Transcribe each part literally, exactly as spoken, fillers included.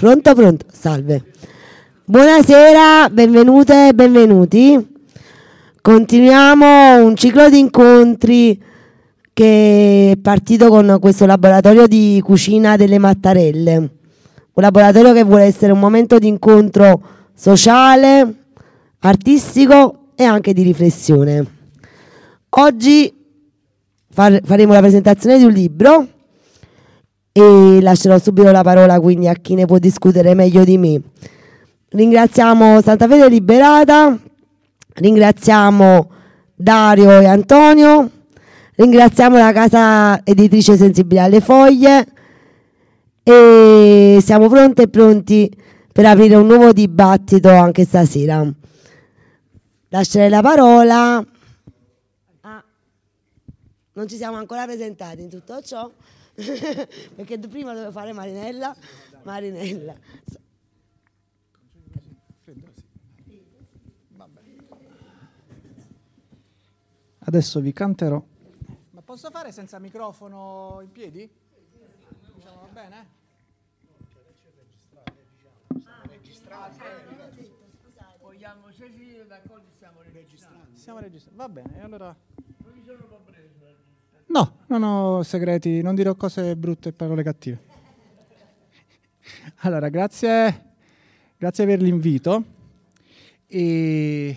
Pronto, pronto, salve. Buonasera, benvenute e benvenuti. Continuiamo un ciclo di incontri che è partito con questo laboratorio di cucina delle Mattarelle. Un laboratorio che vuole essere un momento di incontro sociale, artistico e anche di riflessione. Oggi far- faremo la presentazione di un libro e lascerò subito la parola quindi a chi ne può discutere meglio di me. Ringraziamo Santa Fede Liberata, ringraziamo Dario e Antonio, ringraziamo la casa editrice Sensibile alle Foglie e siamo pronti e pronti per aprire un nuovo dibattito anche stasera. Lascerei la parola. Ah, non ci siamo ancora presentati in tutto ciò. Perché prima dovevo fare Marinella Marinella adesso vi canterò. Ma posso fare senza microfono in piedi? Diciamo, va bene? Vogliamo, se siete d'accordo, stiamo registrando. Stiamo registrando, va bene, allora. Non mi sono preso. No, non ho segreti, non dirò cose brutte e parole cattive. Allora, grazie, grazie per l'invito. E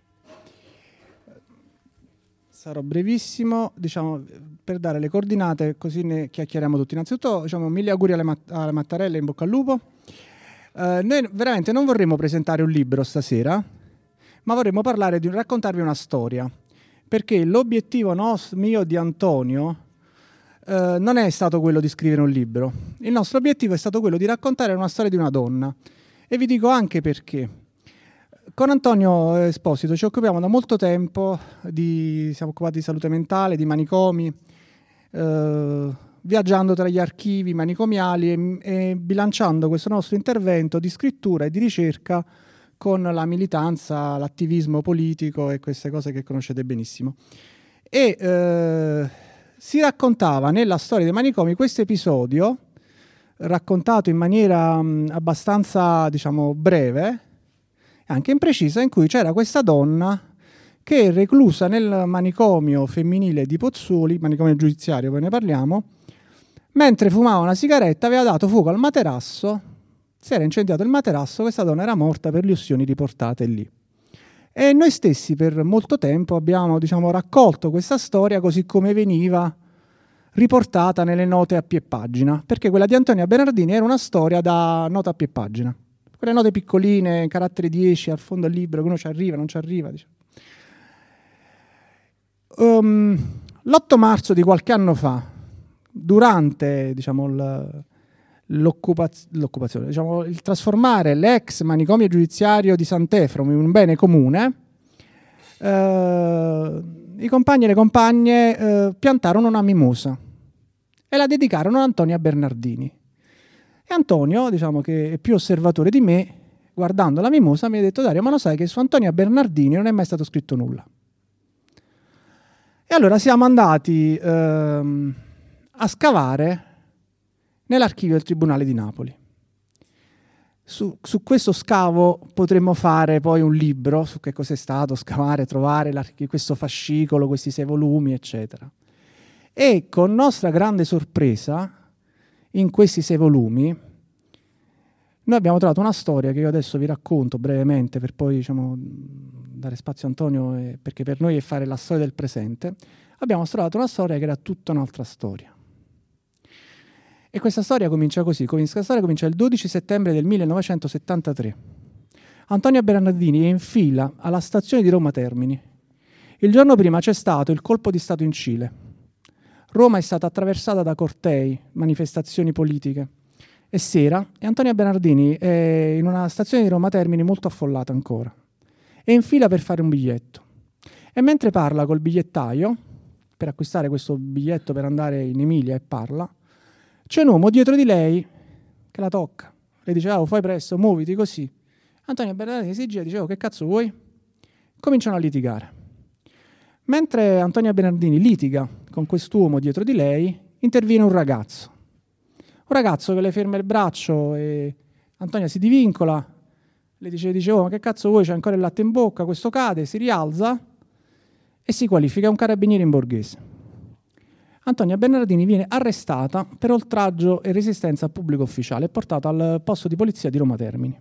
sarò brevissimo, diciamo, per dare le coordinate, così ne chiacchieriamo tutti. Innanzitutto, diciamo, mille auguri alle, Mat- alle Mattarelle, in bocca al lupo. Eh, noi veramente non vorremmo presentare un libro stasera, ma vorremmo parlare di raccontarvi una storia. Perché l'obiettivo nostro, mio di Antonio, eh, non è stato quello di scrivere un libro. Il nostro obiettivo è stato quello di raccontare una storia di una donna. E vi dico anche perché. Con Antonio Esposito ci occupiamo da molto tempo, di, siamo occupati di salute mentale, di manicomi, eh, viaggiando tra gli archivi manicomiali e, e bilanciando questo nostro intervento di scrittura e di ricerca con la militanza, l'attivismo politico e queste cose che conoscete benissimo. E eh, si raccontava nella storia dei manicomi questo episodio, raccontato in maniera mh, abbastanza, diciamo, breve, anche imprecisa, in cui c'era questa donna che, reclusa nel manicomio femminile di Pozzuoli, manicomio giudiziario, poi ne parliamo, mentre fumava una sigaretta aveva dato fuoco al materasso. Si era incendiato il materasso, questa donna era morta per le ustioni riportate lì. E noi stessi per molto tempo abbiamo, diciamo, raccolto questa storia così come veniva riportata nelle note a piè pagina, perché quella di Antonia Bernardini era una storia da nota a piè pagina. Quelle note piccoline, carattere dieci, al fondo del libro, che uno ci arriva, non ci arriva. Diciamo. Um, l'otto marzo di qualche anno fa, durante, diciamo, il... L'occupaz- l'occupazione, diciamo, il trasformare l'ex manicomio giudiziario di Sant'Efremo in un bene comune, eh, i compagni e le compagne eh, piantarono una mimosa e la dedicarono ad Antonia Bernardini. E Antonio, diciamo, che è più osservatore di me, guardando la mimosa mi ha detto: Dario, ma lo sai che su Antonia Bernardini non è mai stato scritto nulla? E allora siamo andati ehm, a scavare nell'archivio del Tribunale di Napoli. Su, su questo scavo potremmo fare poi un libro su che cos'è stato scavare, trovare questo fascicolo, questi sei volumi, eccetera. E con nostra grande sorpresa, in questi sei volumi, noi abbiamo trovato una storia che io adesso vi racconto brevemente per poi, diciamo, dare spazio a Antonio, e, perché per noi è fare la storia del presente. Abbiamo trovato una storia che era tutta un'altra storia. E questa storia comincia così, questa storia comincia il dodici settembre del millenovecentosettantatré. Antonia Bernardini è in fila alla stazione di Roma Termini. Il giorno prima c'è stato il colpo di Stato in Cile. Roma è stata attraversata da cortei, manifestazioni politiche. È sera e Antonia Bernardini è in una stazione di Roma Termini molto affollata ancora. È in fila per fare un biglietto. E mentre parla col bigliettaio, per acquistare questo biglietto per andare in Emilia e parla, c'è un uomo dietro di lei che la tocca. Le dice: oh, fai presto, muoviti così. Antonia Bernardini si gira e dice: oh, che cazzo vuoi? Cominciano a litigare. Mentre Antonia Bernardini litiga con quest'uomo dietro di lei, interviene un ragazzo. Un ragazzo che le ferma il braccio e Antonia si divincola, le dice, dice oh, ma che cazzo vuoi, c'è ancora il latte in bocca, questo cade, si rialza e si qualifica un carabiniere in borghese. Antonia Bernardini viene arrestata per oltraggio e resistenza a pubblico ufficiale e portata al posto di polizia di Roma Termini.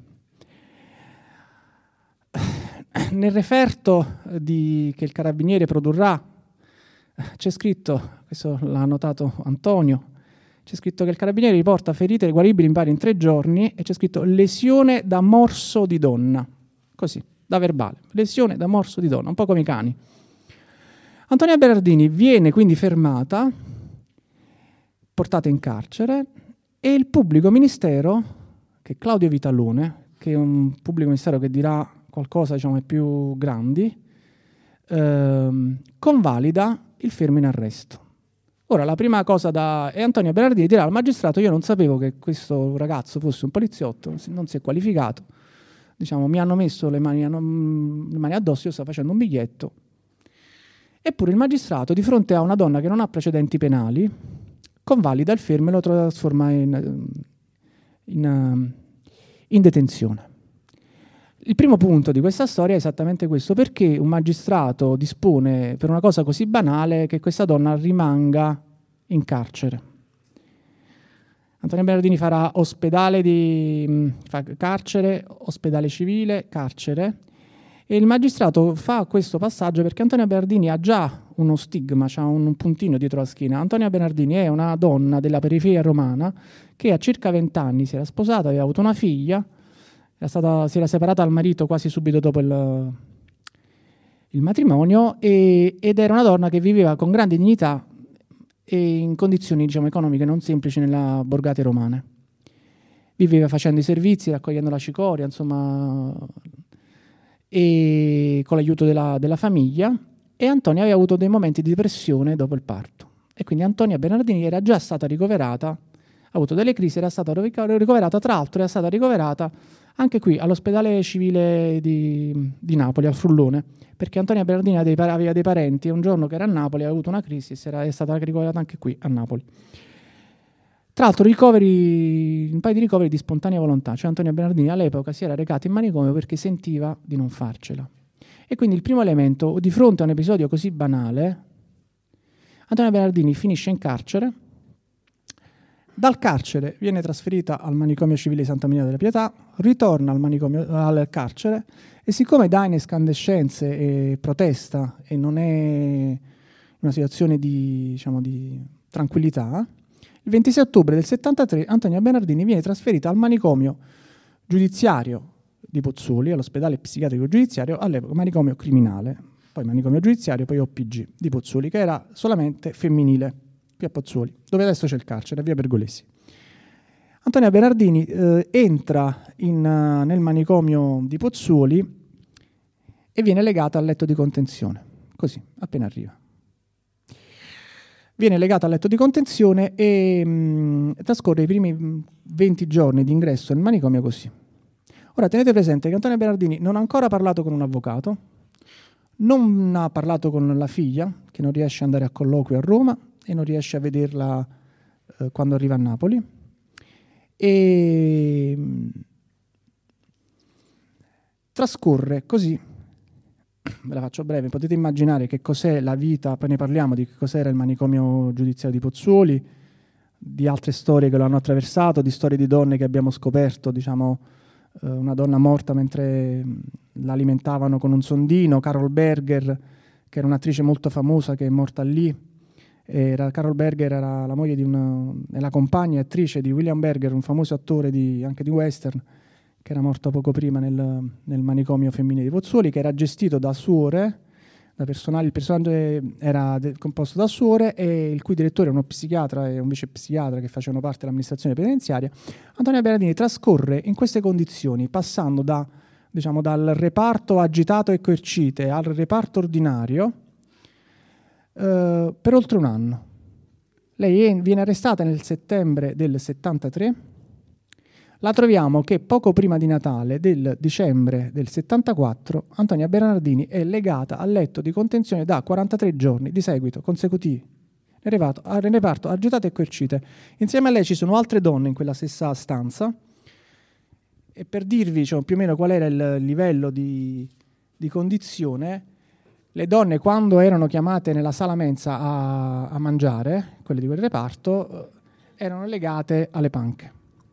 Nel referto di, che il carabiniere produrrà c'è scritto, questo l'ha notato Antonio, c'è scritto che il carabiniere riporta ferite guaribili in pari in tre giorni e c'è scritto lesione da morso di donna, così, da verbale, lesione da morso di donna, un po' come i cani. Antonia Bernardini viene quindi fermata, portata in carcere e il pubblico ministero, che è Claudio Vitalone, che è un pubblico ministero che dirà qualcosa diciamo ai più grandi, ehm, convalida il fermo in arresto. Ora, la prima cosa da... E Antonia Bernardini dirà al magistrato: io non sapevo che questo ragazzo fosse un poliziotto, non si è qualificato, diciamo, mi hanno messo le mani, le mani addosso, io stavo facendo un biglietto. Eppure il magistrato, di fronte a una donna che non ha precedenti penali, convalida il fermo e lo trasforma in, in, in detenzione. Il primo punto di questa storia è esattamente questo: perché un magistrato dispone per una cosa così banale che questa donna rimanga in carcere. Antonia Bernardini farà ospedale di fa carcere, ospedale civile, carcere, e il magistrato fa questo passaggio perché Antonia Bernardini ha già uno stigma, ha un, un puntino dietro la schiena. Antonia Bernardini è una donna della periferia romana che a circa vent'anni si era sposata, aveva avuto una figlia. Era stata, si era separata dal marito quasi subito dopo il, il matrimonio e, ed era una donna che viveva con grande dignità e in condizioni diciamo, economiche non semplici nella borgate romane. Viveva facendo i servizi, raccogliendo la cicoria, insomma, e con l'aiuto della, della famiglia, e Antonia aveva avuto dei momenti di depressione dopo il parto. E quindi Antonia Bernardini era già stata ricoverata, ha avuto delle crisi, era stata ricoverata, tra l'altro era stata ricoverata anche qui all'ospedale civile di, di Napoli, al Frullone, perché Antonia Bernardini aveva dei, aveva dei parenti e un giorno che era a Napoli aveva avuto una crisi e era, è stata ricoverata anche qui a Napoli. Tra l'altro ricoveri, un paio di ricoveri di spontanea volontà, cioè Antonia Bernardini all'epoca si era recata in manicomio perché sentiva di non farcela. E quindi il primo elemento, di fronte a un episodio così banale, Antonia Bernardini finisce in carcere. Dal carcere viene trasferita al manicomio civile di Santa Maria della Pietà, ritorna al, manicomio, al carcere e siccome dà in escandescenze e protesta e non è in una situazione di, diciamo, di tranquillità, il ventisei ottobre del settantatré Antonia Bernardini viene trasferita al manicomio giudiziario di Pozzuoli, all'ospedale psichiatrico giudiziario, all'epoca manicomio criminale, poi manicomio giudiziario, poi O P G di Pozzuoli, che era solamente femminile, qui a Pozzuoli, dove adesso c'è il carcere, a via Pergolesi. Antonia Bernardini eh, entra in, uh, nel manicomio di Pozzuoli e viene legata al letto di contenzione, così, appena arriva. Viene legata al letto di contenzione e mh, trascorre i primi venti giorni di ingresso nel manicomio così. Ora tenete presente che Antonia Bernardini non ha ancora parlato con un avvocato, non ha parlato con la figlia, che non riesce ad andare a colloquio a Roma e non riesce a vederla eh, quando arriva a Napoli. E mh, trascorre così. Ve la faccio breve, potete immaginare che cos'è la vita, poi ne parliamo di che cos'era il manicomio giudiziario di Pozzuoli, di altre storie che lo hanno attraversato, di storie di donne che abbiamo scoperto, diciamo eh, una donna morta mentre la alimentavano con un sondino, Carol Berger, che era un'attrice molto famosa che è morta lì. Era, Carol Berger era la moglie di una, è la compagna e attrice di William Berger, un famoso attore di, anche di western, che era morto poco prima nel, nel manicomio femminile di Pozzuoli, che era gestito da suore, da personale, il personaggio era de, composto da suore e il cui direttore è uno psichiatra e un vice psichiatra che facevano parte dell'amministrazione penitenziaria. Antonia Bernardini trascorre in queste condizioni, passando da, diciamo, dal reparto agitato e coercite al reparto ordinario, eh, per oltre un anno. Lei è, viene arrestata nel settembre del settantatré. La troviamo che poco prima di Natale del dicembre del settantaquattro Antonia Bernardini è legata al letto di contenzione da quarantatré giorni di seguito consecutivi nel reparto, nel reparto agitate e coercite. Insieme a lei ci sono altre donne in quella stessa stanza e per dirvi diciamo, più o meno qual era il livello di, di condizione, le donne quando erano chiamate nella sala mensa a, a mangiare, quelle di quel reparto, erano legate alle panche.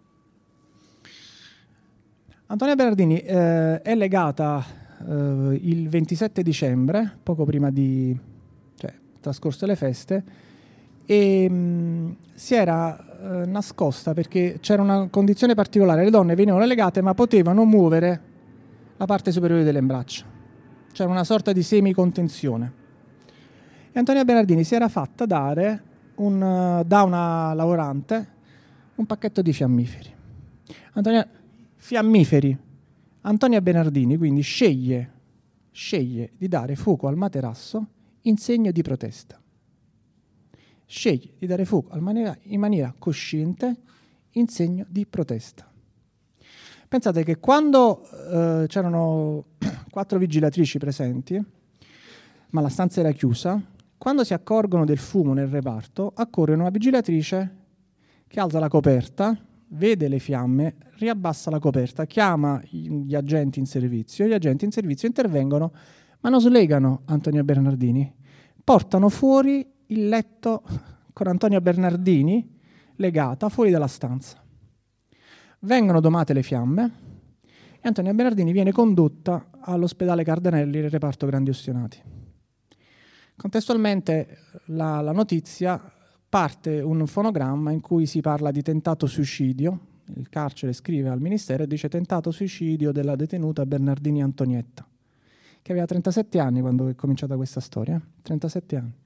Antonia Bernardini eh, è legata eh, il ventisette dicembre, poco prima di, cioè, trascorse le feste, e mh, si era eh, nascosta perché c'era una condizione particolare. Le donne venivano legate ma potevano muovere la parte superiore delle braccia. C'era una sorta di semicontenzione. E Antonia Bernardini si era fatta dare un, da una lavorante un pacchetto di fiammiferi. Antonia, fiammiferi. Antonia Bernardini quindi sceglie, sceglie di dare fuoco al materasso in segno di protesta. Sceglie di dare fuoco al maniera, in maniera cosciente in segno di protesta. Pensate che quando eh, c'erano quattro vigilatrici presenti, ma la stanza era chiusa, quando si accorgono del fumo nel reparto, accorre una vigilatrice che alza la coperta, vede le fiamme, riabbassa la coperta, chiama gli agenti in servizio, gli agenti in servizio intervengono, ma non slegano Antonia Bernardini, portano fuori il letto con Antonia Bernardini legata fuori dalla stanza. Vengono domate le fiamme e Antonia Bernardini viene condotta all'ospedale Cardanelli nel reparto grandi ustionati. Contestualmente la, la notizia parte un fonogramma in cui si parla di tentato suicidio. Il carcere scrive al ministero e dice tentato suicidio della detenuta Bernardini Antonietta, che aveva trentasette anni quando è cominciata questa storia. trentasette anni.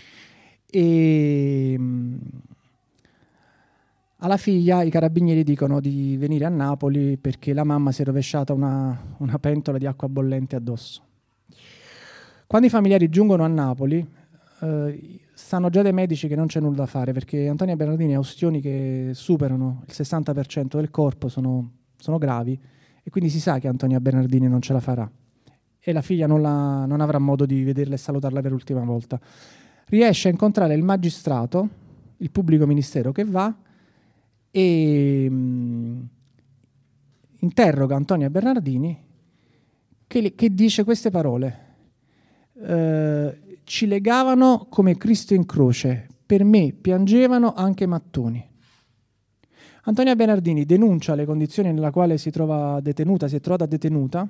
E alla figlia i carabinieri dicono di venire a Napoli perché la mamma si è rovesciata una, una pentola di acqua bollente addosso. Quando i familiari giungono a Napoli eh, sanno già dei medici che non c'è nulla da fare perché Antonia Bernardini ha ustioni che superano il sessanta per cento del corpo, sono, sono gravi e quindi si sa che Antonia Bernardini non ce la farà e la figlia non, la, non avrà modo di vederla e salutarla per l'ultima volta. Riesce a incontrare il magistrato, il pubblico ministero che va e mh, interroga Antonia Bernardini che, che dice queste parole. Uh, ci legavano come Cristo in croce, per me piangevano anche i mattoni. Antonia Bernardini denuncia le condizioni nella quale si trova detenuta, si è trovata detenuta,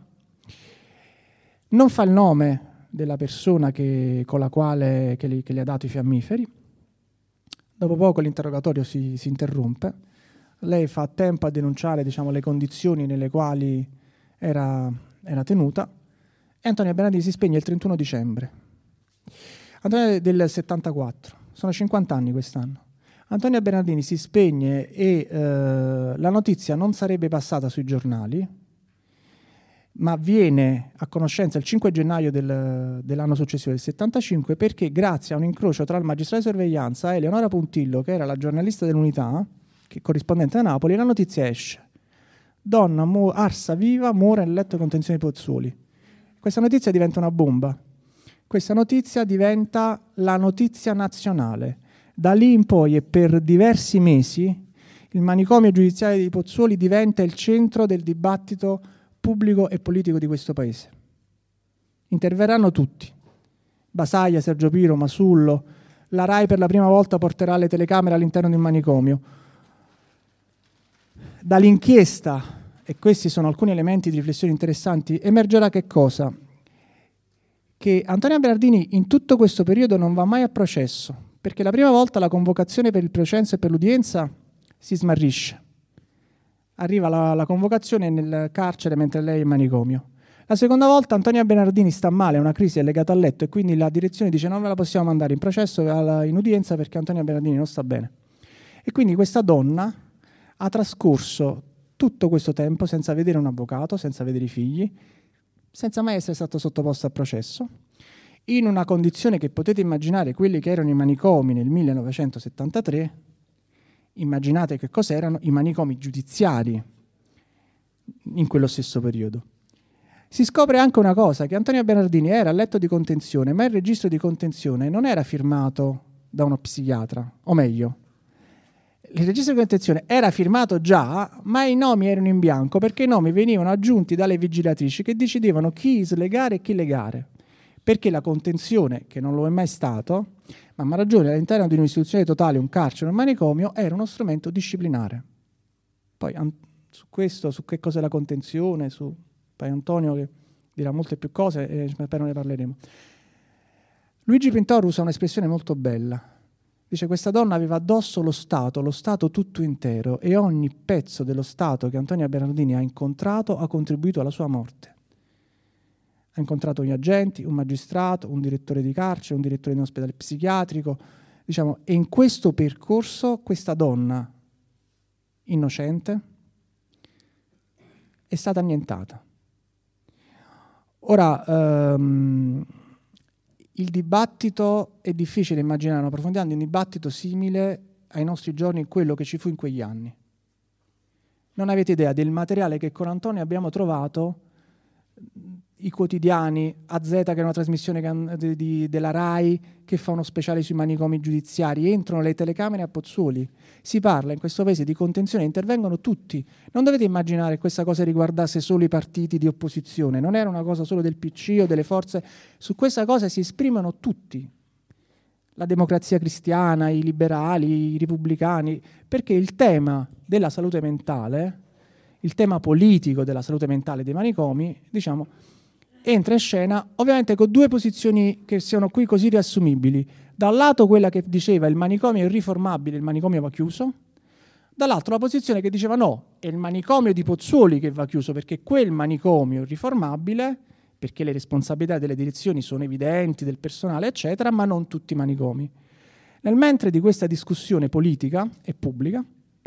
non fa il nome della persona che, con la quale che, li, che le ha dato i fiammiferi. Dopo poco l'interrogatorio si, si interrompe, lei fa tempo a denunciare diciamo, le condizioni nelle quali era, era tenuta e Antonia Bernardini si spegne il trentuno dicembre. Antonia è del settantaquattro, sono cinquanta anni quest'anno. Antonia Bernardini si spegne e eh, la notizia non sarebbe passata sui giornali, ma viene a conoscenza il cinque gennaio del, dell'anno successivo, del settantacinque, perché grazie a un incrocio tra il magistrato di sorveglianza e Eleonora Puntillo, che era la giornalista dell'Unità, che è corrispondente a Napoli, la notizia esce. Donna mu- arsa viva muore nel letto di contenzione di Pozzuoli. Questa notizia diventa una bomba. Questa notizia diventa la notizia nazionale. Da lì in poi e per diversi mesi il manicomio giudiziario di Pozzuoli diventa il centro del dibattito pubblico e politico di questo paese. Interverranno tutti. Basaglia, Sergio Piro, Masullo. La RAI per la prima volta porterà le telecamere all'interno di un manicomio. Dall'inchiesta, e questi sono alcuni elementi di riflessione interessanti, emergerà che cosa? Che Antonia Bernardini in tutto questo periodo non va mai a processo, perché la prima volta la convocazione per il processo e per l'udienza si smarrisce. Arriva la, la convocazione nel carcere mentre lei è in manicomio. La seconda volta Antonia Bernardini sta male, è una crisi, è legata al letto e quindi la direzione dice non ve la possiamo mandare in processo, in udienza perché Antonia Bernardini non sta bene. E quindi questa donna ha trascorso tutto questo tempo senza vedere un avvocato, senza vedere i figli, senza mai essere stato sottoposto a processo, in una condizione che potete immaginare quelli che erano i manicomi nel millenovecentosettantatré. Immaginate che cos'erano i manicomi giudiziari in quello stesso periodo. Si scopre anche una cosa, che Antonia Bernardini era a letto di contenzione, ma il registro di contenzione non era firmato da uno psichiatra, o meglio, il registro di contenzione era firmato già, ma i nomi erano in bianco perché i nomi venivano aggiunti dalle vigilatrici che decidevano chi slegare e chi legare. Perché la contenzione, che non lo è mai stato, ma a ragione all'interno di un'istituzione totale, un carcere, un manicomio, era uno strumento disciplinare. Poi an- su questo, su che cos'è la contenzione, su poi Antonio che dirà molte più cose e spero ne parleremo. Luigi Pintor usa un'espressione molto bella. Dice: questa donna aveva addosso lo Stato, lo Stato tutto intero, e ogni pezzo dello Stato che Antonia Bernardini ha incontrato ha contribuito alla sua morte. Ha incontrato gli agenti, un magistrato, un direttore di carcere, un direttore di un ospedale psichiatrico, diciamo, e in questo percorso questa donna innocente è stata annientata. Ora, ehm, il dibattito è difficile immaginare, approfondendo un dibattito simile ai nostri giorni, quello che ci fu in quegli anni. Non avete idea del materiale che con Antonio abbiamo trovato, i quotidiani, A Z, che è una trasmissione che, di, della RAI, che fa uno speciale sui manicomi giudiziari, entrano le telecamere a Pozzuoli, si parla in questo paese di contenzione, intervengono tutti. Non dovete immaginare che questa cosa riguardasse solo i partiti di opposizione, non era una cosa solo del P C o delle forze, su questa cosa si esprimono tutti, la democrazia cristiana, i liberali, i repubblicani, perché il tema della salute mentale, il tema politico della salute mentale dei manicomi, diciamo, entra in scena ovviamente con due posizioni che siano qui così riassumibili. Da un lato quella che diceva il manicomio è irriformabile, il manicomio va chiuso, dall'altro la posizione che diceva no, è il manicomio di Pozzuoli che va chiuso perché quel manicomio è irriformabile, perché le responsabilità delle direzioni sono evidenti, del personale eccetera, ma non tutti i manicomi. Nel mentre di questa discussione politica e pubblica,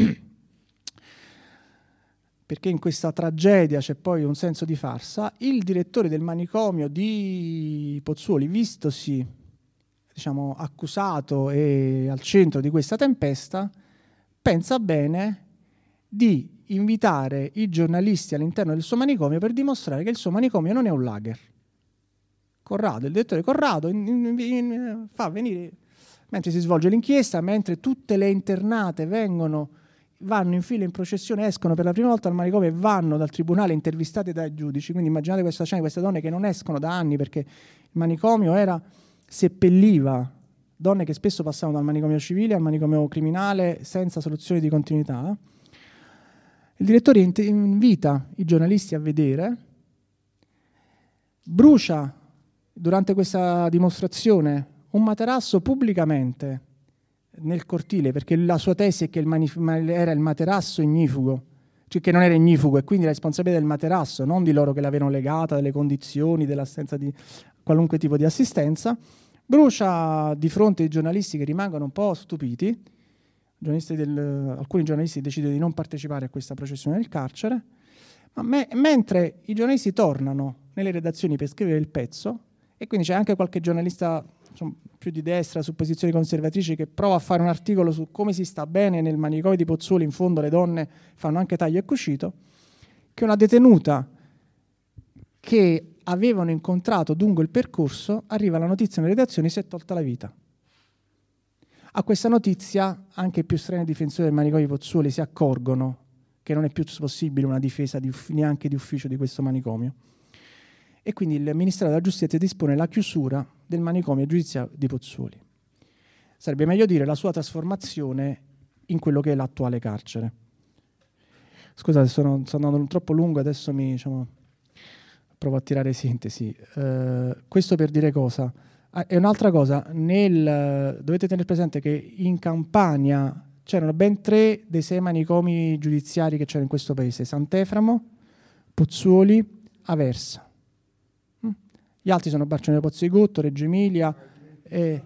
perché in questa tragedia c'è poi un senso di farsa, il direttore del manicomio di Pozzuoli, vistosi, diciamo, accusato e al centro di questa tempesta, pensa bene di invitare i giornalisti all'interno del suo manicomio per dimostrare che il suo manicomio non è un lager. Corrado, il direttore Corrado, in, in, in, fa venire, mentre si svolge l'inchiesta, mentre tutte le internate vengono... vanno in fila in processione, escono per la prima volta dal manicomio e vanno dal tribunale intervistate dai giudici. Quindi immaginate questa scena, queste donne che non escono da anni perché il manicomio era, seppelliva donne che spesso passavano dal manicomio civile al manicomio criminale senza soluzione di continuità. Il direttore invita i giornalisti a vedere, brucia durante questa dimostrazione un materasso pubblicamente nel cortile, perché la sua tesi è che il manif- era il materasso ignifugo, cioè che non era ignifugo, e quindi la responsabilità del materasso, non di loro che l'avevano legata, delle condizioni, dell'assenza di qualunque tipo di assistenza. Brucia di fronte ai giornalisti che rimangono un po' stupiti. Giornalisti del, alcuni giornalisti decidono di non partecipare a questa processione del carcere, ma me- mentre i giornalisti tornano nelle redazioni per scrivere il pezzo, e quindi c'è anche qualche giornalista, insomma, più di destra, su posizioni conservatrici, che prova a fare un articolo su come si sta bene nel manicomio di Pozzuoli, in fondo le donne fanno anche taglio e cucito, che una detenuta che avevano incontrato lungo il percorso, arriva la notizia nelle redazioni, si è tolta la vita. A questa notizia anche i più strani difensori del manicomio di Pozzuoli si accorgono che non è più possibile una difesa di uff- neanche di ufficio di questo manicomio. E quindi il Ministero della Giustizia dispone la chiusura del manicomio giudiziario di Pozzuoli. Sarebbe meglio dire la sua trasformazione in quello che è l'attuale carcere. Scusate, sono, sono andato troppo lungo, adesso mi diciamo, provo a tirare sintesi. Uh, questo per dire cosa? Ah, e un'altra cosa, nel, dovete tenere presente che in Campania c'erano ben tre dei sei manicomi giudiziari che c'erano in questo paese: Sant'Eframo, Pozzuoli, Aversa. Gli altri sono Barcellona Pozzo di Gotto, Reggio Emilia. E...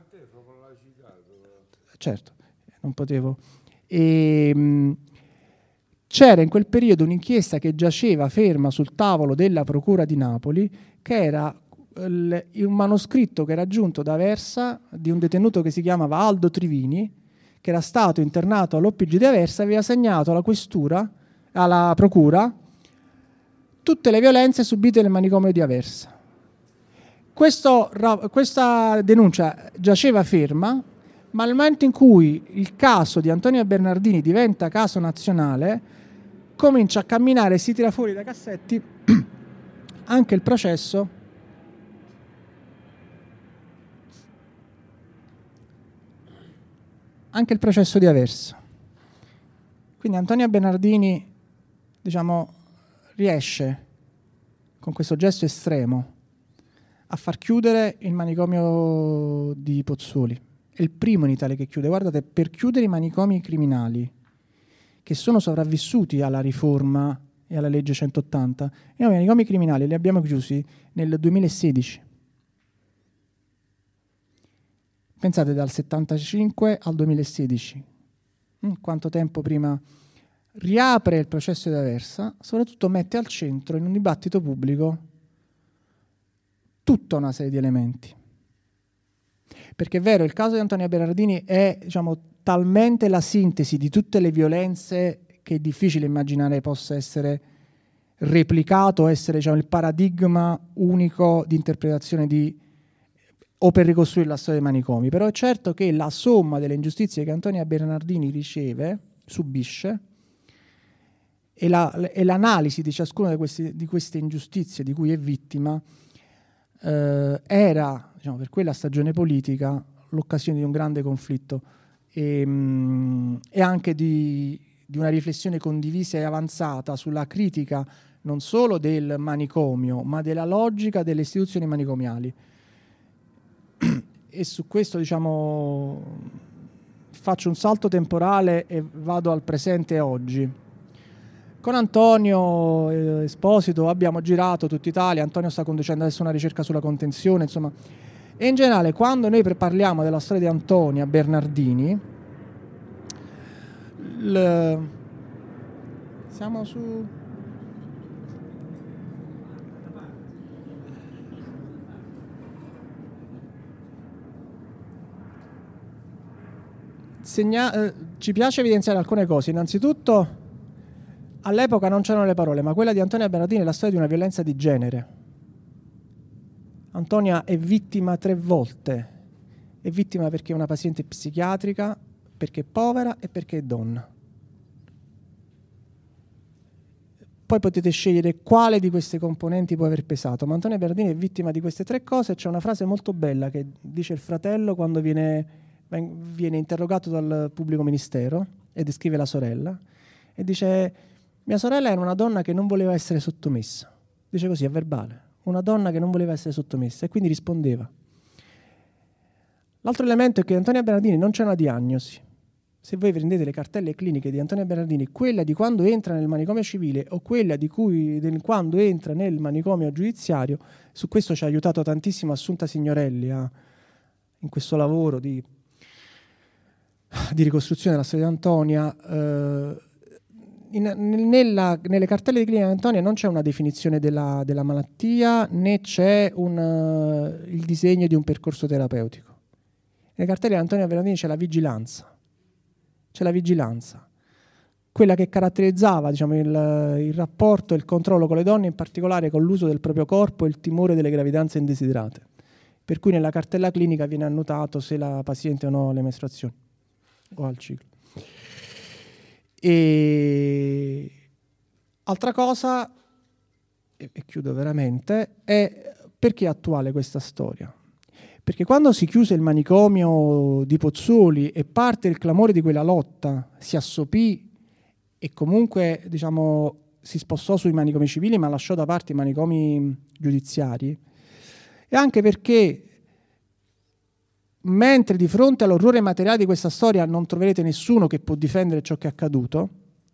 Certo, non potevo. E, mh, c'era in quel periodo un'inchiesta che giaceva ferma sul tavolo della Procura di Napoli, che era l, un manoscritto che era giunto da Aversa di un detenuto che si chiamava Aldo Trivini, che era stato internato all'O P G di Aversa e aveva segnato alla questura, alla Procura, tutte le violenze subite nel manicomio di Aversa. Questo, questa denuncia giaceva ferma, ma nel momento in cui il caso di Antonio Bernardini diventa caso nazionale, comincia a camminare e si tira fuori dai cassetti anche il processo anche il processo di Aversa. Quindi Antonio Bernardini, diciamo, riesce con questo gesto estremo a far chiudere il manicomio di Pozzuoli. È il primo in Italia che chiude. Guardate, per chiudere i manicomi criminali che sono sopravvissuti alla riforma e alla legge centottanta, i manicomi criminali li abbiamo chiusi nel duemilasedici. Pensate, dal settantacinque al duemilasedici. Quanto tempo prima riapre il processo di Aversa, soprattutto mette al centro in un dibattito pubblico tutta una serie di elementi. Perché è vero, il caso di Antonio Bernardini è, diciamo, talmente la sintesi di tutte le violenze che è difficile immaginare possa essere replicato, essere, diciamo, il paradigma unico di interpretazione di o per ricostruire la storia dei manicomi. Però è certo che la somma delle ingiustizie che Antonio Bernardini riceve, subisce, e, la, e l'analisi di ciascuna di queste, di queste ingiustizie di cui è vittima eh, era, diciamo, per quella stagione politica l'occasione di un grande conflitto e, mh, e anche di, di una riflessione condivisa e avanzata sulla critica non solo del manicomio, ma della logica delle istituzioni manicomiali. E su questo, diciamo, faccio un salto temporale e vado al presente oggi. Con Antonio eh, Esposito abbiamo girato tutta Italia. Antonio sta conducendo adesso una ricerca sulla contenzione, insomma. E in generale, quando noi parliamo della storia di Antonia Bernardini, l... siamo su... Segna- eh, ci piace evidenziare alcune cose. Innanzitutto, all'epoca non c'erano le parole, ma quella di Antonia Bernardini è la storia di una violenza di genere. Antonia è vittima tre volte. È vittima perché è una paziente psichiatrica, perché è povera e perché è donna. Poi potete scegliere quale di queste componenti può aver pesato, ma Antonia Bernardini è vittima di queste tre cose. C'è una frase molto bella che dice il fratello quando viene... viene interrogato dal pubblico ministero e descrive la sorella e dice: mia sorella era una donna che non voleva essere sottomessa. Dice così a verbale, una donna che non voleva essere sottomessa, e quindi rispondeva. L'altro elemento è che Antonia Bernardini non c'è una diagnosi. Se voi prendete le cartelle cliniche di Antonia Bernardini, quella di quando entra nel manicomio civile o quella di cui del, quando entra nel manicomio giudiziario, su questo ci ha aiutato tantissimo Assunta Signorelli a, in questo lavoro di di ricostruzione della storia di Antonia. eh, in, nella, nelle cartelle di clinica di Antonia non c'è una definizione della, della malattia, né c'è un, uh, il disegno di un percorso terapeutico. Nelle cartelle di Antonia Bernardini c'è la vigilanza, c'è la vigilanza, quella che caratterizzava, diciamo, il, il rapporto e il controllo con le donne, in particolare con l'uso del proprio corpo e il timore delle gravidanze indesiderate, per cui nella cartella clinica viene annotato se la paziente o no ha le mestruazioni o al ciclo. E altra cosa, e, e chiudo veramente, è perché è attuale questa storia. Perché quando si chiuse il manicomio di Pozzuoli e parte il clamore di quella lotta si assopì e comunque, diciamo, si spostò sui manicomi civili ma lasciò da parte i manicomi giudiziari, e anche perché mentre di fronte all'orrore materiale di questa storia non troverete nessuno che può difendere ciò che è accaduto,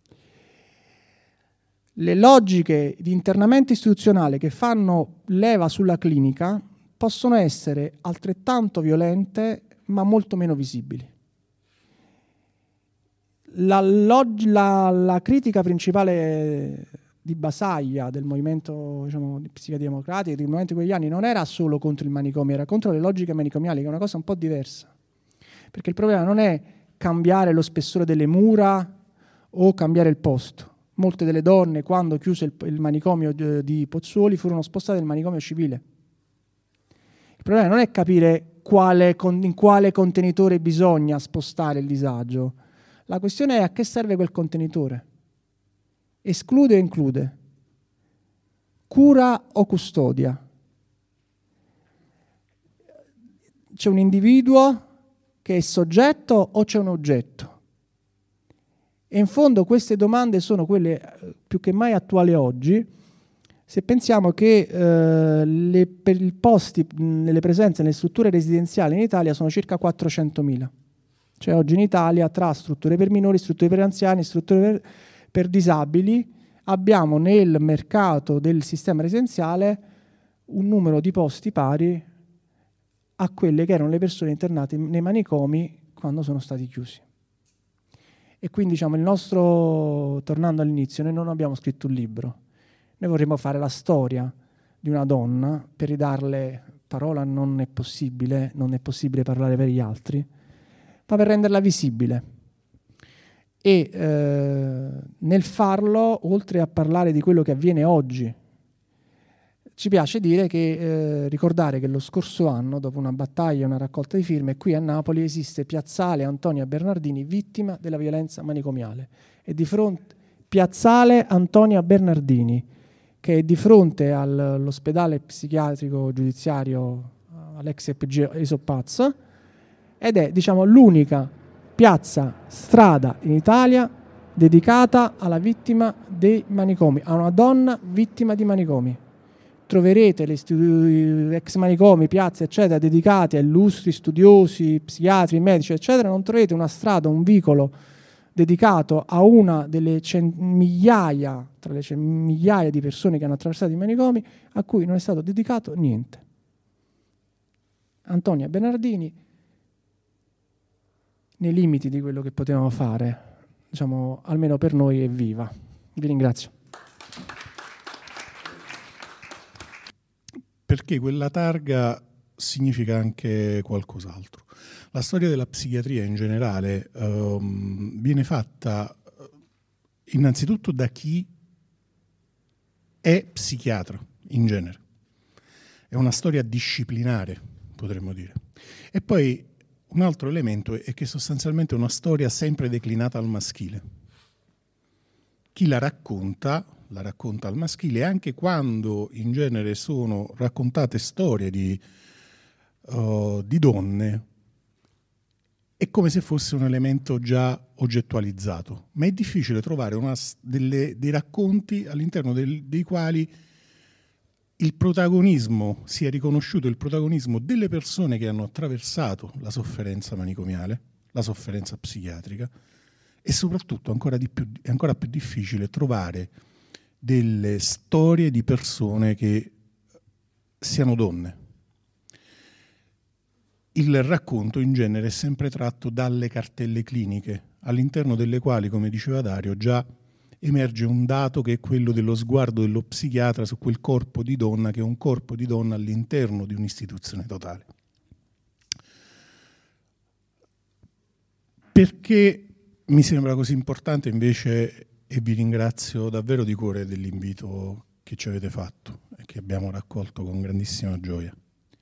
le logiche di internamento istituzionale che fanno leva sulla clinica possono essere altrettanto violente ma molto meno visibili. La, log- la, la critica principale di Basaglia del movimento, diciamo, di psichiatria democratica, del movimento di quegli anni, non era solo contro il manicomio, era contro le logiche manicomiali, che è una cosa un po' diversa. Perché il problema non è cambiare lo spessore delle mura o cambiare il posto. Molte delle donne, quando chiuse il, il manicomio di, di Pozzuoli, furono spostate nel manicomio civile. Il Il problema non è capire quale, in quale contenitore bisogna spostare il disagio. La questione è a che serve quel contenitore. Esclude o include? Cura o custodia? C'è un individuo che è soggetto o c'è un oggetto? E in fondo queste domande sono quelle più che mai attuali oggi, se pensiamo che eh, le, per i posti, nelle presenze nelle strutture residenziali in Italia sono circa quattrocentomila. Cioè oggi in Italia tra strutture per minori, strutture per anziani, strutture per, per disabili abbiamo nel mercato del sistema residenziale un numero di posti pari a quelle che erano le persone internate nei manicomi quando sono stati chiusi. E quindi diciamo il nostro, tornando all'inizio, noi non abbiamo scritto un libro, noi vorremmo fare la storia di una donna per ridarle parola, non è possibile, non è possibile parlare per gli altri, ma per renderla visibile. E eh, nel farlo, oltre a parlare di quello che avviene oggi, ci piace dire che, eh, ricordare che lo scorso anno, dopo una battaglia e una raccolta di firme, qui a Napoli esiste Piazzale Antonia Bernardini, vittima della violenza manicomiale. E di fronte Piazzale Antonia Bernardini, che è di fronte al, all'ospedale psichiatrico giudiziario all'ex E P G Esoppazzo, ed è, diciamo, l'unica piazza, strada in Italia dedicata alla vittima dei manicomi, a una donna vittima di manicomi. Troverete le studi- ex manicomi, piazze, eccetera, dedicate a illustri studiosi, psichiatri, medici, eccetera. Non troverete una strada, un vicolo dedicato a una delle cent- migliaia, tra le cent- migliaia di persone che hanno attraversato i manicomi, a cui non è stato dedicato niente. Antonia Bernardini, nei limiti di quello che potevamo fare, diciamo, almeno per noi, è viva. Vi ringrazio. Perché quella targa significa anche qualcos'altro. La storia della psichiatria in generale um, viene fatta innanzitutto da chi è psichiatra in genere. È una storia disciplinare, potremmo dire. E poi un altro elemento è che sostanzialmente è una storia sempre declinata al maschile. Chi la racconta, la racconta al maschile, e anche quando in genere sono raccontate storie di, uh, di donne, è come se fosse un elemento già oggettualizzato. Ma è difficile trovare una, delle, dei racconti all'interno del, dei quali il protagonismo sia riconosciuto, il protagonismo delle persone che hanno attraversato la sofferenza manicomiale, la sofferenza psichiatrica, e soprattutto ancora, di più, è ancora più difficile trovare delle storie di persone che siano donne. Il racconto in genere è sempre tratto dalle cartelle cliniche, all'interno delle quali, come diceva Dario, già emerge un dato che è quello dello sguardo dello psichiatra su quel corpo di donna, che è un corpo di donna all'interno di un'istituzione totale. Perché mi sembra così importante invece, e vi ringrazio davvero di cuore dell'invito che ci avete fatto e che abbiamo raccolto con grandissima gioia.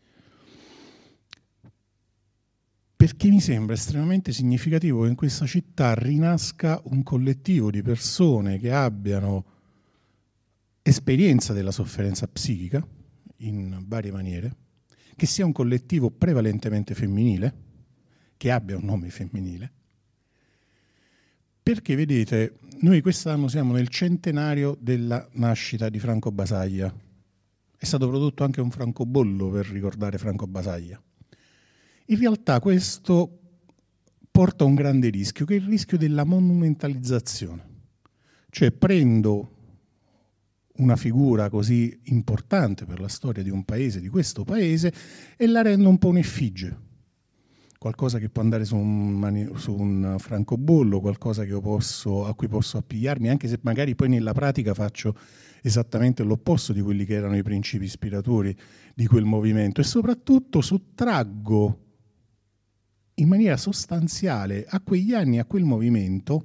Perché mi sembra estremamente significativo che in questa città rinasca un collettivo di persone che abbiano esperienza della sofferenza psichica in varie maniere, che sia un collettivo prevalentemente femminile, che abbia un nome femminile, perché vedete, noi quest'anno siamo nel centenario della nascita di Franco Basaglia. È stato prodotto anche un francobollo per ricordare Franco Basaglia. In realtà questo porta a un grande rischio, che è il rischio della monumentalizzazione. Cioè prendo una figura così importante per la storia di un paese, di questo paese, e la rendo un po' un'effigie. Qualcosa che può andare su un, mani- su un francobollo, qualcosa che io posso, a cui posso appigliarmi, anche se magari poi nella pratica faccio esattamente l'opposto di quelli che erano i principi ispiratori di quel movimento, e soprattutto sottraggo in maniera sostanziale a quegli anni, a quel movimento,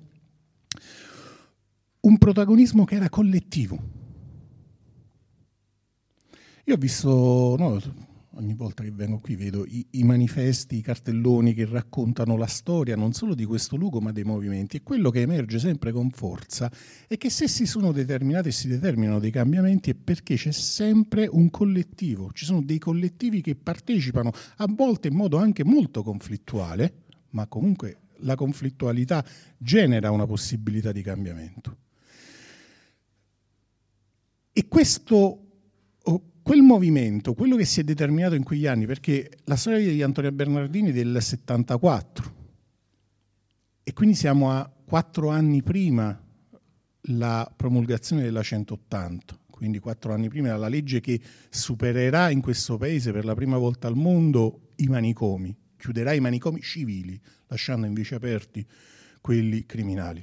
un protagonismo che era collettivo. Io ho visto, no, ogni volta che vengo qui vedo i, i manifesti, i cartelloni che raccontano la storia non solo di questo luogo ma dei movimenti, e quello che emerge sempre con forza è che se si sono determinati e si determinano dei cambiamenti è perché c'è sempre un collettivo, ci sono dei collettivi che partecipano, a volte in modo anche molto conflittuale, ma comunque la conflittualità genera una possibilità di cambiamento. E questo Quel movimento, quello che si è determinato in quegli anni, perché la storia di Antonio Bernardini è del settantaquattro e quindi siamo a quattro anni prima la promulgazione della centottanta, quindi quattro anni prima la legge che supererà in questo paese per la prima volta al mondo i manicomi, chiuderà i manicomi civili, lasciando invece aperti quelli criminali.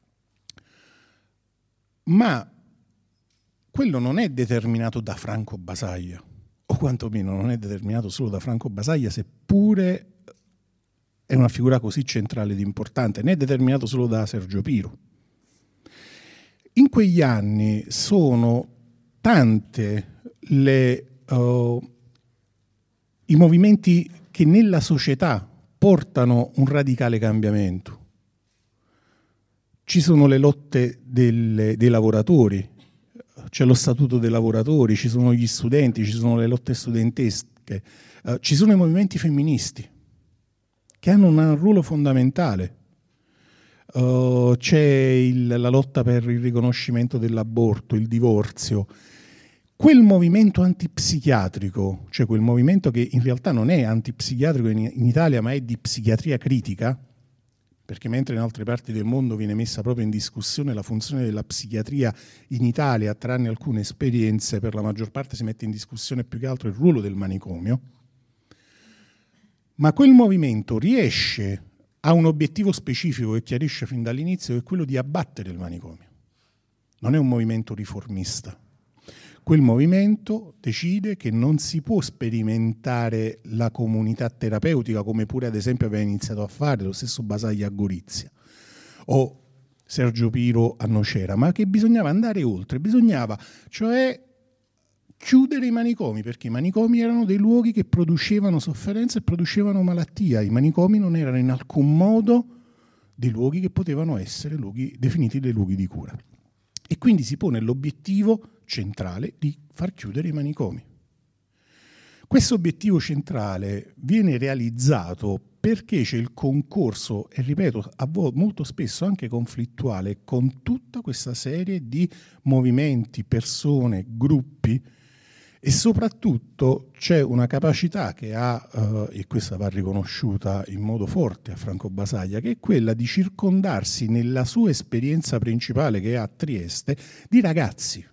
Ma quello non è determinato da Franco Basaglia, o quantomeno non è determinato solo da Franco Basaglia, seppure è una figura così centrale ed importante, né è determinato solo da Sergio Piro. In quegli anni sono tante le, uh, i movimenti che nella società portano un radicale cambiamento. Ci sono le lotte delle, dei lavoratori, c'è lo statuto dei lavoratori, ci sono gli studenti, ci sono le lotte studentesche, uh, ci sono i movimenti femministi che hanno un ruolo fondamentale. Uh, c'è il, la lotta per il riconoscimento dell'aborto, il divorzio. Quel movimento antipsichiatrico, cioè quel movimento che in realtà non è antipsichiatrico in, in Italia, ma è di psichiatria critica, perché mentre in altre parti del mondo viene messa proprio in discussione la funzione della psichiatria, in Italia, tranne alcune esperienze, per la maggior parte si mette in discussione più che altro il ruolo del manicomio. Ma quel movimento riesce a un obiettivo specifico che chiarisce fin dall'inizio, che è quello di abbattere il manicomio. Non è un movimento riformista. Quel movimento decide che non si può sperimentare la comunità terapeutica, come pure ad esempio aveva iniziato a fare lo stesso Basaglia a Gorizia o Sergio Piro a Nocera, ma che bisognava andare oltre, bisognava cioè chiudere i manicomi, perché i manicomi erano dei luoghi che producevano sofferenza e producevano malattia. I manicomi non erano in alcun modo dei luoghi che potevano essere luoghi, definiti dei luoghi di cura. E quindi si pone l'obiettivo centrale di far chiudere i manicomi. Questo obiettivo centrale viene realizzato perché c'è il concorso, e ripeto, a volte molto spesso anche conflittuale, con tutta questa serie di movimenti, persone, gruppi, e soprattutto c'è una capacità che ha, eh, e questa va riconosciuta in modo forte a Franco Basaglia, che è quella di circondarsi nella sua esperienza principale, che è a Trieste, di ragazzi.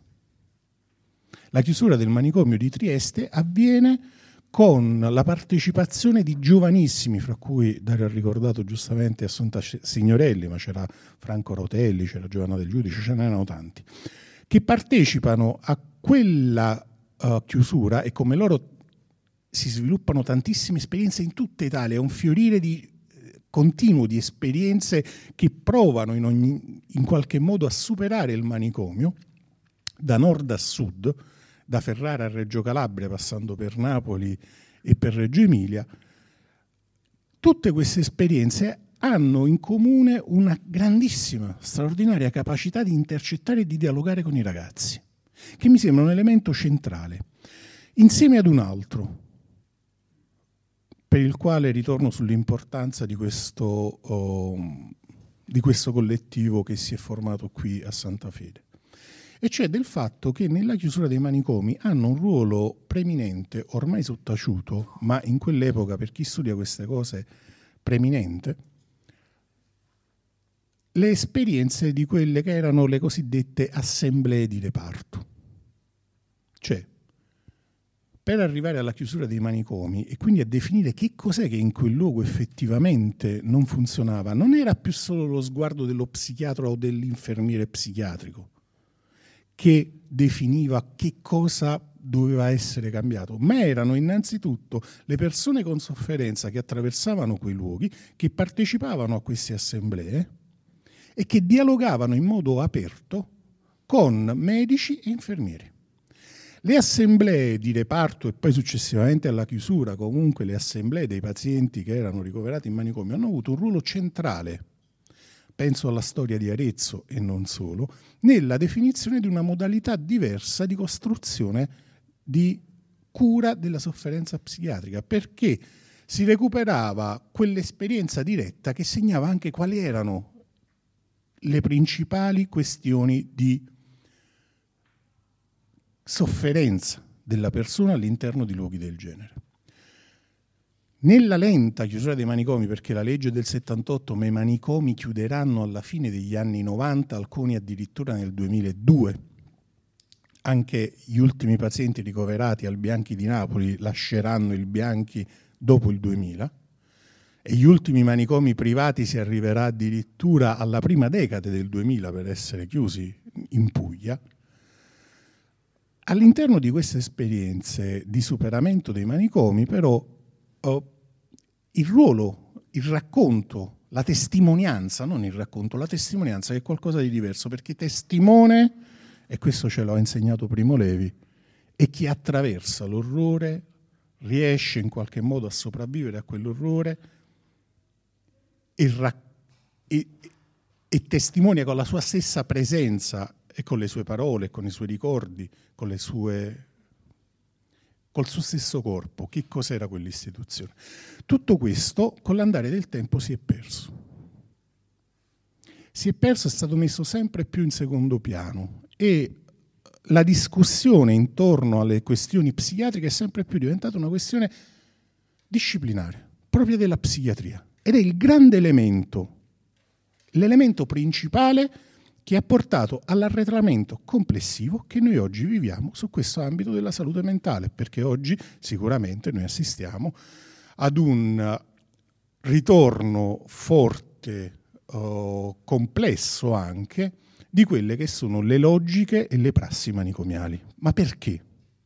La chiusura del manicomio di Trieste avviene con la partecipazione di giovanissimi, fra cui Dario ha ricordato giustamente Assunta Signorelli, ma c'era Franco Rotelli, c'era Giovanna Del Giudice, ce n'erano tanti, che partecipano a quella uh, chiusura, e come loro si sviluppano tantissime esperienze in tutta Italia, è un fiorire di continuo di esperienze che provano in, ogni, in qualche modo a superare il manicomio, da nord a sud, da Ferrara a Reggio Calabria, passando per Napoli e per Reggio Emilia. Tutte queste esperienze hanno in comune una grandissima, straordinaria capacità di intercettare e di dialogare con i ragazzi, che mi sembra un elemento centrale, insieme ad un altro, per il quale ritorno sull'importanza di questo, oh, di questo collettivo che si è formato qui a Santa Fede. E cioè del fatto che nella chiusura dei manicomi hanno un ruolo preminente, ormai sottaciuto, ma in quell'epoca, per chi studia queste cose, preminente, le esperienze di quelle che erano le cosiddette assemblee di reparto. Cioè, per arrivare alla chiusura dei manicomi e quindi a definire che cos'è che in quel luogo effettivamente non funzionava, non era più solo lo sguardo dello psichiatra o dell'infermiere psichiatrico che definiva che cosa doveva essere cambiato, ma erano innanzitutto le persone con sofferenza che attraversavano quei luoghi, che partecipavano a queste assemblee e che dialogavano in modo aperto con medici e infermieri. Le assemblee di reparto e poi successivamente alla chiusura, comunque le assemblee dei pazienti che erano ricoverati in manicomio hanno avuto un ruolo centrale, penso alla storia di Arezzo e non solo, nella definizione di una modalità diversa di costruzione di cura della sofferenza psichiatrica, perché si recuperava quell'esperienza diretta che segnava anche quali erano le principali questioni di sofferenza della persona all'interno di luoghi del genere. Nella lenta chiusura dei manicomi, perché la legge del settantotto, ma i manicomi chiuderanno alla fine degli anni novanta, alcuni addirittura nel duemiladue, anche gli ultimi pazienti ricoverati al Bianchi di Napoli lasceranno il Bianchi dopo il duemila, e gli ultimi manicomi privati si arriverà addirittura alla prima decade del duemila per essere chiusi in Puglia. All'interno di queste esperienze di superamento dei manicomi, però, oh, il ruolo, il racconto, la testimonianza, non il racconto, la testimonianza è qualcosa di diverso, perché testimone, e questo ce l'ha insegnato Primo Levi, è chi attraversa l'orrore, riesce in qualche modo a sopravvivere a quell'orrore e, ra- e, e testimonia con la sua stessa presenza e con le sue parole, con i suoi ricordi, con le sue, col suo stesso corpo, che cos'era quell'istituzione. Tutto questo con l'andare del tempo si è perso. Si è perso, è stato messo sempre più in secondo piano e la discussione intorno alle questioni psichiatriche è sempre più diventata una questione disciplinare, propria della psichiatria. Ed è il grande elemento, l'elemento principale che ha portato all'arretramento complessivo che noi oggi viviamo su questo ambito della salute mentale, perché oggi sicuramente noi assistiamo ad un ritorno forte, uh, complesso anche, di quelle che sono le logiche e le prassi manicomiali. Ma perché?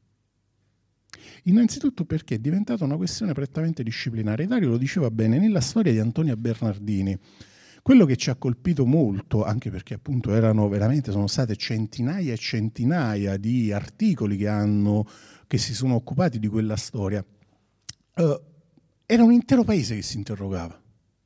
Innanzitutto perché è diventata una questione prettamente disciplinare. Dario lo diceva bene, nella storia di Antonia Bernardini, quello che ci ha colpito molto, anche perché appunto erano veramente, sono state centinaia e centinaia di articoli che, hanno, che si sono occupati di quella storia, uh, era un intero paese che si interrogava.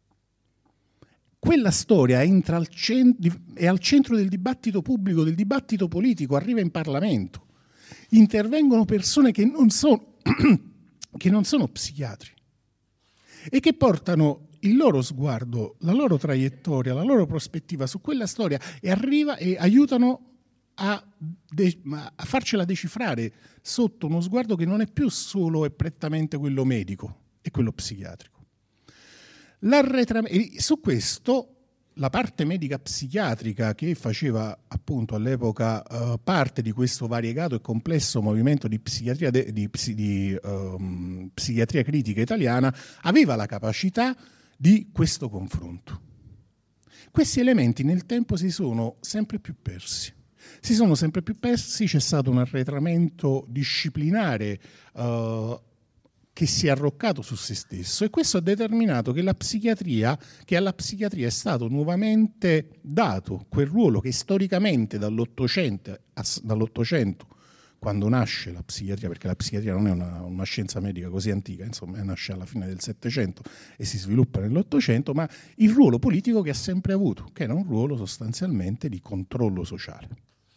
Quella storia entra al centro, è al centro del dibattito pubblico, del dibattito politico, arriva in Parlamento. Intervengono persone che non sono, che non sono psichiatri e che portano il loro sguardo, la loro traiettoria, la loro prospettiva su quella storia e arriva e aiutano a, de- a farcela decifrare sotto uno sguardo che non è più solo e prettamente quello medico, è quello psichiatrico. L'arretramento, su questo la parte medica psichiatrica che faceva appunto all'epoca uh, parte di questo variegato e complesso movimento di psichiatria, de- di, di um, psichiatria critica italiana aveva la capacità di questo confronto. Questi elementi nel tempo si sono sempre più persi. Si sono sempre più persi, c'è stato un arretramento disciplinare uh, che si è arroccato su se stesso e questo ha determinato che la psichiatria, che alla psichiatria è stato nuovamente dato quel ruolo che storicamente dall'Ottocento, dall'Ottocento quando nasce la psichiatria, perché la psichiatria non è una, una scienza medica così antica, insomma, nasce alla fine del Settecento e si sviluppa nell'Ottocento, ma il ruolo politico che ha sempre avuto, che era un ruolo sostanzialmente di controllo sociale.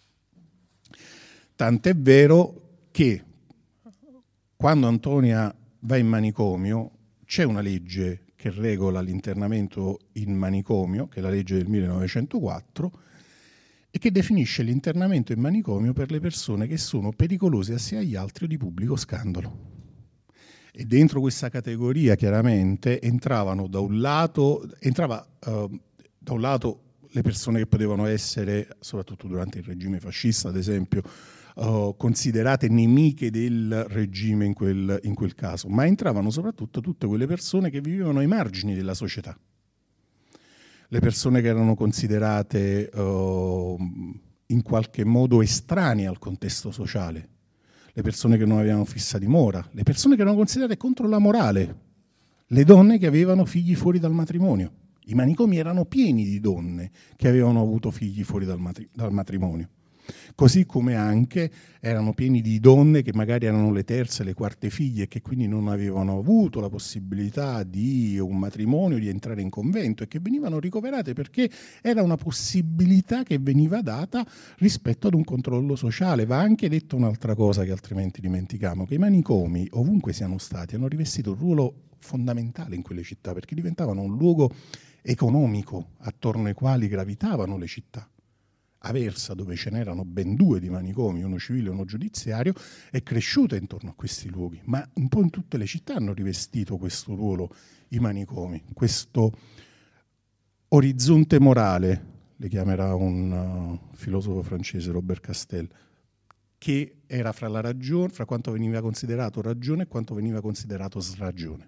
Tant'è vero che quando Antonia va in manicomio c'è una legge che regola l'internamento in manicomio, che è la legge del millenovecentoquattro, e che definisce l'internamento in manicomio per le persone che sono pericolose sia agli altri o di pubblico scandalo. E dentro questa categoria chiaramente entravano da un lato, entrava, uh, da un lato le persone che potevano essere, soprattutto durante il regime fascista ad esempio, uh, considerate nemiche del regime in quel, in quel caso, ma entravano soprattutto tutte quelle persone che vivevano ai margini della società. Le persone che erano considerate uh, in qualche modo estranee al contesto sociale, le persone che non avevano fissa dimora, le persone che erano considerate contro la morale, le donne che avevano figli fuori dal matrimonio. I manicomi erano pieni di donne che avevano avuto figli fuori dal, matri- dal matrimonio. così come anche erano pieni di donne che magari erano le terze, le quarte figlie e che quindi non avevano avuto la possibilità di un matrimonio, di entrare in convento, e che venivano ricoverate perché era una possibilità che veniva data rispetto ad un controllo sociale. Va anche detto un'altra cosa che altrimenti dimentichiamo, che i manicomi, ovunque siano stati, hanno rivestito un ruolo fondamentale in quelle città, perché diventavano un luogo economico attorno ai quali gravitavano le città. Aversa, dove ce n'erano ben due di manicomi, uno civile e uno giudiziario, è cresciuta intorno a questi luoghi, ma un po' in tutte le città hanno rivestito questo ruolo i manicomi, questo orizzonte morale, le chiamerà un uh, filosofo francese, Robert Castel, che era fra la ragione, fra quanto veniva considerato ragione e quanto veniva considerato sragione.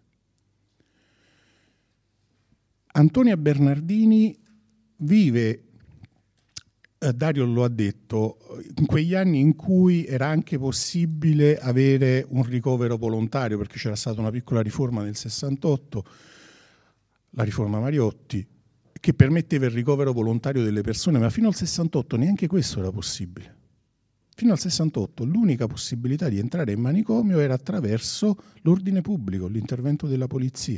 Antonia Bernardini vive, Dario lo ha detto, in quegli anni in cui era anche possibile avere un ricovero volontario, perché c'era stata una piccola riforma nel sessantotto, la riforma Mariotti, che permetteva il ricovero volontario delle persone, ma fino al sessantotto neanche questo era possibile. Fino al sessantotto l'unica possibilità di entrare in manicomio era attraverso l'ordine pubblico, l'intervento della polizia.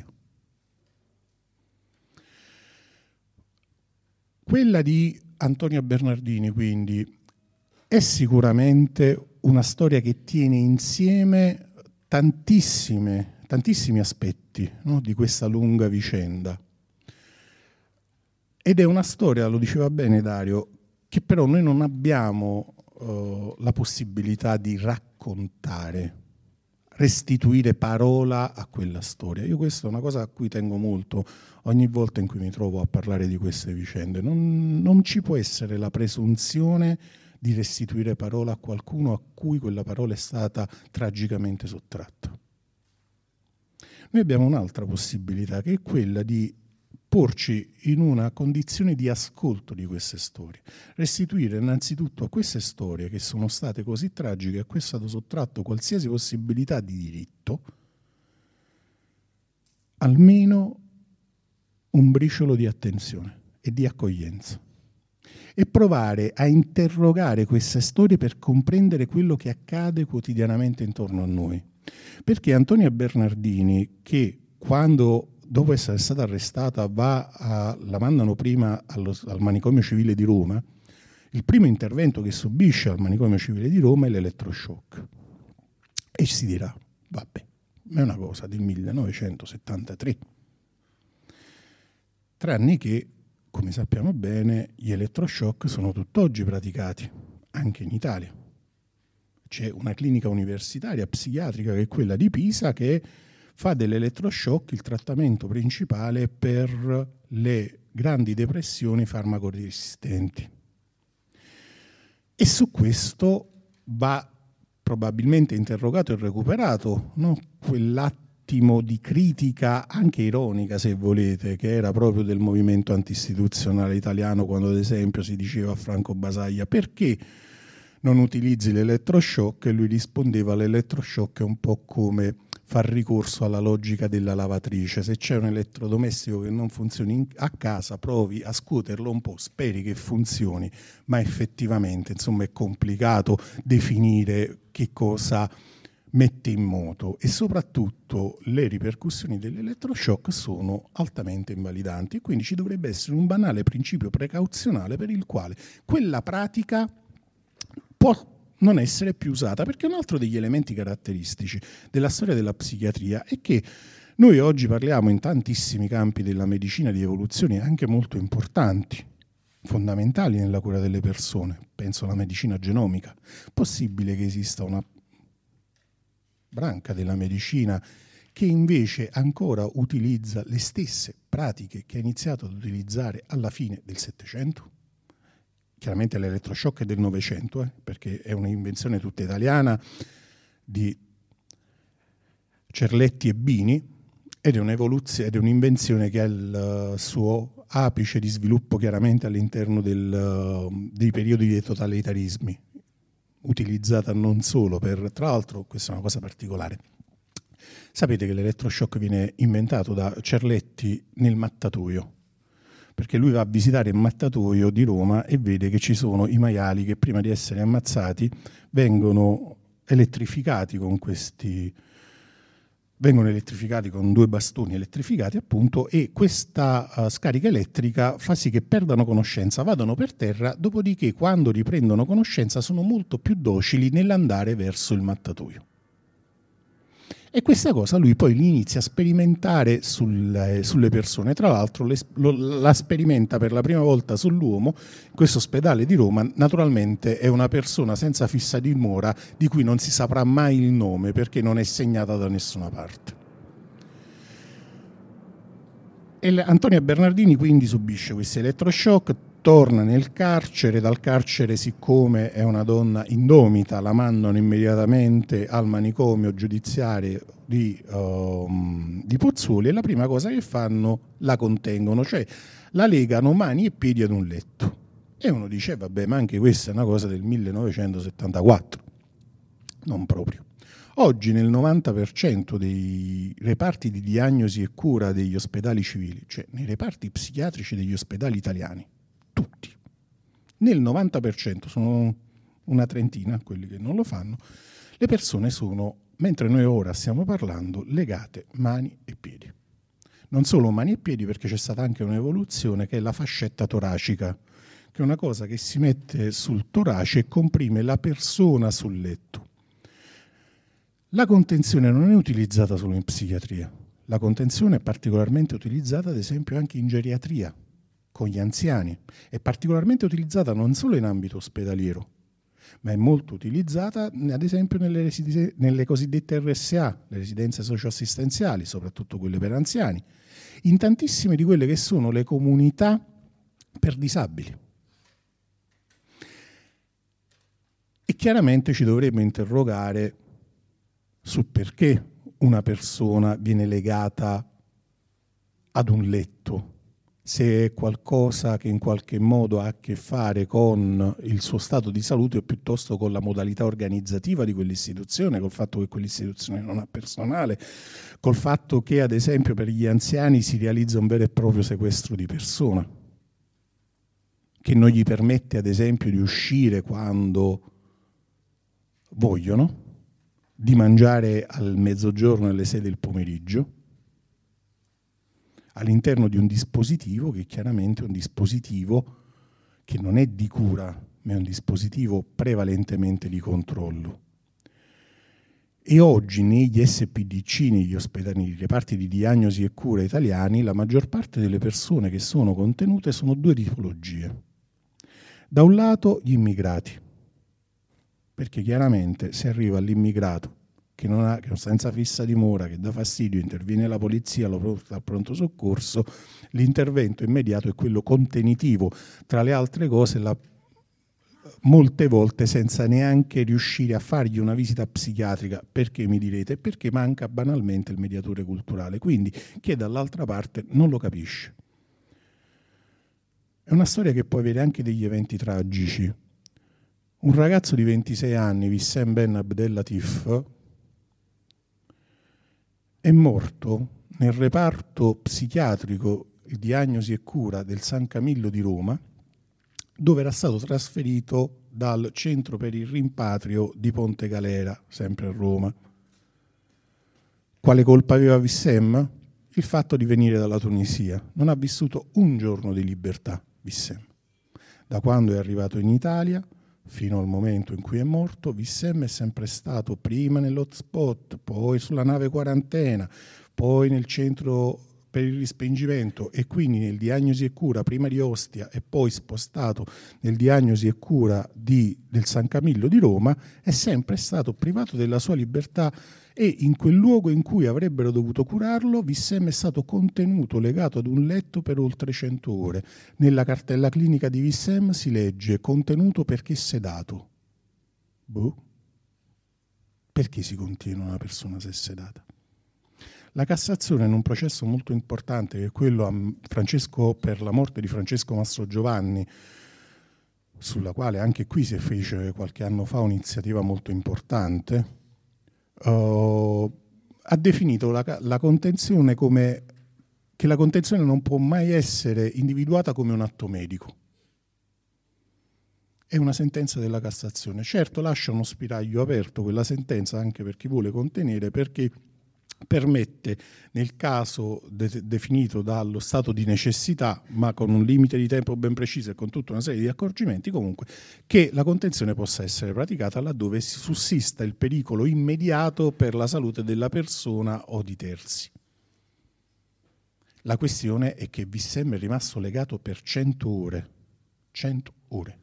Quella di Antonia Bernardini, quindi, è sicuramente una storia che tiene insieme tantissime, tantissimi aspetti, no, di questa lunga vicenda. Ed è una storia, lo diceva bene Dario, che però noi non abbiamo uh, la possibilità di raccontare, restituire parola a quella storia. Io questa è una cosa a cui tengo molto ogni volta in cui mi trovo a parlare di queste vicende. Non, non ci può essere la presunzione di restituire parola a qualcuno a cui quella parola è stata tragicamente sottratta. Noi abbiamo un'altra possibilità, che è quella di porci in una condizione di ascolto di queste storie, restituire innanzitutto a queste storie che sono state così tragiche, a cui è stato sottratto qualsiasi possibilità di diritto, almeno un briciolo di attenzione e di accoglienza, e provare a interrogare queste storie per comprendere quello che accade quotidianamente intorno a noi. Perché Antonia Bernardini, che quando dopo essere stata arrestata va a, la mandano prima allo, al manicomio civile di Roma, il primo intervento che subisce al manicomio civile di Roma è l'elettroshock. E si dirà, vabbè, è una cosa del millenovecentosettantatré. Tranne che, come sappiamo bene, gli elettroshock sono tutt'oggi praticati, anche in Italia. C'è una clinica universitaria psichiatrica che è quella di Pisa, che fa dell'elettroshock il trattamento principale per le grandi depressioni farmacoresistenti. E su questo va probabilmente interrogato e recuperato, no? Quell'attimo di critica, anche ironica se volete, che era proprio del movimento antiistituzionale italiano, quando ad esempio si diceva a Franco Basaglia: perché non utilizzi l'elettroshock? E lui rispondeva: l'elettroshock è un po' come far ricorso alla logica della lavatrice. Se c'è un elettrodomestico che non funzioni a casa, provi a scuoterlo un po', speri che funzioni, ma effettivamente, insomma, è complicato definire che cosa mette in moto, e soprattutto le ripercussioni dell'elettroshock sono altamente invalidanti, e quindi ci dovrebbe essere un banale principio precauzionale per il quale quella pratica può non essere più usata, perché un altro degli elementi caratteristici della storia della psichiatria è che noi oggi parliamo in tantissimi campi della medicina di evoluzioni anche molto importanti, fondamentali nella cura delle persone. Penso alla medicina genomica. Possibile che esista una branca della medicina che invece ancora utilizza le stesse pratiche che ha iniziato ad utilizzare alla fine del Settecento? Chiaramente l'elettroshock è del Novecento, eh, perché è un'invenzione tutta italiana di Cerletti e Bini, ed è un'evoluzione, ed è un'invenzione che ha il uh, suo apice di sviluppo chiaramente all'interno del, uh, dei periodi dei totalitarismi, utilizzata non solo per, tra l'altro, questa è una cosa particolare, sapete che l'elettroshock viene inventato da Cerletti nel mattatoio, perché lui va a visitare il mattatoio di Roma e vede che ci sono i maiali che prima di essere ammazzati vengono elettrificati con questi vengono elettrificati con due bastoni elettrificati, appunto, e questa uh, scarica elettrica fa sì che perdano conoscenza, vadano per terra, dopodiché quando riprendono conoscenza sono molto più docili nell'andare verso il mattatoio. E questa cosa lui poi inizia a sperimentare sulle, sulle persone. Tra l'altro le, lo, la sperimenta per la prima volta sull'uomo. In questo ospedale di Roma naturalmente è una persona senza fissa dimora di cui non si saprà mai il nome perché non è segnata da nessuna parte. E Antonia Bernardini quindi subisce questi elettroshock, torna nel carcere, dal carcere, siccome è una donna indomita, la mandano immediatamente al manicomio giudiziario di, um, di Pozzuoli, e la prima cosa che fanno, la contengono, cioè la legano mani e piedi ad un letto. E uno dice, vabbè, ma anche questa è una cosa del millenovecentosettantaquattro. Non proprio. Oggi nel novanta per cento dei reparti di diagnosi e cura degli ospedali civili, cioè nei reparti psichiatrici degli ospedali italiani, tutti, nel novanta per cento, sono una trentina quelli che non lo fanno, le persone sono, mentre noi ora stiamo parlando, legate mani e piedi. Non solo mani e piedi, perché c'è stata anche un'evoluzione che è la fascetta toracica, che è una cosa che si mette sul torace e comprime la persona sul letto. La contenzione non è utilizzata solo in psichiatria, la contenzione è particolarmente utilizzata ad esempio anche in geriatria, con gli anziani, è particolarmente utilizzata non solo in ambito ospedaliero, ma è molto utilizzata ad esempio nelle, reside- nelle cosiddette R S A, le residenze socioassistenziali, soprattutto quelle per anziani, in tantissime di quelle che sono le comunità per disabili. E chiaramente ci dovremmo interrogare su perché una persona viene legata ad un letto, se è qualcosa che in qualche modo ha a che fare con il suo stato di salute o piuttosto con la modalità organizzativa di quell'istituzione, col fatto che quell'istituzione non ha personale, col fatto che ad esempio per gli anziani si realizza un vero e proprio sequestro di persona, che non gli permette ad esempio di uscire quando vogliono, di mangiare al mezzogiorno e alle sei del pomeriggio, all'interno di un dispositivo che chiaramente è un dispositivo che non è di cura, ma è un dispositivo prevalentemente di controllo. E oggi negli S P D C, negli ospedali, nei reparti di diagnosi e cura italiani, la maggior parte delle persone che sono contenute sono due tipologie. Da un lato gli immigrati, perché chiaramente se arriva all'immigrato che non ha, che è senza fissa dimora, che dà fastidio, interviene la polizia, lo porta al pronto soccorso, l'intervento immediato è quello contenitivo, tra le altre cose la, molte volte senza neanche riuscire a fargli una visita psichiatrica. Perché, mi direte? Perché manca banalmente il mediatore culturale, quindi chi è dall'altra parte non lo capisce. È una storia che può avere anche degli eventi tragici. Un ragazzo di ventisei anni, Wissem Ben Abdellatif, è morto nel reparto psichiatrico diagnosi e cura del San Camillo di Roma, dove era stato trasferito dal centro per il rimpatrio di Ponte Galera, sempre a Roma. Quale colpa aveva Wissem? Il fatto di venire dalla Tunisia. Non ha vissuto un giorno di libertà, Wissem. Da quando è arrivato in Italia fino al momento in cui è morto, Wissem è sempre stato prima nell'hotspot, poi sulla nave quarantena, poi nel centro per il rispingimento e quindi nel diagnosi e cura prima di Ostia e poi spostato nel diagnosi e cura di, del San Camillo di Roma, è sempre stato privato della sua libertà e in quel luogo in cui avrebbero dovuto curarlo, Wissem è stato contenuto, legato ad un letto per oltre cento ore. Nella cartella clinica di Wissem si legge contenuto perché sedato. Boh. Perché si contiene una persona se è sedata? La Cassazione, in un processo molto importante, che è quello a Francesco, per la morte di Francesco Mastrogiovanni, sulla quale anche qui si fece qualche anno fa un'iniziativa molto importante, Uh, ha definito la, la contenzione come che la contenzione non può mai essere individuata come un atto medico. È una sentenza della Cassazione. Certo, lascia uno spiraglio aperto quella sentenza anche per chi vuole contenere, perché permette, nel caso de- definito dallo stato di necessità, ma con un limite di tempo ben preciso e con tutta una serie di accorgimenti, comunque, che la contenzione possa essere praticata laddove sussista il pericolo immediato per la salute della persona o di terzi. La questione è che Wissem è rimasto legato per cento ore, cento ore,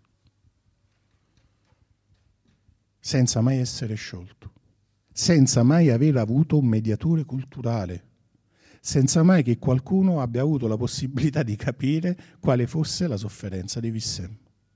senza mai essere sciolto, senza mai aver avuto un mediatore culturale, senza mai che qualcuno abbia avuto la possibilità di capire quale fosse la sofferenza di Wissem.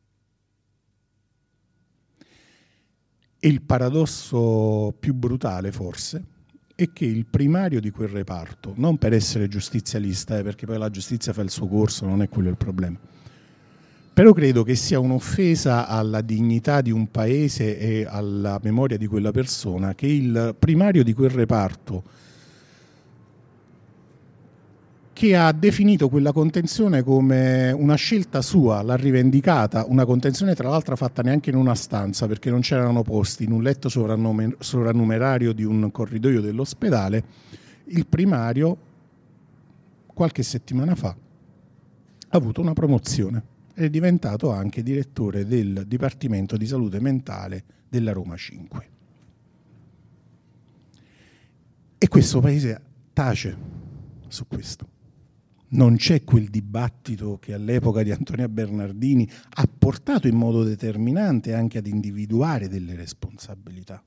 E il paradosso più brutale, forse, è che il primario di quel reparto, non per essere giustizialista, eh, perché poi la giustizia fa il suo corso, non è quello il problema, però credo che sia un'offesa alla dignità di un paese e alla memoria di quella persona che il primario di quel reparto, che ha definito quella contenzione come una scelta sua, l'ha rivendicata, una contenzione tra l'altro fatta neanche in una stanza perché non c'erano posti, in un letto sovrannumerario di un corridoio dell'ospedale, il primario qualche settimana fa ha avuto una promozione. È diventato anche direttore del Dipartimento di Salute Mentale della Roma cinque. E questo paese tace su questo. Non c'è quel dibattito che all'epoca di Antonia Bernardini ha portato in modo determinante anche ad individuare delle responsabilità.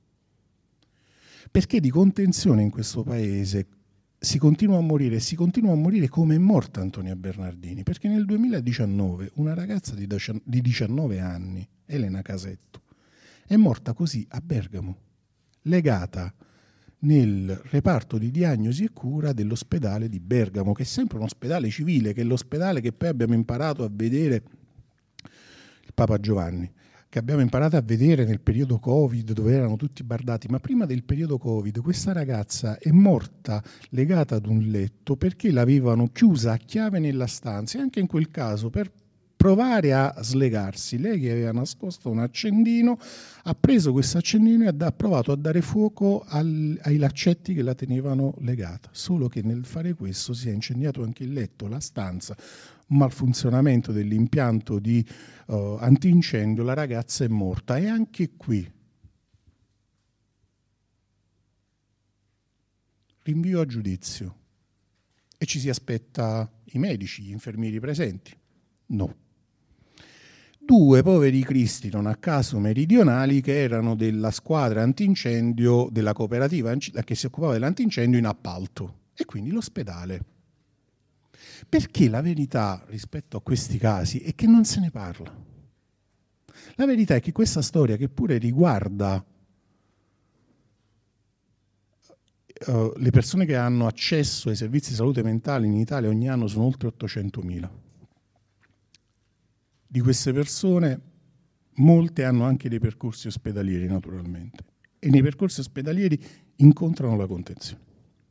Perché di contenzione in questo paese si continua a morire, si continua a morire come è morta Antonia Bernardini, perché nel duemiladiciannove una ragazza di diciannove anni, Elena Casetto, è morta così a Bergamo, legata nel reparto di diagnosi e cura dell'ospedale di Bergamo, che è sempre un ospedale civile, che è l'ospedale che poi abbiamo imparato a vedere, il Papa Giovanni, che abbiamo imparato a vedere nel periodo Covid, dove erano tutti bardati, ma prima del periodo Covid questa ragazza è morta legata ad un letto perché l'avevano chiusa a chiave nella stanza, e anche in quel caso per provare a slegarsi, lei che aveva nascosto un accendino ha preso questo accendino e ha provato a dare fuoco al, ai laccetti che la tenevano legata, solo che nel fare questo si è incendiato anche il letto, la stanza, un malfunzionamento dell'impianto di uh, antincendio, la ragazza è morta. E anche qui rinvio a giudizio e ci si aspetta i medici, gli infermieri presenti. No. Due poveri cristi, non a caso meridionali, che erano della squadra antincendio della cooperativa che si occupava dell'antincendio in appalto, e quindi l'ospedale. Perché la verità rispetto a questi casi è che non se ne parla. La verità è che questa storia, che pure riguarda uh, le persone che hanno accesso ai servizi di salute mentale in Italia ogni anno sono oltre ottocentomila. Di queste persone molte hanno anche dei percorsi ospedalieri, naturalmente, e nei percorsi ospedalieri incontrano la contenzione.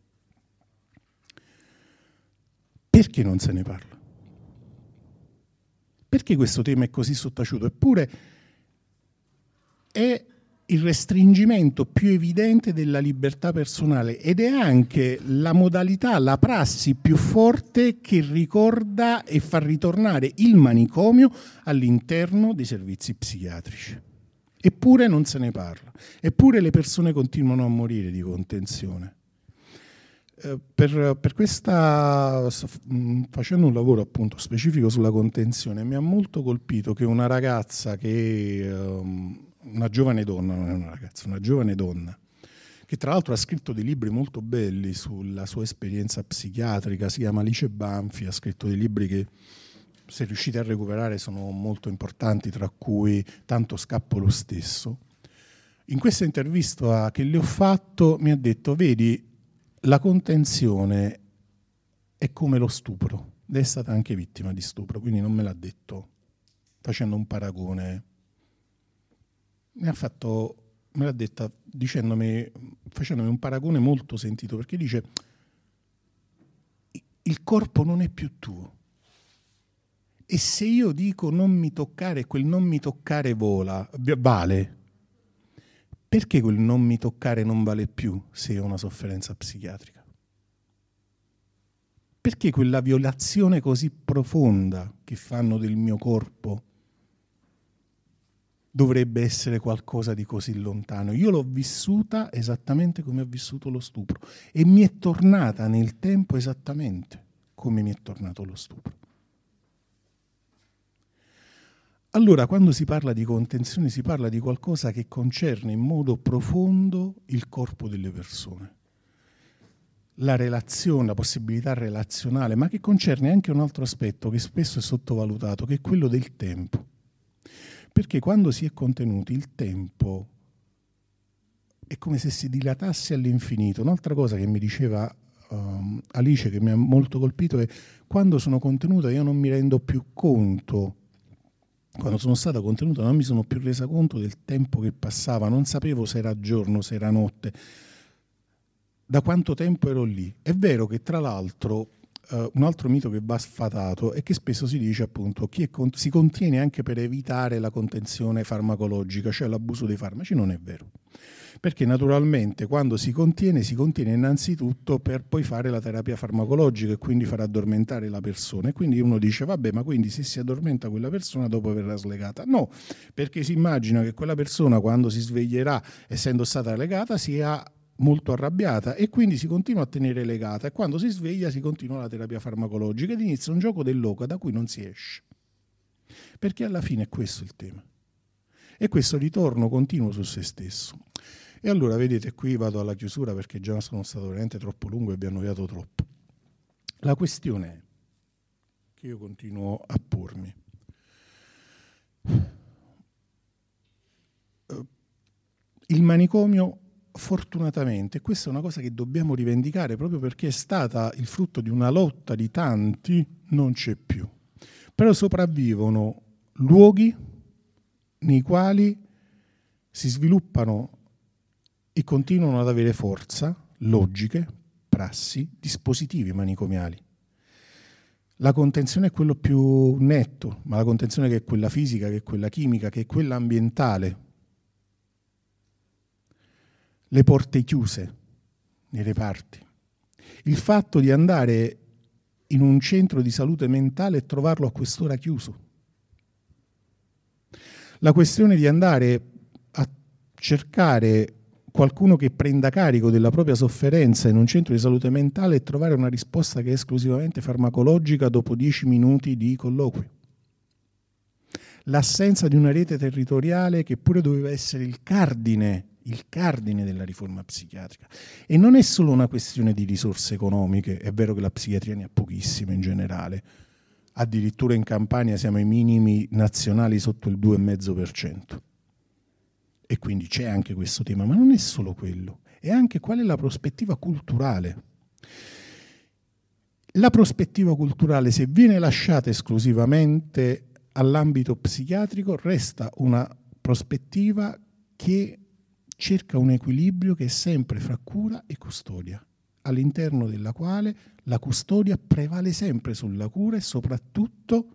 Perché non se ne parla? Perché questo tema è così sottaciuto? Eppure è il restringimento più evidente della libertà personale ed è anche la modalità, la prassi più forte che ricorda e fa ritornare il manicomio all'interno dei servizi psichiatrici. Eppure non se ne parla, eppure le persone continuano a morire di contenzione. Eh, per, per questa, facendo un lavoro appunto specifico sulla contenzione, mi ha molto colpito che una ragazza che... Um, una giovane donna, non è una ragazza, una giovane donna, che tra l'altro ha scritto dei libri molto belli sulla sua esperienza psichiatrica, si chiama Alice Banfi, ha scritto dei libri che, se riuscite a recuperare, sono molto importanti, tra cui Tanto scappo lo stesso. In questa intervista che le ho fatto mi ha detto: vedi, la contenzione è come lo stupro. Lei è stata anche vittima di stupro, quindi non me l'ha detto facendo un paragone. Mi ha fatto, me l'ha detta dicendomi, facendomi un paragone molto sentito, perché dice: il corpo non è più tuo. E se io dico non mi toccare, quel non mi toccare vola, vale. Perché quel non mi toccare non vale più se ho una sofferenza psichiatrica? Perché quella violazione così profonda che fanno del mio corpo dovrebbe essere qualcosa di così lontano? Io l'ho vissuta esattamente come ho vissuto lo stupro e mi è tornata nel tempo esattamente come mi è tornato lo stupro. Allora, quando si parla di contenzione, si parla di qualcosa che concerne in modo profondo il corpo delle persone. La relazione, la possibilità relazionale, ma che concerne anche un altro aspetto che spesso è sottovalutato, che è quello del tempo. Perché quando si è contenuti, il tempo è come se si dilatasse all'infinito. Un'altra cosa che mi diceva um, Alice, che mi ha molto colpito, è quando sono contenuta io non mi rendo più conto. Quando sono stata contenuta non mi sono più resa conto del tempo che passava, non sapevo se era giorno, se era notte, da quanto tempo ero lì. È vero che tra l'altro uh, un altro mito che va sfatato è che spesso si dice appunto chi è con- si contiene anche per evitare la contenzione farmacologica, cioè l'abuso dei farmaci. Non è vero. Perché naturalmente quando si contiene, si contiene innanzitutto per poi fare la terapia farmacologica e quindi far addormentare la persona. E quindi uno dice, vabbè, ma quindi se si addormenta quella persona dopo verrà slegata? No, perché si immagina che quella persona quando si sveglierà, essendo stata legata, sia molto arrabbiata e quindi si continua a tenere legata e quando si sveglia si continua la terapia farmacologica ed inizia un gioco dell'oca da cui non si esce. Perché alla fine è questo il tema. E questo ritorno continuo su se stesso. E allora, vedete, qui vado alla chiusura perché già sono stato veramente troppo lungo e vi ho annoiato troppo. La questione è che io continuo a pormi. Il manicomio, fortunatamente, questa è una cosa che dobbiamo rivendicare proprio perché è stata il frutto di una lotta di tanti, non c'è più. Però sopravvivono luoghi nei quali si sviluppano e continuano ad avere forza, logiche, prassi, dispositivi manicomiali. La contenzione è quello più netto, ma la contenzione che è quella fisica, che è quella chimica, che è quella ambientale. Le porte chiuse nei reparti. Il fatto di andare in un centro di salute mentale e trovarlo a quest'ora chiuso. La questione di andare a cercare qualcuno che prenda carico della propria sofferenza in un centro di salute mentale e trovare una risposta che è esclusivamente farmacologica dopo dieci minuti di colloquio. L'assenza di una rete territoriale che pure doveva essere il cardine, il cardine della riforma psichiatrica. E non è solo una questione di risorse economiche, è vero che la psichiatria ne ha pochissime in generale, addirittura in Campania siamo ai minimi nazionali sotto il due virgola cinque per cento. E quindi c'è anche questo tema, ma non è solo quello, è anche qual è la prospettiva culturale. La prospettiva culturale, se viene lasciata esclusivamente all'ambito psichiatrico, resta una prospettiva che cerca un equilibrio che è sempre fra cura e custodia, all'interno della quale la custodia prevale sempre sulla cura e soprattutto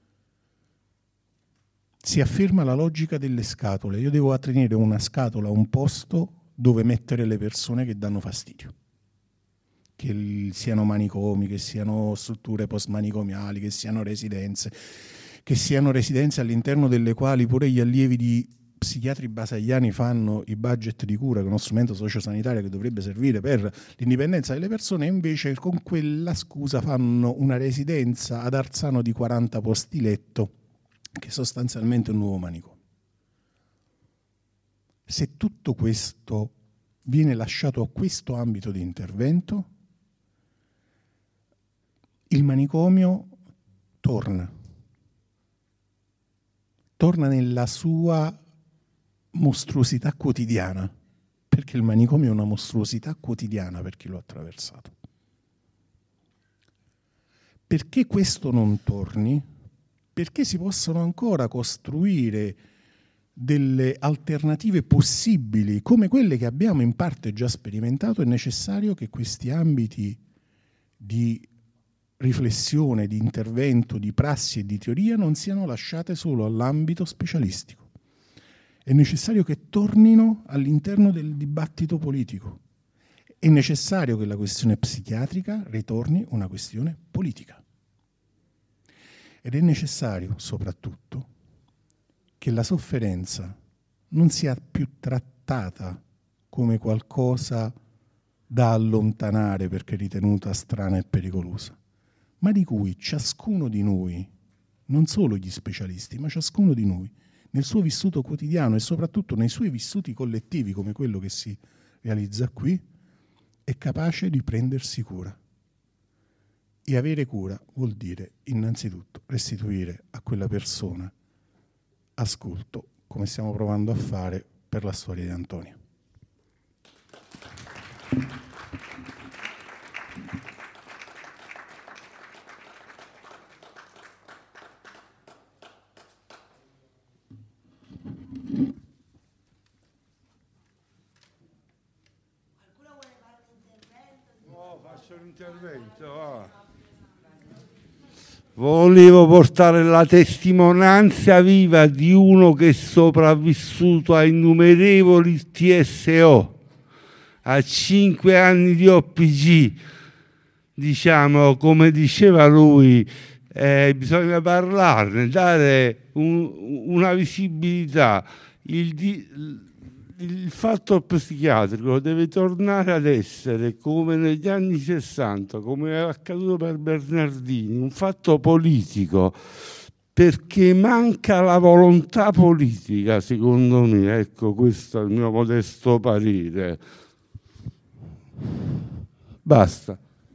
si afferma la logica delle scatole. Io devo tenere una scatola a un posto dove mettere le persone che danno fastidio, che siano manicomi, che siano strutture post-manicomiali, che siano residenze, che siano residenze all'interno delle quali pure gli allievi di psichiatri basagliani fanno i budget di cura, che è uno strumento sociosanitario che dovrebbe servire per l'indipendenza delle persone, e invece con quella scusa fanno una residenza ad Arzano di quaranta posti letto, che è sostanzialmente un nuovo manicomio. Se tutto questo viene lasciato a questo ambito di intervento, il manicomio torna. Torna nella sua mostruosità quotidiana, perché il manicomio è una mostruosità quotidiana per chi lo ha attraversato. Perché questo non torni? Perché si possono ancora costruire delle alternative possibili, come quelle che abbiamo in parte già sperimentato, è necessario che questi ambiti di riflessione, di intervento, di prassi e di teoria non siano lasciate solo all'ambito specialistico. È necessario che tornino all'interno del dibattito politico. È necessario che la questione psichiatrica ritorni una questione politica. Ed è necessario, soprattutto, che la sofferenza non sia più trattata come qualcosa da allontanare perché ritenuta strana e pericolosa, ma di cui ciascuno di noi, non solo gli specialisti, ma ciascuno di noi, nel suo vissuto quotidiano e soprattutto nei suoi vissuti collettivi come quello che si realizza qui, è capace di prendersi cura. E avere cura vuol dire innanzitutto restituire a quella persona ascolto, come stiamo provando a fare per la storia di Antonio. Volevo portare la testimonianza viva di uno che è sopravvissuto a innumerevoli T S O, a cinque anni di O P G. Diciamo, come diceva lui, eh, bisogna parlarne, dare un, una visibilità. Il, di, il fatto psichiatrico deve tornare ad essere, come negli anni sessanta, come è accaduto per Bernardini, un fatto politico, perché manca la volontà politica, secondo me. Ecco, questo è il mio modesto parere. Basta.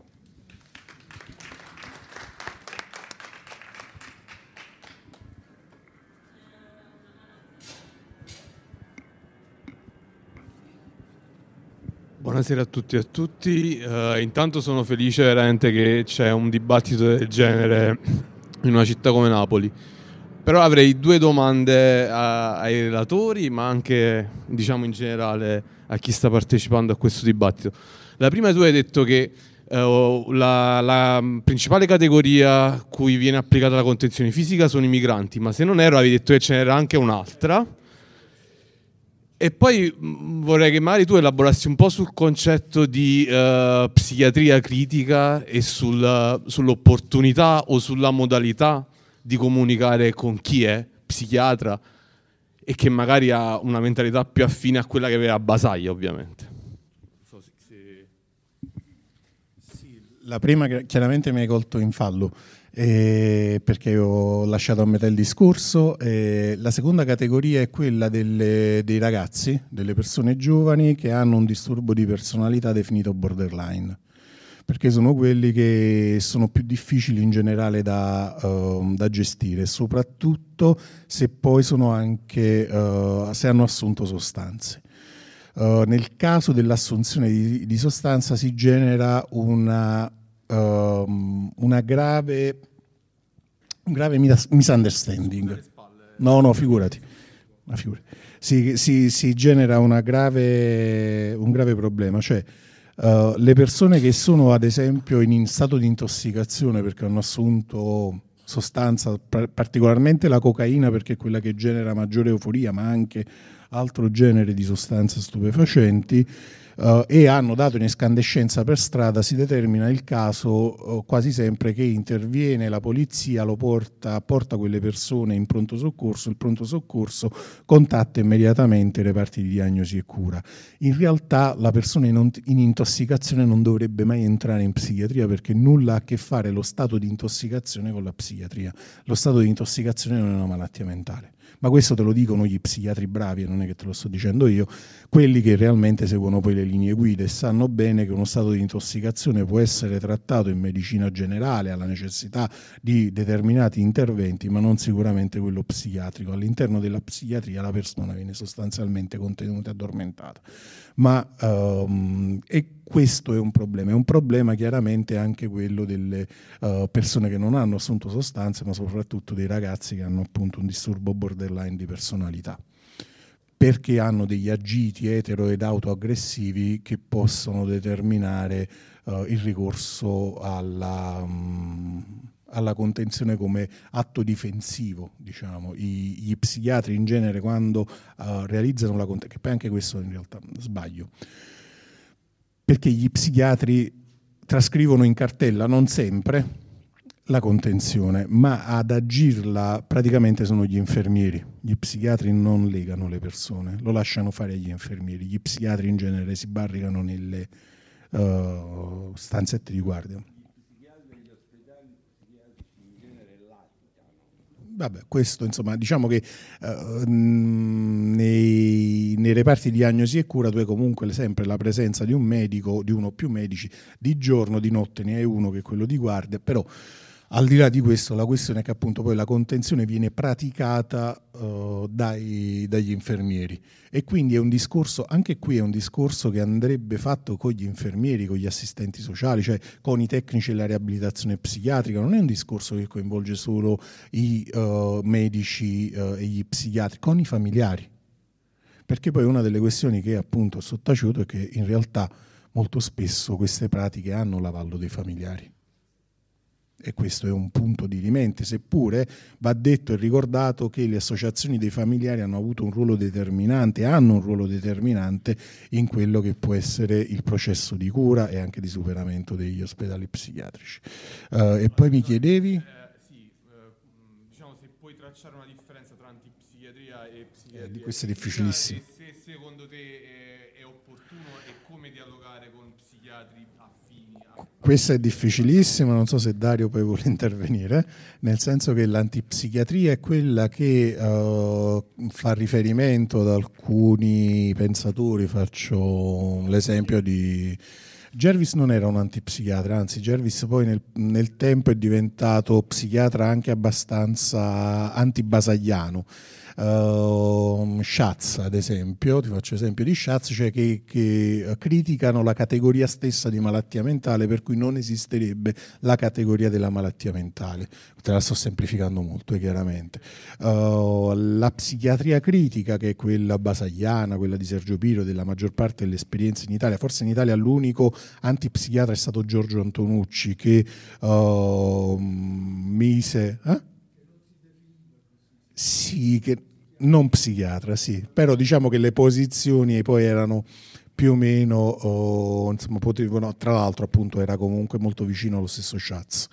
Buonasera a tutti e a tutti. Uh, intanto sono felice veramente che c'è un dibattito del genere in una città come Napoli. Però avrei due domande a, ai relatori, ma anche, diciamo, in generale a chi sta partecipando a questo dibattito. La prima, tu hai detto che uh, la, la principale categoria cui viene applicata la contenzione fisica sono i migranti, ma se non ero avevi detto che ce n'era anche un'altra. E poi vorrei che magari tu elaborassi un po' sul concetto di uh, psichiatria critica e sul, sull'opportunità o sulla modalità di comunicare con chi è psichiatra e che magari ha una mentalità più affine a quella che aveva Basaglia, ovviamente. Sì, la prima chiaramente mi hai colto in fallo. Eh, perché ho lasciato a metà il discorso. Eh, la seconda categoria è quella delle, dei ragazzi, delle persone giovani che hanno un disturbo di personalità definito borderline, perché sono quelli che sono più difficili in generale da, uh, da gestire, soprattutto se poi sono anche uh, se hanno assunto sostanze. Uh, nel caso dell'assunzione di, di sostanza si genera una Uh, una grave un grave misunderstanding. No, no, figurati. No, figurati. Si, si, si genera una grave, un grave problema, cioè uh, le persone che sono ad esempio in, in stato di intossicazione perché hanno assunto sostanza, particolarmente la cocaina perché è quella che genera maggiore euforia, ma anche altro genere di sostanze stupefacenti, Uh, e hanno dato in escandescenza per strada, si determina il caso uh, quasi sempre che interviene la polizia, lo porta, porta quelle persone in pronto soccorso, il pronto soccorso contatta immediatamente i reparti di diagnosi e cura. In realtà la persona in, in intossicazione non dovrebbe mai entrare in psichiatria perché nulla ha a che fare lo stato di intossicazione con la psichiatria. Lo stato di intossicazione non è una malattia mentale. Ma questo te lo dicono gli psichiatri bravi e non è che te lo sto dicendo io, quelli che realmente seguono poi le linee guida e sanno bene che uno stato di intossicazione può essere trattato in medicina generale alla necessità di determinati interventi, ma non sicuramente quello psichiatrico. All'interno della psichiatria la persona viene sostanzialmente contenuta e addormentata. Ma um, e questo è un problema, è un problema chiaramente anche quello delle uh, persone che non hanno assunto sostanze, ma soprattutto dei ragazzi che hanno appunto un disturbo borderline di personalità. perché hanno degli agiti etero ed autoaggressivi che possono determinare uh, il ricorso alla, um, alla contenzione come atto difensivo, diciamo. I, gli psichiatri in genere quando uh, realizzano la contenzione, che poi anche questo in realtà sbaglio, perché gli psichiatri trascrivono in cartella non sempre la contenzione, ma ad agirla praticamente sono gli infermieri. Gli psichiatri non legano le persone, lo lasciano fare agli infermieri. Gli psichiatri in genere si barricano nelle uh, stanzette di guardia. Vabbè, questo insomma, diciamo che uh, nei, nei reparti di diagnosi e cura tu hai comunque sempre la presenza di un medico, di uno o più medici, di giorno, di notte ne hai uno che è quello di guardia, però al di là di questo la questione è che appunto poi la contenzione viene praticata uh, dai, dagli infermieri e quindi è un discorso, anche qui è un discorso che andrebbe fatto con gli infermieri, con gli assistenti sociali, cioè con i tecnici della riabilitazione psichiatrica, non è un discorso che coinvolge solo i uh, medici uh, e gli psichiatri, con i familiari, perché poi una delle questioni che appunto ho sottaciuto è che in realtà molto spesso queste pratiche hanno l'avallo dei familiari. E questo è un punto di rimente, seppure va detto e ricordato che le associazioni dei familiari hanno avuto un ruolo determinante, hanno un ruolo determinante in quello che può essere il processo di cura e anche di superamento degli ospedali psichiatrici. Uh, e poi mi chiedevi? Eh, sì, eh, diciamo se puoi tracciare una differenza tra antipsichiatria e psichiatria. Eh, di questo è difficilissimo. E se secondo te è, è opportuno e come dialogare con psichiatri affini a... Questo è difficilissimo, non so se Dario poi vuole intervenire, nel senso che l'antipsichiatria è quella che uh, fa riferimento ad alcuni pensatori, faccio l'esempio di... Jervis non era un antipsichiatra, anzi Jervis poi nel, nel tempo è diventato psichiatra anche abbastanza antibasagliano. Uh, Schatz ad esempio, ti faccio esempio di Schatz, cioè che, che criticano la categoria stessa di malattia mentale, per cui non esisterebbe la categoria della malattia mentale. Te la sto semplificando molto, eh, chiaramente. Uh, la psichiatria critica, che è quella basagliana, quella di Sergio Piro, della maggior parte delle esperienze in Italia, forse in Italia l'unico antipsichiatra è stato Giorgio Antonucci, che uh, mise... Eh? Sì, che non psichiatra, sì, però diciamo che le posizioni poi erano più o meno, oh, insomma, potevano, tra l'altro appunto era comunque molto vicino allo stesso Schatz.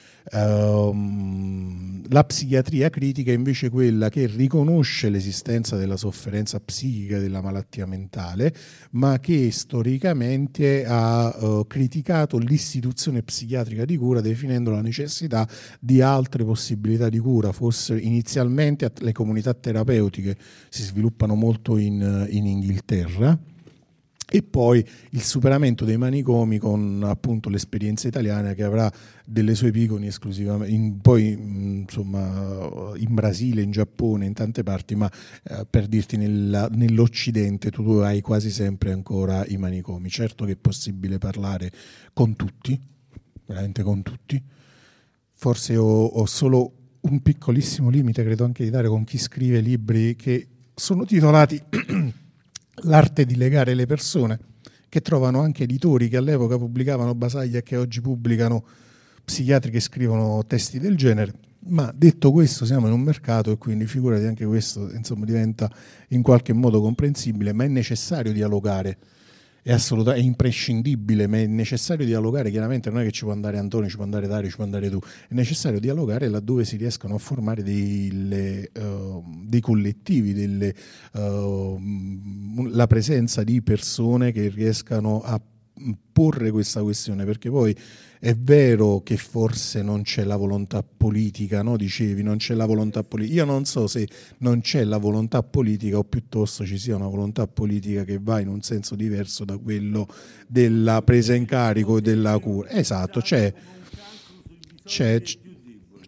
Um, la psichiatria critica è invece quella che riconosce l'esistenza della sofferenza psichica, della malattia mentale, ma che storicamente ha uh, criticato l'istituzione psichiatrica di cura, definendo la necessità di altre possibilità di cura. Forse inizialmente le comunità terapeutiche si sviluppano molto in, in Inghilterra, e poi il superamento dei manicomi con appunto l'esperienza italiana, che avrà delle sue epigoni esclusivamente, in, poi insomma in Brasile, in Giappone, in tante parti, ma eh, per dirti nella, nell'Occidente tu hai quasi sempre ancora i manicomi. Certo che è possibile parlare con tutti, veramente con tutti, forse ho, ho solo un piccolissimo limite, credo anche di dare, con chi scrive libri che sono titolati L'arte di legare le persone, che trovano anche editori che all'epoca pubblicavano Basaglia e che oggi pubblicano psichiatri che scrivono testi del genere. Ma detto questo, siamo in un mercato e quindi figurati, anche questo insomma diventa in qualche modo comprensibile, ma è necessario dialogare. È assolutamente, è imprescindibile, ma è necessario dialogare. Chiaramente non è che ci può andare Antonio, ci può andare Dario, ci può andare tu. È necessario dialogare laddove si riescano a formare delle, uh, dei collettivi, delle, uh, la presenza di persone che riescano a porre questa questione, perché poi è vero che forse non c'è la volontà politica, no? Dicevi, non c'è la volontà politica. Io non so se non c'è la volontà politica o piuttosto ci sia una volontà politica che va in un senso diverso da quello della presa in carico e della cura. Esatto, c'è, c'è,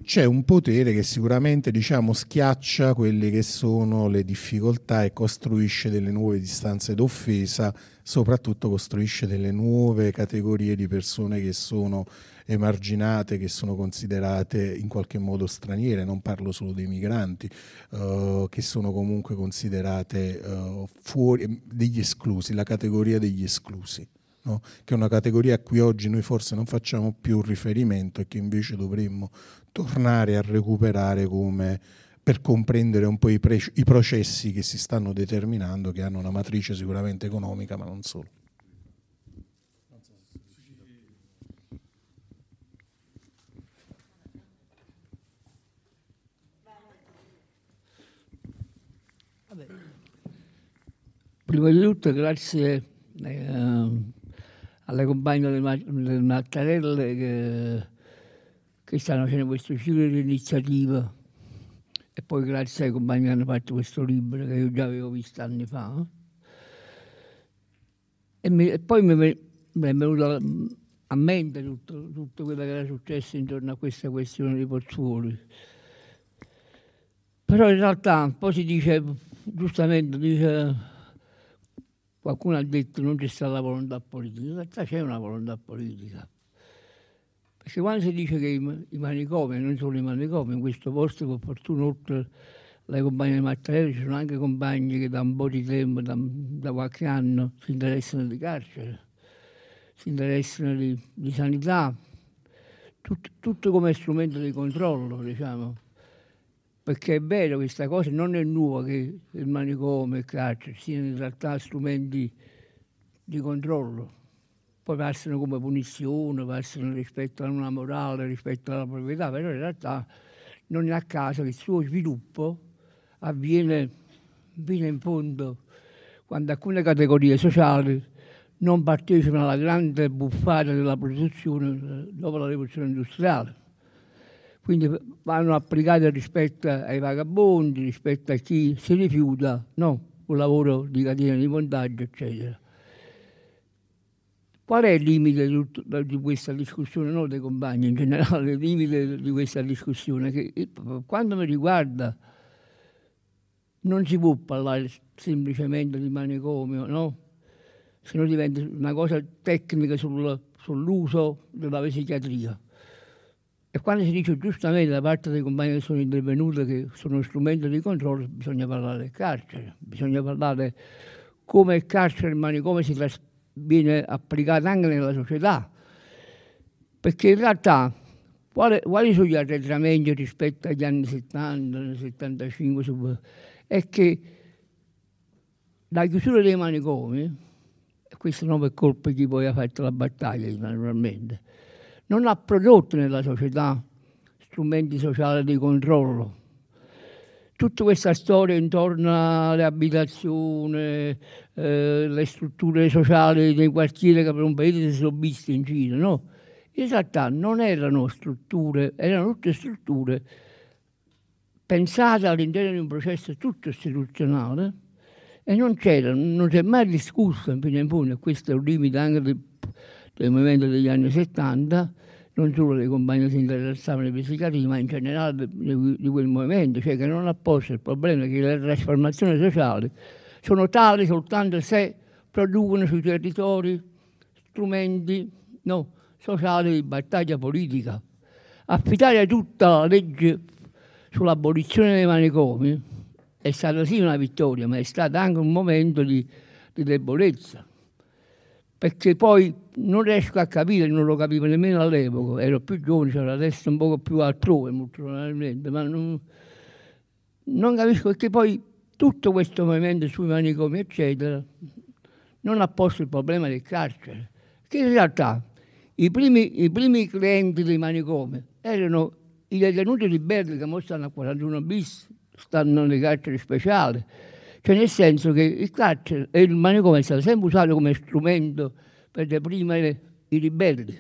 c'è un potere che sicuramente, diciamo, schiaccia quelle che sono le difficoltà e costruisce delle nuove distanze d'offesa, soprattutto costruisce delle nuove categorie di persone che sono emarginate, che sono considerate in qualche modo straniere. Non parlo solo dei migranti, uh, che sono comunque considerate uh, fuori, degli esclusi, la categoria degli esclusi. No? Che è una categoria a cui oggi noi forse non facciamo più riferimento e che invece dovremmo tornare a recuperare come per comprendere un po' i, pre- i processi che si stanno determinando, che hanno una matrice sicuramente economica, ma non solo. Prima di tutto grazie eh, alle compagne del, del Mattarelle che, che stanno facendo questo ciclo di iniziativa, e poi grazie ai compagni che hanno fatto questo libro che io già avevo visto anni fa. E, mi, e poi mi, mi è venuto a mente tutto, tutto quello che era successo intorno a questa questione di Pozzuoli. Però in realtà poi si dice, giustamente, dice, qualcuno ha detto non c'è stata la volontà politica. In realtà c'è una volontà politica. Perché quando si dice che i, i manicomi, non solo i manicomi, in questo posto, per fortuna, oltre alle compagne di Mattarelli, ci sono anche compagni che da un po' di tempo, da, da qualche anno, si interessano di carcere, si interessano di, di sanità, tutto, tutto come strumento di controllo, diciamo. Perché è vero, questa cosa non è nuova, che il manicomio e il carcere siano in realtà strumenti di controllo. Poi passano come punizione, passano rispetto a una morale, rispetto alla proprietà, però in realtà non è a caso che il suo sviluppo avviene fino in fondo quando alcune categorie sociali non partecipano alla grande buffata della produzione dopo la rivoluzione industriale. Quindi vanno applicate rispetto ai vagabondi, rispetto a chi si rifiuta, no, un lavoro di catena di montaggio, eccetera. Qual è il limite di, tutto, di questa discussione, non dei compagni in generale, il limite di questa discussione? Che quando mi riguarda non si può parlare semplicemente di manicomio, no? Se no diventa una cosa tecnica sul, sull'uso della psichiatria. E quando si dice giustamente da parte dei compagni che sono intervenuti che sono strumento di controllo, bisogna parlare del carcere, bisogna parlare come il carcere e il manicomio si tras- viene applicato anche nella società. Perché in realtà quali, quali sono gli arretramenti rispetto agli anni settanta, anni settantacinque? È che la chiusura dei manicomi, e questo non per colpa di chi poi ha fatto la battaglia naturalmente, non ha prodotto nella società strumenti sociali di controllo. Tutta questa storia intorno alle abitazioni, eh, le strutture sociali dei quartieri che per un paese si sono viste in Cina, no? In realtà non erano strutture, erano tutte strutture pensate all'interno di un processo tutto istituzionale e non c'era, non si è mai discusso in fine in fondo, e questo è un limite anche del, del movimento degli anni settanta, non solo dei compagni che si interessavano di psichiatria, ma in generale di, di quel movimento, cioè che non ha posto il problema che le trasformazioni sociali sono tali soltanto se producono sui territori strumenti no, sociali di battaglia politica. Affidare tutta la legge sull'abolizione dei manicomi è stata sì una vittoria, ma è stato anche un momento di, di debolezza. Perché poi non riesco a capire, non lo capivo nemmeno all'epoca, ero più giovane, c'era la testa un po' più altrove, molto probabilmente, ma non, non capisco perché poi tutto questo movimento sui manicomi, eccetera, non ha posto il problema del carcere. Che in realtà i primi, i primi clienti dei manicomi erano i detenuti liberali che ora stanno a quarantuno bis, stanno nei carceri speciali. Cioè nel senso che il carcere e il manicomio è stato sempre usato come strumento per deprimere i ribelli.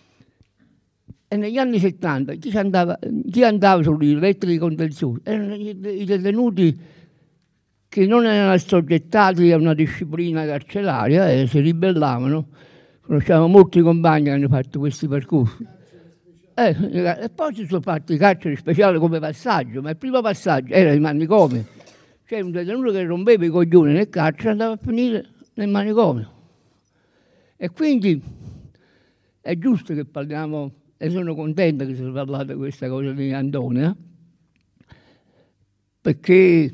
E negli anni settanta chi andava, chi andava sui letti di contenzione erano i detenuti che non erano assoggettati a una disciplina carceraria e si ribellavano. Conosciamo molti compagni che hanno fatto questi percorsi. Eh, e poi ci sono fatti i carceri speciali come passaggio, ma il primo passaggio era il manicomio. C'è un detenuto che rompeva i coglioni nel carcere e andava a finire nel manicomio. E quindi è giusto che parliamo, e sono contento che si sia parlato di questa cosa di Antonia, perché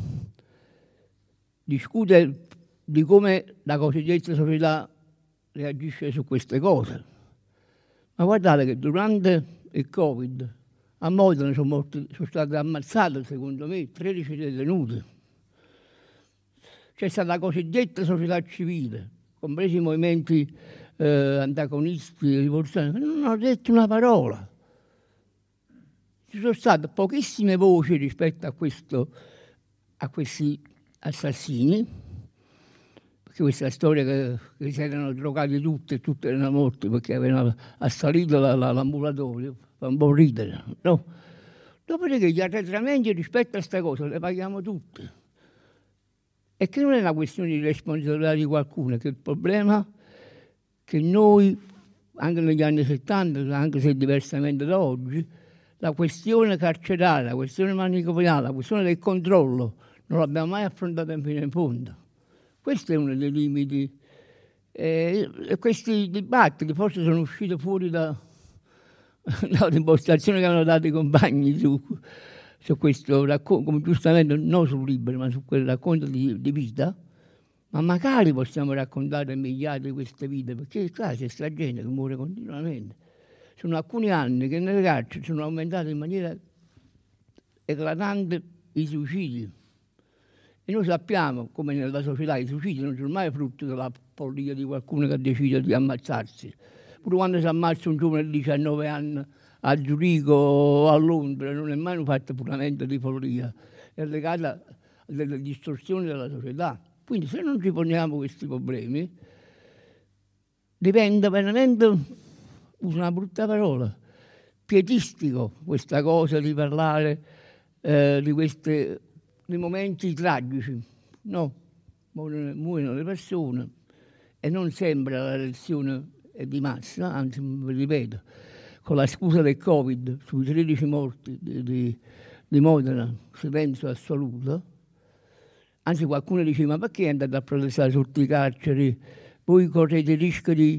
discute di come la cosiddetta società reagisce su queste cose. Ma guardate che durante il Covid a Modena sono, morti, sono state ammazzate, secondo me, tredici detenuti. C'è stata la cosiddetta società civile, compresi i movimenti eh, antagonisti, rivoluzionari, non hanno detto una parola. Ci sono state pochissime voci rispetto a, questo, a questi assassini, perché questa è la storia che, che si erano drogati tutte e tutte erano morte perché avevano assalito la, la, l'ambulatorio, fa un po' ridere, no? Dopodiché gli arretramenti rispetto a questa cosa le paghiamo tutte. E che non è una questione di responsabilità di qualcuno, è che il problema è che noi, anche negli anni settanta, anche se diversamente da oggi, la questione carceraria, la questione manicomiale, la questione del controllo non l'abbiamo mai affrontata fino in fondo. Questo è uno dei limiti. Eh, e questi dibattiti forse sono usciti fuori da, dall'impostazione che hanno dato i compagni su, su questo racconto, come giustamente non sul libro, ma su quel racconto di, di vita. Ma magari possiamo raccontare migliaia di queste vite, perché qua c'è sta gente che muore continuamente. Sono alcuni anni che nelle carceri sono aumentati in maniera eclatante i suicidi. E noi sappiamo, come nella società, i suicidi non sono mai frutto della follia di qualcuno che decide di ammazzarsi. Pure quando si ammazza un giovane di diciannove anni a Zurigo o a Londra, non è mai fatto puramente di follia, è legata alle distorsioni della società. Quindi se non ci poniamo questi problemi, diventa veramente, uso una brutta parola, pietistico questa cosa di parlare eh, di questi di momenti tragici. No, muoiono le persone e non sembra la reazione di massa, anzi, vi ripeto, con la scusa del Covid sui tredici morti di, di, di Modena, silenzio assoluto. Anzi, qualcuno dice, ma perché andate a protestare sotto i carceri? Voi correte il rischio di,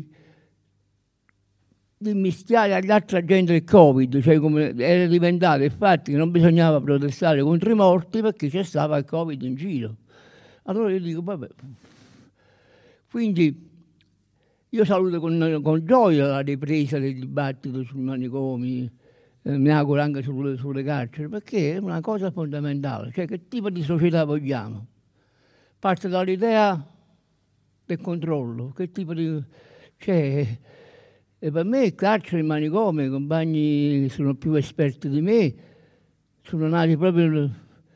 di mischiare agli altri agenti il Covid, cioè come era diventato infatti che non bisognava protestare contro i morti perché c'è stava il Covid in giro. Allora io dico, vabbè. Quindi io saluto con, con gioia la ripresa del dibattito sui manicomi, eh, mi auguro anche sulle, sulle carceri, perché è una cosa fondamentale, cioè che tipo di società vogliamo. Parte dall'idea del controllo, che tipo di... Cioè, e per me il carcere e il manicomio, i compagni che sono più esperti di me, sono nati proprio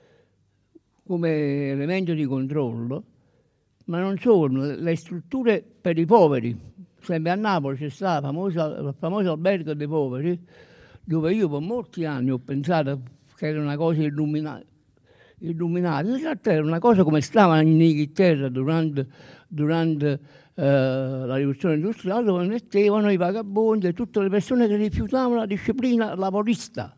come elemento di controllo, ma non solo, le strutture per i poveri. Sempre a Napoli c'è stato il famoso albergo dei poveri, dove io per molti anni ho pensato che era una cosa illuminata. illuminata. In realtà era una cosa come stava in Inghilterra durante, durante eh, la rivoluzione industriale, dove mettevano i vagabondi e tutte le persone che rifiutavano la disciplina lavorista.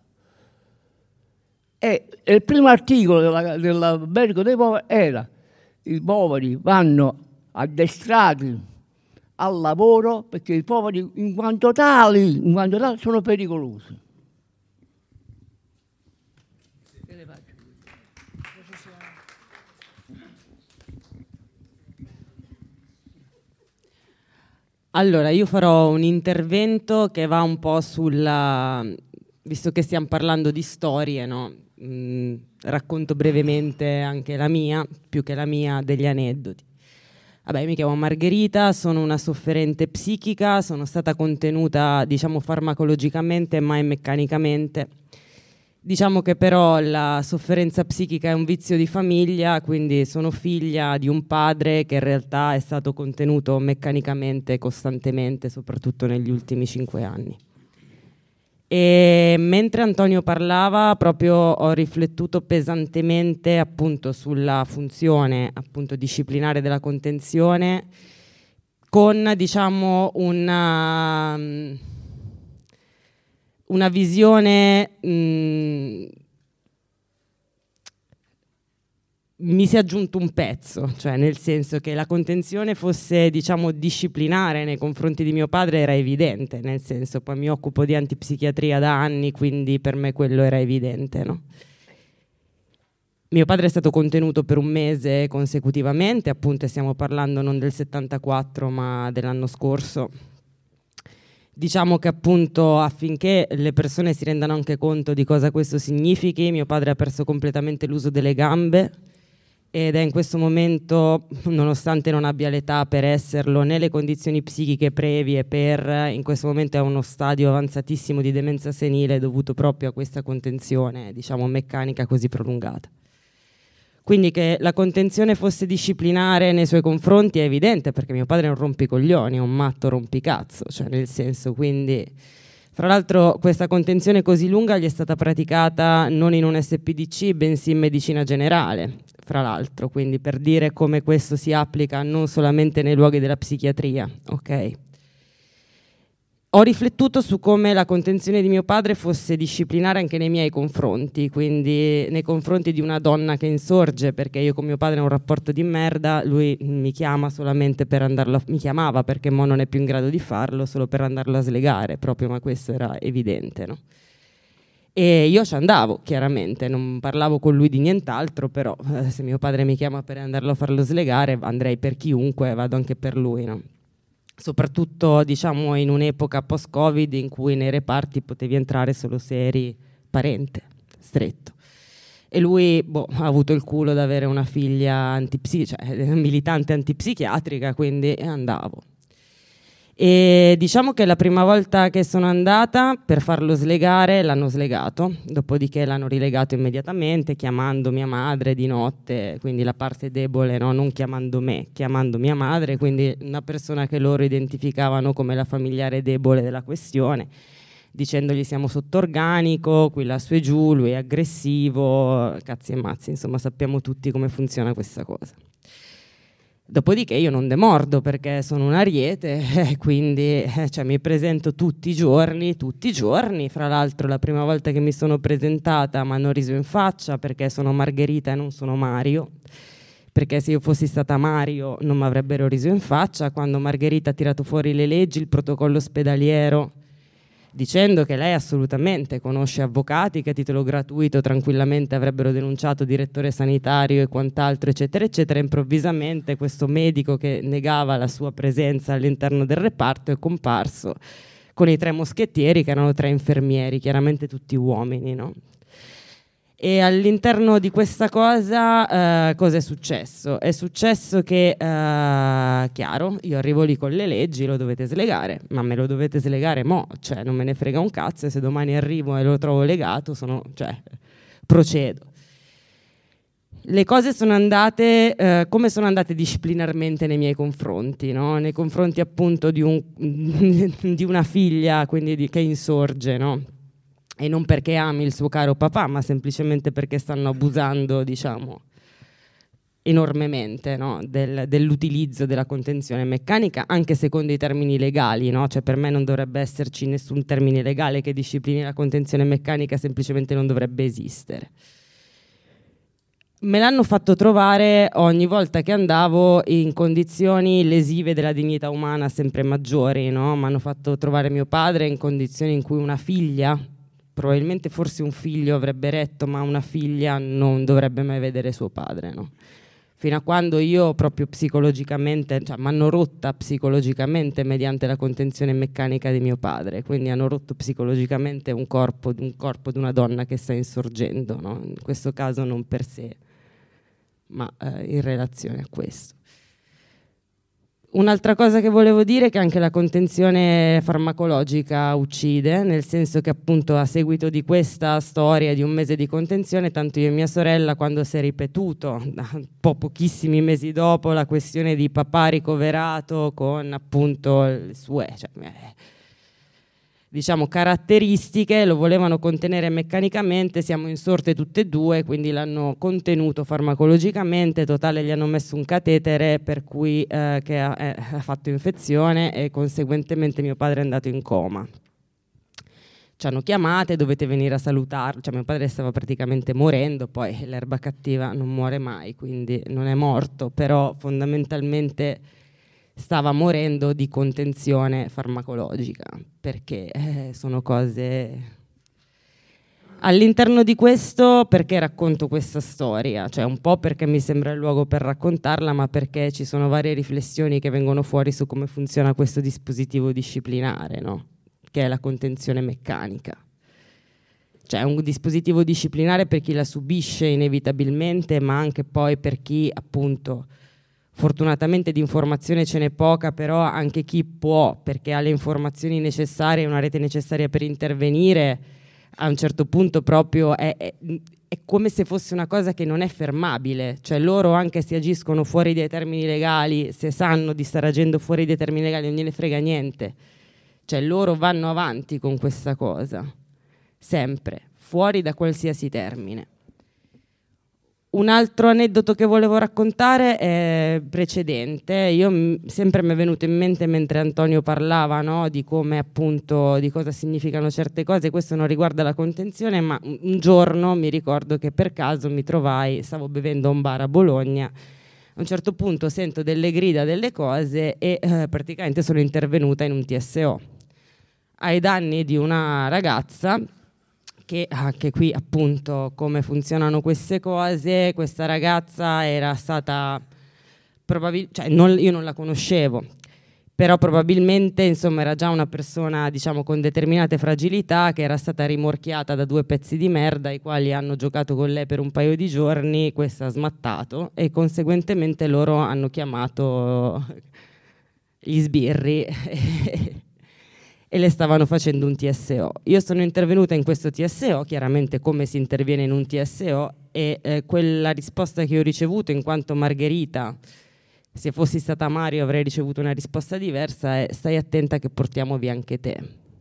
E il primo articolo della, dell'albergo dei poveri era: i poveri vanno addestrati al lavoro perché i poveri in quanto tali, in quanto tali sono pericolosi. Allora, io farò un intervento che va un po' sulla... visto che stiamo parlando di storie, no? Mm, racconto brevemente anche la mia, più che la mia, degli aneddoti. Vabbè, mi chiamo Margherita, sono una sofferente psichica, sono stata contenuta, diciamo, farmacologicamente, mai meccanicamente. Diciamo che però la sofferenza psichica è un vizio di famiglia, quindi sono figlia di un padre che in realtà è stato contenuto meccanicamente, costantemente, soprattutto negli ultimi cinque anni. E mentre Antonio parlava, proprio ho riflettuto pesantemente appunto sulla funzione appunto disciplinare della contenzione, con diciamo una... una visione mh, mi si è aggiunto un pezzo, cioè nel senso che la contenzione fosse, diciamo, disciplinare nei confronti di mio padre era evidente, nel senso, poi mi occupo di antipsichiatria da anni, quindi per me quello era evidente, no? Mio padre è stato contenuto per un mese consecutivamente, appunto stiamo parlando non del settantaquattro ma dell'anno scorso. Diciamo che appunto affinché le persone si rendano anche conto di cosa questo significhi, mio padre ha perso completamente l'uso delle gambe ed è in questo momento, nonostante non abbia l'età per esserlo, né le condizioni psichiche previe per, in questo momento è uno stadio avanzatissimo di demenza senile dovuto proprio a questa contenzione, diciamo, meccanica così prolungata. Quindi che la contenzione fosse disciplinare nei suoi confronti è evidente, perché mio padre è un rompicoglioni, è un matto rompicazzo, cioè nel senso, quindi... Fra l'altro questa contenzione così lunga gli è stata praticata non in un S P D C, bensì in medicina generale, fra l'altro, quindi per dire come questo si applica non solamente nei luoghi della psichiatria, ok? Ho riflettuto su come la contenzione di mio padre fosse disciplinare anche nei miei confronti, quindi nei confronti di una donna che insorge, perché io con mio padre ho un rapporto di merda, lui mi chiama solamente per andarlo, mi chiamava perché mo non è più in grado di farlo, solo per andarlo a slegare, proprio, ma questo era evidente, no? E io ci andavo, chiaramente, non parlavo con lui di nient'altro, però eh, se mio padre mi chiama per andarlo a farlo slegare, andrei per chiunque, vado anche per lui, no? Soprattutto, diciamo, in un'epoca post-Covid in cui nei reparti potevi entrare solo se eri parente, stretto. E lui boh, ha avuto il culo di avere una figlia antipsi- cioè, militante antipsichiatrica, quindi andavo. E diciamo che la prima volta che sono andata per farlo slegare l'hanno slegato, dopodiché l'hanno rilegato immediatamente chiamando mia madre di notte, quindi la parte debole, no? Non chiamando me, chiamando mia madre, quindi una persona che loro identificavano come la familiare debole della questione, dicendogli siamo sotto organico, qui là su e giù, lui è aggressivo, cazzi e mazzi, insomma sappiamo tutti come funziona questa cosa. Dopodiché io non demordo perché sono un ariete, eh, quindi eh, cioè, mi presento tutti i giorni, tutti i giorni. Fra l'altro la prima volta che mi sono presentata mi hanno riso in faccia perché sono Margherita e non sono Mario, perché se io fossi stata Mario non mi avrebbero riso in faccia. Quando Margherita ha tirato fuori le leggi, il protocollo ospedaliero, dicendo che lei assolutamente conosce avvocati che a titolo gratuito tranquillamente avrebbero denunciato direttore sanitario e quant'altro, eccetera, eccetera, improvvisamente questo medico che negava la sua presenza all'interno del reparto è comparso con i tre moschettieri che erano tre infermieri, chiaramente tutti uomini, no? E all'interno di questa cosa eh, cosa è successo? È successo che, eh, chiaro, io arrivo lì con le leggi, lo dovete slegare, ma me lo dovete slegare mo', cioè non me ne frega un cazzo, e se domani arrivo e lo trovo legato, sono, cioè, procedo. Le cose sono andate eh, come sono andate disciplinarmente nei miei confronti, no? Nei confronti appunto di, un, di una figlia, quindi di, che insorge, no? E non perché ami il suo caro papà, ma semplicemente perché stanno abusando, diciamo, enormemente, no? Del, dell'utilizzo della contenzione meccanica, anche secondo i termini legali, no? Cioè per me non dovrebbe esserci nessun termine legale che disciplini la contenzione meccanica, semplicemente non dovrebbe esistere. Me l'hanno fatto trovare ogni volta che andavo in condizioni lesive della dignità umana sempre maggiori, no? Mi hanno fatto trovare mio padre in condizioni in cui una figlia, probabilmente forse un figlio avrebbe retto, ma una figlia non dovrebbe mai vedere suo padre, no? Fino a quando io proprio psicologicamente, cioè mi hanno rotta psicologicamente mediante la contenzione meccanica di mio padre, quindi hanno rotto psicologicamente un corpo, un corpo di una donna che sta insorgendo, no? In questo caso non per sé, ma eh, in relazione a questo. Un'altra cosa che volevo dire è che anche la contenzione farmacologica uccide, nel senso che appunto a seguito di questa storia di un mese di contenzione, tanto io e mia sorella, quando si è ripetuto un po' pochissimi mesi dopo la questione di papà ricoverato con appunto le sue, cioè, diciamo, caratteristiche, lo volevano contenere meccanicamente, siamo insorte tutte e due, quindi l'hanno contenuto farmacologicamente, totale gli hanno messo un catetere per cui eh, che ha, eh, ha fatto infezione e conseguentemente mio padre è andato in coma. ci hanno chiamate, dovete venire a salutarlo. Cioè, mio padre stava praticamente morendo, poi l'erba cattiva non muore mai, quindi non è morto, però fondamentalmente stava morendo di contenzione farmacologica, perché eh, sono cose... All'interno di questo, perché racconto questa storia? Cioè, un po' perché mi sembra il luogo per raccontarla, ma perché ci sono varie riflessioni che vengono fuori su come funziona questo dispositivo disciplinare, no? Che è la contenzione meccanica. Cioè, è un dispositivo disciplinare per chi la subisce inevitabilmente, ma anche poi per chi, appunto, fortunatamente di informazione ce n'è poca, però anche chi può, perché ha le informazioni necessarie, una rete necessaria per intervenire, a un certo punto proprio è, è, è come se fosse una cosa che non è fermabile. Cioè, loro, anche se agiscono fuori dai termini legali, se sanno di stare agendo fuori dai termini legali, non gliene frega niente. Cioè, loro vanno avanti con questa cosa, sempre, fuori da qualsiasi termine. Un altro aneddoto che volevo raccontare è precedente. Io m- sempre mi è venuto in mente mentre Antonio parlava, no, di come, appunto, di cosa significano certe cose. Questo non riguarda la contenzione, ma un, un giorno mi ricordo che per caso mi trovai, stavo bevendo a un bar a Bologna. A un certo punto sento delle grida, delle cose, e eh, praticamente sono intervenuta in un T S O ai danni di una ragazza che anche qui, appunto, come funzionano queste cose. Questa ragazza era stata probabil- cioè non, io non la conoscevo, però probabilmente, insomma, era già una persona, diciamo, con determinate fragilità, che era stata rimorchiata da due pezzi di merda i quali hanno giocato con lei per un paio di giorni. Questa ha smattato e conseguentemente loro hanno chiamato gli sbirri e le stavano facendo un T S O. Io sono intervenuta in questo T S O, chiaramente come si interviene in un T S O, e eh, quella risposta che ho ricevuto, in quanto Margherita, se fossi stata Mario avrei ricevuto una risposta diversa, è: stai attenta che portiamo via anche te.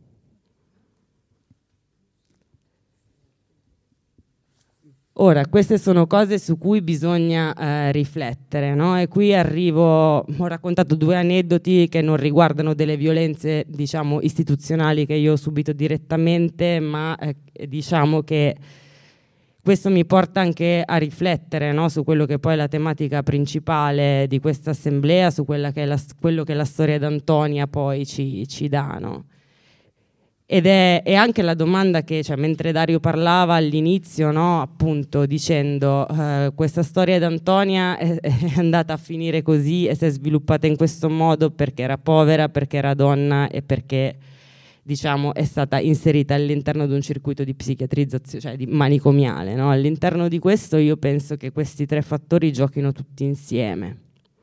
Ora, queste sono cose su cui bisogna eh, riflettere, no? E qui arrivo, ho raccontato due aneddoti che non riguardano delle violenze, diciamo, istituzionali che io ho subito direttamente, ma eh, diciamo che questo mi porta anche a riflettere, no? Su quello che poi è la tematica principale di questa assemblea, su quella che è la, quello che la storia d'Antonia poi ci, ci dà, no? Ed è, è anche la domanda che, cioè, mentre Dario parlava all'inizio, no, appunto dicendo eh, questa storia d'Antonia è, è andata a finire così e si è sviluppata in questo modo perché era povera, perché era donna e perché, diciamo, è stata inserita all'interno di un circuito di psichiatrizzazione, cioè di manicomiale, no? All'interno di questo io penso che questi tre fattori giochino tutti insieme.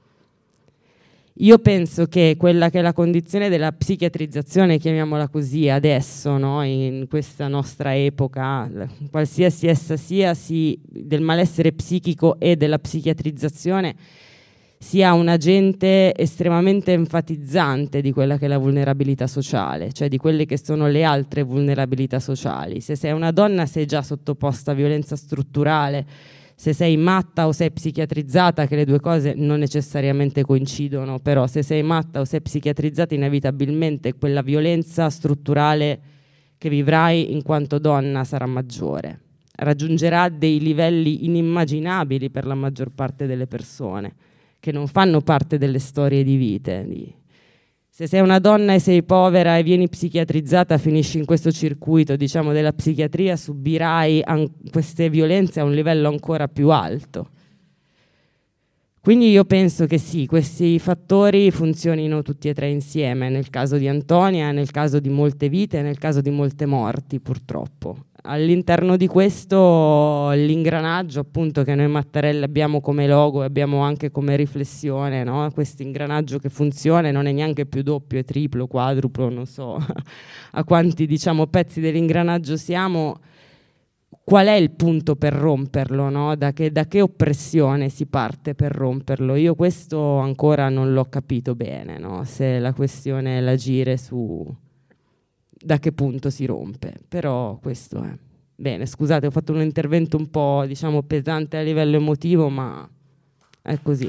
Io penso che quella che è la condizione della psichiatrizzazione, chiamiamola così, adesso, no, in questa nostra epoca, qualsiasi essa sia, sì, del malessere psichico e della psichiatrizzazione, sia un agente estremamente enfatizzante di quella che è la vulnerabilità sociale, cioè di quelle che sono le altre vulnerabilità sociali. Se sei una donna sei già sottoposta a violenza strutturale, se sei matta o sei psichiatrizzata, che le due cose non necessariamente coincidono, però se sei matta o sei psichiatrizzata, inevitabilmente quella violenza strutturale che vivrai in quanto donna sarà maggiore, raggiungerà dei livelli inimmaginabili per la maggior parte delle persone che non fanno parte delle storie di vite. Di... Se sei una donna e sei povera e vieni psichiatrizzata, finisci in questo circuito, diciamo, della psichiatria, subirai an- queste violenze a un livello ancora più alto. Quindi io penso che sì, questi fattori funzionino tutti e tre insieme, nel caso di Antonia, nel caso di molte vite, nel caso di molte morti, purtroppo. All'interno di questo l'ingranaggio, appunto, che noi Mattarella abbiamo come logo e abbiamo anche come riflessione, no? Questo ingranaggio che funziona e non è neanche più doppio, è triplo, quadruplo, non so a quanti, diciamo, pezzi dell'ingranaggio siamo. Qual è il punto per romperlo, no? Da che, da che oppressione si parte per romperlo? Io questo ancora non l'ho capito bene, no? Se la questione è l'agire su da che punto si rompe, però questo è. Bene, scusate, ho fatto un intervento un po', diciamo, pesante a livello emotivo, ma è così.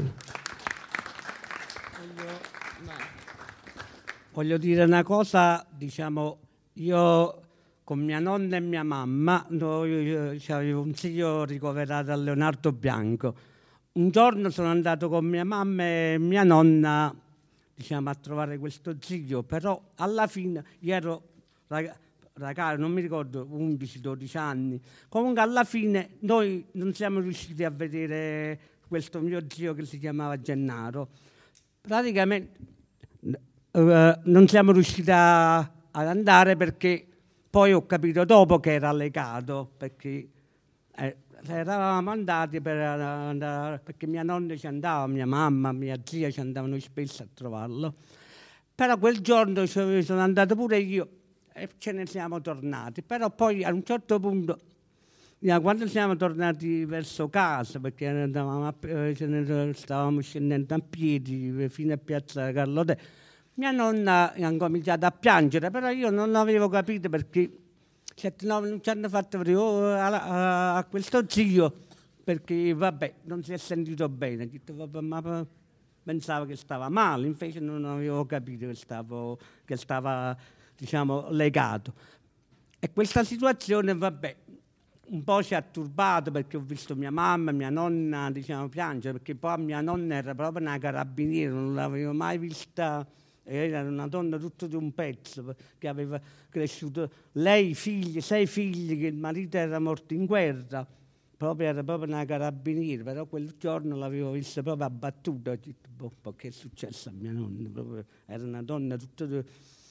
Voglio, voglio dire una cosa, diciamo, io con mia nonna e mia mamma, noi eh, avevo un zio ricoverato a Leonardo Bianco. Un giorno sono andato con mia mamma e mia nonna, diciamo, a trovare questo zio, però alla fine io ero ragazzo, non mi ricordo, undici dodici anni. Comunque alla fine noi non siamo riusciti a vedere questo mio zio che si chiamava Gennaro. Praticamente eh, non siamo riusciti a, ad andare perché poi ho capito dopo che era legato, perché eh, eravamo andati per andare, perché mia nonna ci andava, mia mamma, mia zia ci andavano spesso a trovarlo. Però quel giorno sono andato pure io e ce ne siamo tornati. Però poi a un certo punto, quando siamo tornati verso casa, perché andavamo a, eh, stavamo scendendo a piedi fino a piazza Carlo Terzi, mia nonna ha cominciato a piangere, però io non avevo capito perché no, non ci hanno fatto vedere a, a, a questo zio, perché vabbè, non si è sentito bene. Detto, vabbè, ma pensavo che stava male, invece non avevo capito che, stavo, che stava, diciamo, legato. E questa situazione, vabbè, un po' ci ha turbato perché ho visto mia mamma, mia nonna, diciamo, piangere, perché poi mia nonna era proprio una carabiniera, non l'avevo mai vista. Era una donna tutta di un pezzo, che aveva cresciuto lei, figli, sei figli, che il marito era morto in guerra, proprio, era proprio una carabiniera, però quel giorno l'avevo vista proprio abbattuta, ho detto, boh, che è successo a mia nonna? Proprio, era una donna tutta di...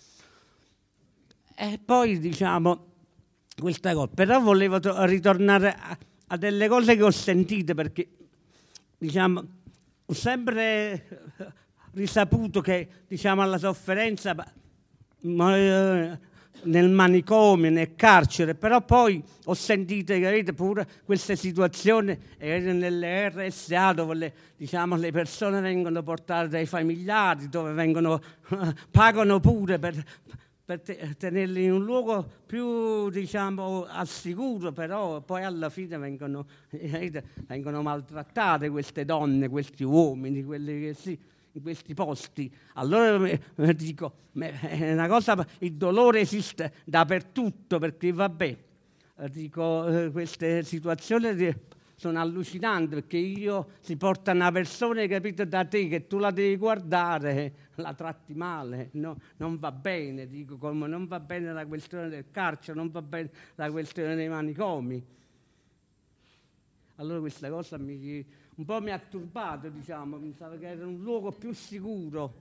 E poi, diciamo, questa cosa, però volevo to- ritornare a, a delle cose che ho sentito, perché, diciamo, ho sempre risaputo che, diciamo, alla sofferenza nel manicomio, nel carcere, però poi ho sentito, capite, pure queste situazioni nelle R S A dove le, diciamo, le persone vengono portate dai familiari, dove vengono pagano pure per, per tenerli in un luogo più, diciamo, al sicuro, però poi alla fine vengono, vengono maltrattate queste donne, questi uomini, quelli che sì, in questi posti. Allora mi dico, è una cosa, il dolore esiste dappertutto, perché vabbè, dico, queste situazioni sono allucinanti, perché io si porta una persona, capito, da te, che tu la devi guardare, la tratti male, no, non va bene, dico, come non va bene la questione del carcere, non va bene la questione dei manicomi. Allora questa cosa mi, un po' mi ha turbato, diciamo, pensavo che era un luogo più sicuro.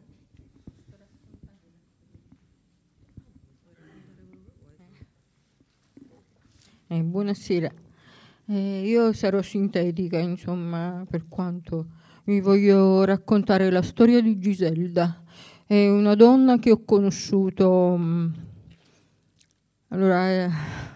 Eh, buonasera, eh, io sarò sintetica, insomma, per quanto vi voglio raccontare la storia di Giselda. È una donna che ho conosciuto, mh, allora... Eh,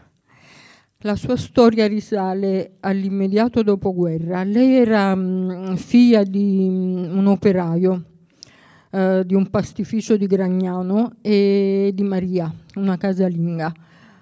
la sua storia risale all'immediato dopoguerra. Lei era mh, figlia di mh, un operaio eh, di un pastificio di Gragnano e di Maria, una casalinga.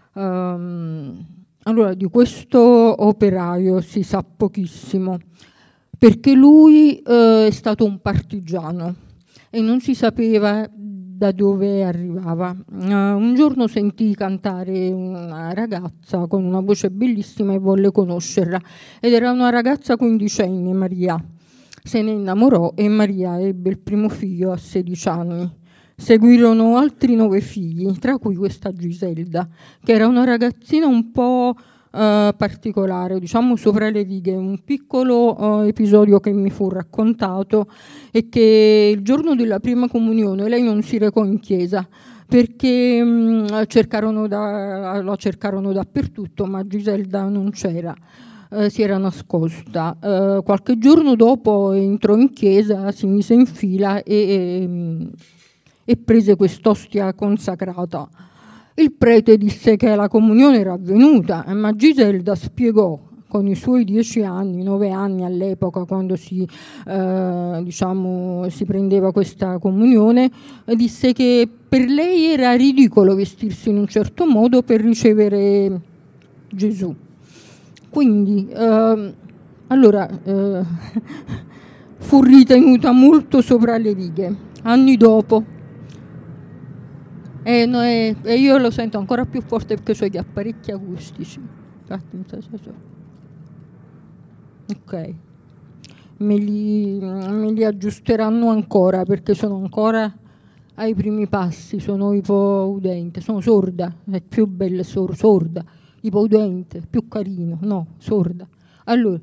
Um, allora, di questo operaio si sa pochissimo, perché lui eh, è stato un partigiano e non si sapeva da dove arrivava. Uh, un giorno sentì cantare una ragazza con una voce bellissima e volle conoscerla, ed era una ragazza quindicenne, Maria. Se ne innamorò e Maria ebbe il primo figlio a sedici anni. Seguirono altri nove figli, tra cui questa Giselda, che era una ragazzina un po' Uh, particolare, diciamo sopra le righe. Un piccolo uh, episodio che mi fu raccontato è che il giorno della prima comunione lei non si recò in chiesa perché um, cercarono da, la cercarono dappertutto, ma Giselda non c'era, uh, si era nascosta. Uh, qualche giorno dopo entrò in chiesa, si mise in fila e, e, e prese quest'ostia consacrata. Il prete disse che la comunione era avvenuta, ma Giselda spiegò, con i suoi dieci anni, nove anni all'epoca, quando si, eh, diciamo, si prendeva questa comunione, disse che per lei era ridicolo vestirsi in un certo modo per ricevere Gesù. Quindi, eh, allora, eh, fu ritenuta molto sopra le righe. Anni dopo, E, noi, e io lo sento ancora più forte perché ho gli apparecchi acustici. Ok, me li, me li aggiusteranno ancora perché sono ancora ai primi passi, sono ipoudente, sono sorda, è più bella sor, sorda, ipoudente, più carino, no, sorda. Allora,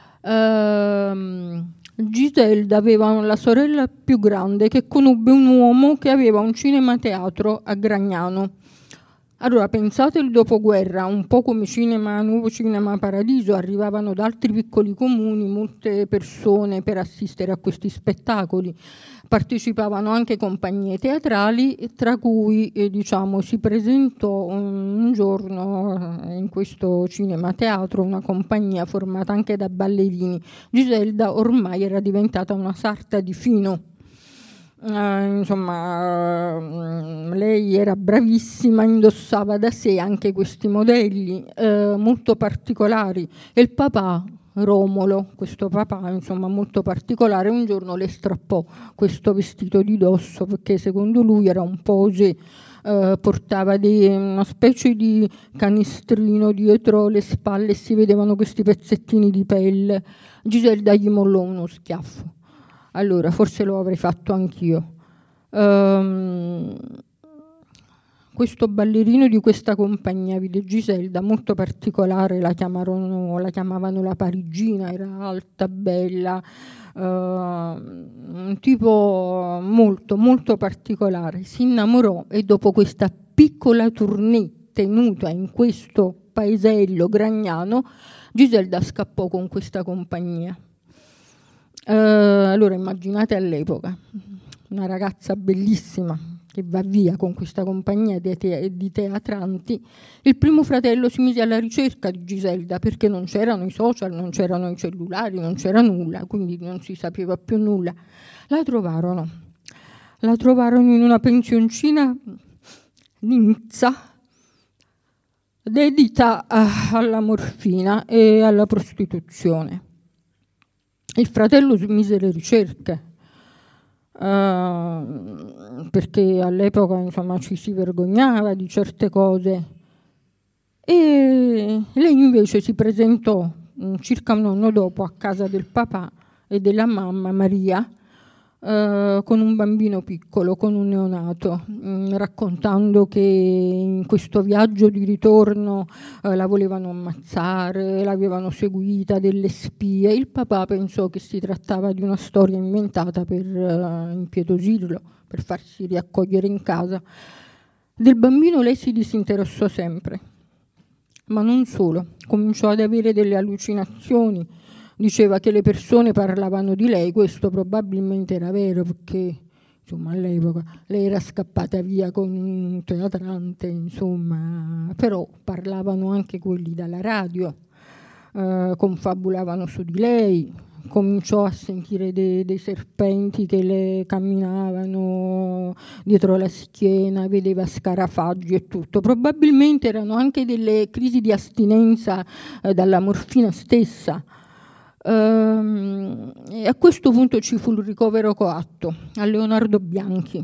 ehm, Giselda aveva la sorella più grande che conobbe un uomo che aveva un cinema teatro a Gragnano. Allora, pensate il dopoguerra, un po' come Cinema Nuovo Cinema Paradiso, arrivavano da altri piccoli comuni molte persone per assistere a questi spettacoli. Partecipavano anche compagnie teatrali, tra cui eh, diciamo, si presentò un, un giorno in questo cinema teatro una compagnia formata anche da ballerini. Giselda ormai era diventata una sarta di fino. Uh, insomma, uh, lei era bravissima, indossava da sé anche questi modelli uh, molto particolari e il papà Romolo, questo papà insomma molto particolare, un giorno le strappò questo vestito di dosso perché secondo lui era un po' osé, uh, portava dei, una specie di canistrino dietro le spalle e si vedevano questi pezzettini di pelle. Giselda gli mollò uno schiaffo. Allora, forse lo avrei fatto anch'io. Um, questo ballerino di questa compagnia vide Giselda, molto particolare, la, chiamarono, la chiamavano la parigina, era alta, bella, uh, un tipo molto, molto particolare. Si innamorò e dopo questa piccola tournée tenuta in questo paesello Gragnano, Giselda scappò con questa compagnia. Uh, allora immaginate all'epoca una ragazza bellissima che va via con questa compagnia di, te- di teatranti. Il primo fratello si mise alla ricerca di Giselda perché non c'erano i social, non c'erano i cellulari, non c'era nulla, quindi non si sapeva più nulla. La trovarono, la trovarono in una pensioncina di Nizza dedita a- alla morfina e alla prostituzione. Il fratello smise le ricerche uh, perché all'epoca insomma ci si vergognava di certe cose e lei invece si presentò um, circa un anno dopo a casa del papà e della mamma Maria uh, con un bambino piccolo, con un neonato, um, raccontando che in questo viaggio di ritorno uh, la volevano ammazzare, l'avevano seguita delle spie. Il papà pensò che si trattava di una storia inventata per uh, impietosirlo, per farsi riaccogliere in casa. Del bambino lei si disinteressò sempre, ma non solo, cominciò ad avere delle allucinazioni. Diceva che le persone parlavano di lei, questo probabilmente era vero perché insomma all'epoca lei era scappata via con un teatrante, insomma, però parlavano anche quelli dalla radio, eh, confabulavano su di lei, cominciò a sentire dei, dei serpenti che le camminavano dietro la schiena, vedeva scarafaggi e tutto. Probabilmente erano anche delle crisi di astinenza eh, dalla morfina stessa. Uh, e a questo punto ci fu il ricovero coatto a Leonardo Bianchi.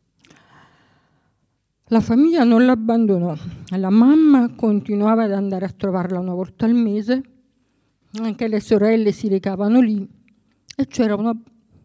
La famiglia non l'abbandonò, la mamma continuava ad andare a trovarla una volta al mese, anche le sorelle si recavano lì e c'era una,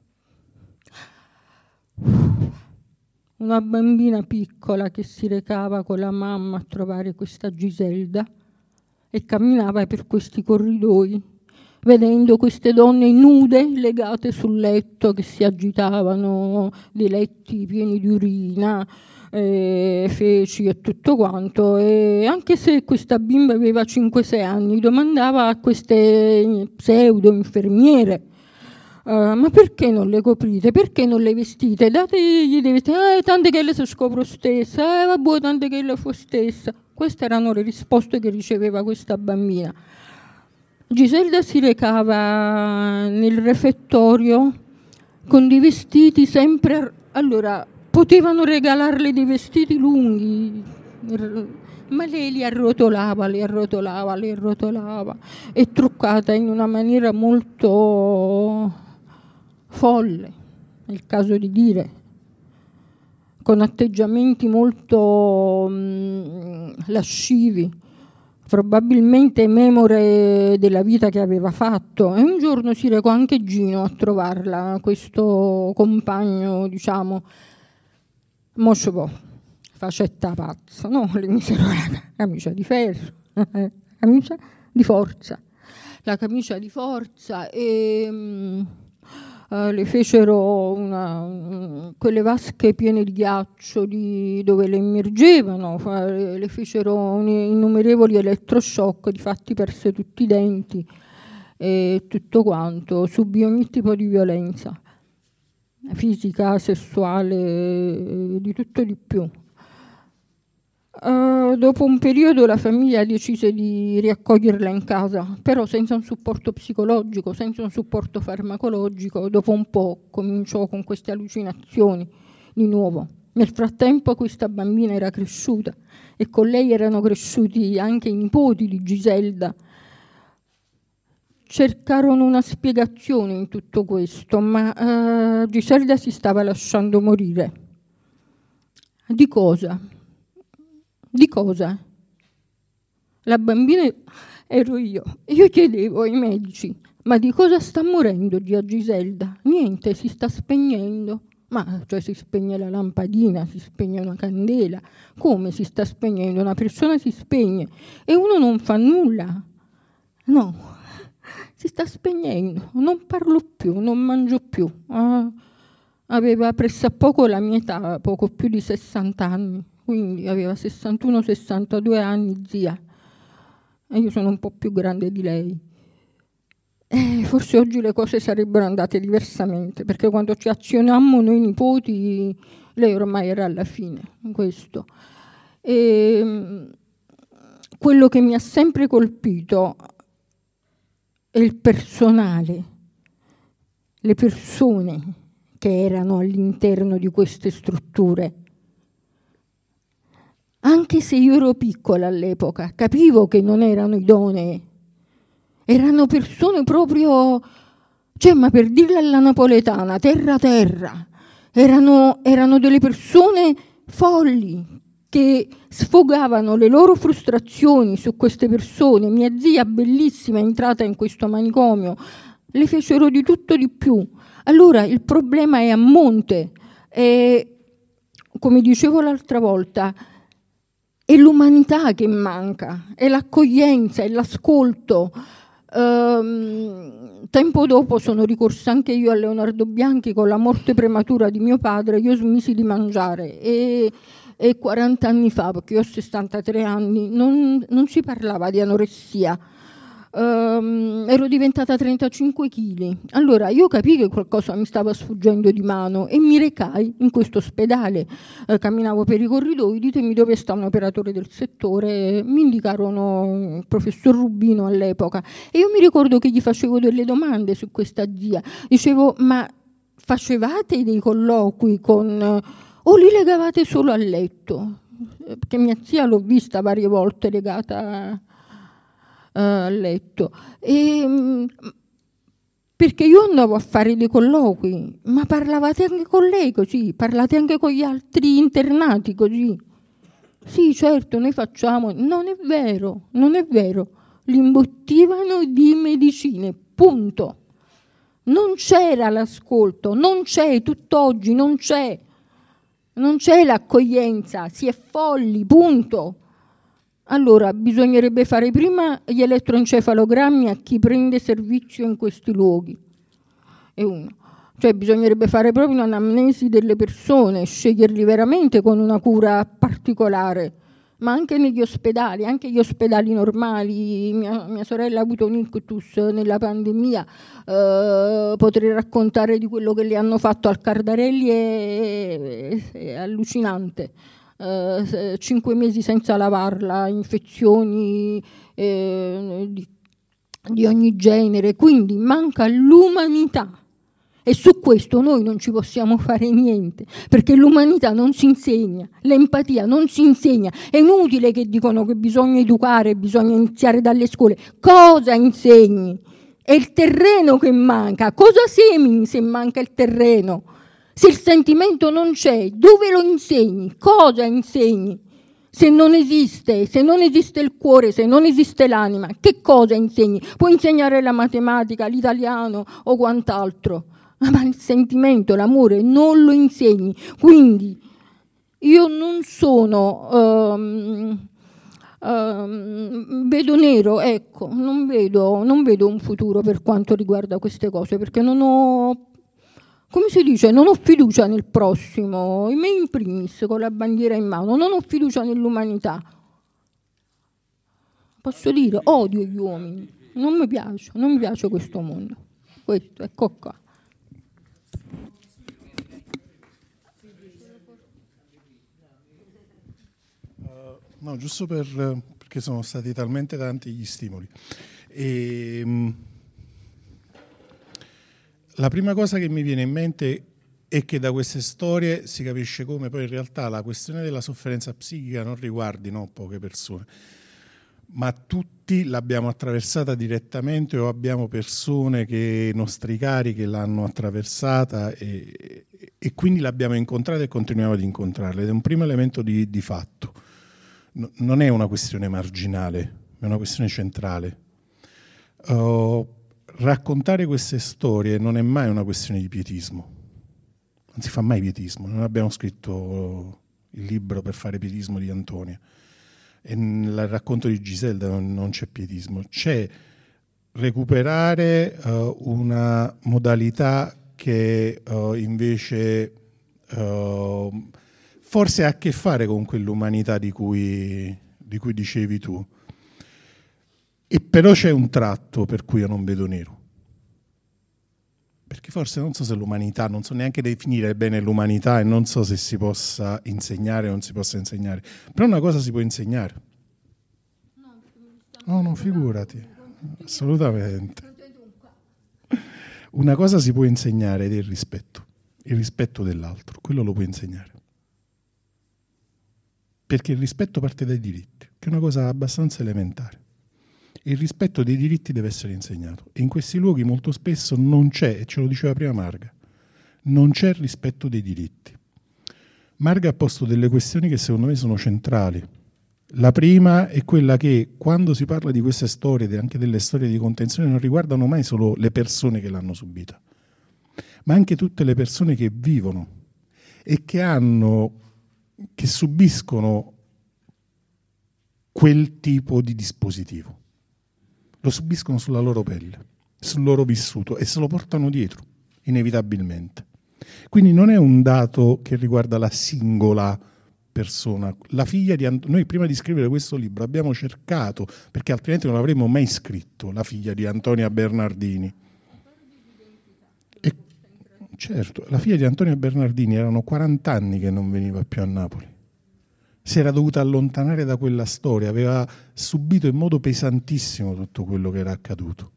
una bambina piccola che si recava con la mamma a trovare questa Giselda e camminava per questi corridoi vedendo queste donne nude legate sul letto che si agitavano, dei letti pieni di urina, eh, feci e tutto quanto. E anche se questa bimba aveva cinque sei anni, domandava a queste pseudo infermiere Uh, ma perché non le coprite? Perché non le vestite? Dategli dei vestiti. Eh, tante che le si scopro stessa. Eh, vabbè, tante che le fu stessa. Queste erano le risposte che riceveva questa bambina. Giselda si recava nel refettorio con dei vestiti sempre... Allora, potevano regalarle dei vestiti lunghi, ma lei li arrotolava, li arrotolava, li arrotolava, e truccata in una maniera molto folle, è il caso di dire. con atteggiamenti molto mh, lascivi, probabilmente memore della vita che aveva fatto. E un giorno si recò anche Gino a trovarla, questo compagno, diciamo, mosciò, facetta pazza, no? Le misero la camicia di ferro, camicia di forza, la camicia di forza e mh, Uh, le fecero una, um, quelle vasche piene di ghiaccio di, dove le immergevano, uh, le fecero un, innumerevoli elettroshock, difatti perse tutti i denti e tutto quanto, subì ogni tipo di violenza fisica, sessuale, di tutto e di più. Uh, dopo un periodo la famiglia decise di riaccoglierla in casa, però senza un supporto psicologico, senza un supporto farmacologico. Dopo un po' cominciò con queste allucinazioni di nuovo. Nel frattempo questa bambina era cresciuta e con lei erano cresciuti anche i nipoti di Giselda. Cercarono una spiegazione in tutto questo, ma uh, Giselda si stava lasciando morire. Di cosa? Di cosa? La bambina ero io. Io chiedevo ai medici, ma di cosa sta morendo zia Giselda? Niente, si sta spegnendo. Ma cioè si spegne la lampadina, si spegne una candela. Come si sta spegnendo? Una persona si spegne e uno non fa nulla. No, si sta spegnendo. Non parlo più, non mangio più. Ah, aveva pressappoco la mia età, poco più di sessanta anni. Quindi aveva sessantuno sessantadue anni, zia, e io sono un po' più grande di lei. E forse oggi le cose sarebbero andate diversamente, perché quando ci azionammo noi nipoti, lei ormai era alla fine, questo. E quello che mi ha sempre colpito è il personale, le persone che erano all'interno di queste strutture. Anche se io ero piccola all'epoca, capivo che non erano idonee. Erano persone proprio, cioè, ma per dirla alla napoletana, terra terra. Erano, erano delle persone folli che sfogavano le loro frustrazioni su queste persone. Mia zia, bellissima, è entrata in questo manicomio, le fecero di tutto di più. Allora il problema è a monte. E, come dicevo l'altra volta, è l'umanità che manca, è l'accoglienza, è l'ascolto. Um, tempo dopo sono ricorsa anche io a Leonardo Bianchi con la morte prematura di mio padre. Io smisi di mangiare e, e quaranta anni fa, perché io ho sessantatré anni, non, non si parlava di anoressia. Um, ero diventata trentacinque chili. Allora io capii che qualcosa mi stava sfuggendo di mano e mi recai in questo ospedale. Eh, camminavo per i corridoi, ditemi dove sta un operatore del settore, mi indicarono il professor Rubino all'epoca e io mi ricordo che gli facevo delle domande su questa zia. Dicevo, ma facevate dei colloqui con, o li legavate solo al letto? Perché mia zia l'ho vista varie volte legata a letto, e, perché io andavo a fare dei colloqui, ma parlavate anche con lei così, parlate anche con gli altri internati così. Sì, certo, noi facciamo. Non è vero, non è vero. Li imbottivano di medicine, punto. Non c'era l'ascolto, non c'è, tutt'oggi non c'è, non c'è l'accoglienza, si è folli, punto. Allora, bisognerebbe fare prima gli elettroencefalogrammi a chi prende servizio in questi luoghi. È uno. Cioè bisognerebbe fare proprio un'anamnesi delle persone, sceglierli veramente con una cura particolare, ma anche negli ospedali, anche gli ospedali normali. Mia, mia sorella ha avuto un ictus nella pandemia, eh, potrei raccontare di quello che le hanno fatto al Cardarelli, è, è, è allucinante. Uh, cinque mesi senza lavarla, infezioni eh, di, di ogni genere, quindi manca l'umanità e su questo noi non ci possiamo fare niente, perché l'umanità non si insegna, l'empatia non si insegna. È inutile che dicono che bisogna educare, bisogna iniziare dalle scuole. Cosa insegni? È il terreno che manca. Cosa semini se manca il terreno? Se il sentimento non c'è, dove lo insegni? Cosa insegni? Se non esiste, se non esiste il cuore, se non esiste l'anima, che cosa insegni? Puoi insegnare la matematica, l'italiano o quant'altro, ma il sentimento, l'amore non lo insegni. Quindi io non sono, um, um, vedo nero, ecco, non vedo, non vedo un futuro per quanto riguarda queste cose, perché non ho, come si dice, non ho fiducia nel prossimo, in me in primis, con la bandiera in mano, non ho fiducia nell'umanità. Posso dire, odio gli uomini, non mi piace, non mi piace questo mondo. Questo, ecco qua. No, giusto per, perché sono stati talmente tanti gli stimoli. E, la prima cosa che mi viene in mente è che da queste storie si capisce come poi in realtà la questione della sofferenza psichica non riguardi no, poche persone, ma tutti l'abbiamo attraversata direttamente o abbiamo persone che, nostri cari che l'hanno attraversata e, e quindi l'abbiamo incontrata e continuiamo ad incontrarla. Ed è un primo elemento di, di fatto. Non è una questione marginale, è una questione centrale. Uh, raccontare queste storie non è mai una questione di pietismo, non si fa mai pietismo, non abbiamo scritto il libro per fare pietismo di Antonia e nel racconto di Giselda non, non c'è pietismo, c'è recuperare uh, una modalità che uh, invece uh, forse ha a che fare con quell'umanità di cui, di cui dicevi tu. E però c'è un tratto per cui io non vedo nero. Perché forse non so se l'umanità, non so neanche definire bene l'umanità e non so se si possa insegnare o non si possa insegnare. Però una cosa si può insegnare. No, no, figurati. Assolutamente. Una cosa si può insegnare ed è il rispetto. Il rispetto dell'altro. Quello lo puoi insegnare. Perché il rispetto parte dai diritti, che è una cosa abbastanza elementare. Il rispetto dei diritti deve essere insegnato e in questi luoghi molto spesso non c'è, e ce lo diceva prima Marga, non c'è rispetto dei diritti. Marga ha posto delle questioni che secondo me sono centrali. La prima è quella che quando si parla di queste storie, anche delle storie di contenzione, non riguardano mai solo le persone che l'hanno subita, ma anche tutte le persone che vivono e che hanno che subiscono quel tipo di dispositivo. Lo subiscono sulla loro pelle, sul loro vissuto e se lo portano dietro, inevitabilmente. Quindi non è un dato che riguarda la singola persona. La figlia di Ant- Noi prima di scrivere questo libro abbiamo cercato, perché altrimenti non l'avremmo mai scritto, la figlia di Antonia Bernardini. Certo, la figlia di Antonia Bernardini erano quaranta anni che non veniva più a Napoli. Si era dovuta allontanare da quella storia, aveva subito in modo pesantissimo tutto quello che era accaduto.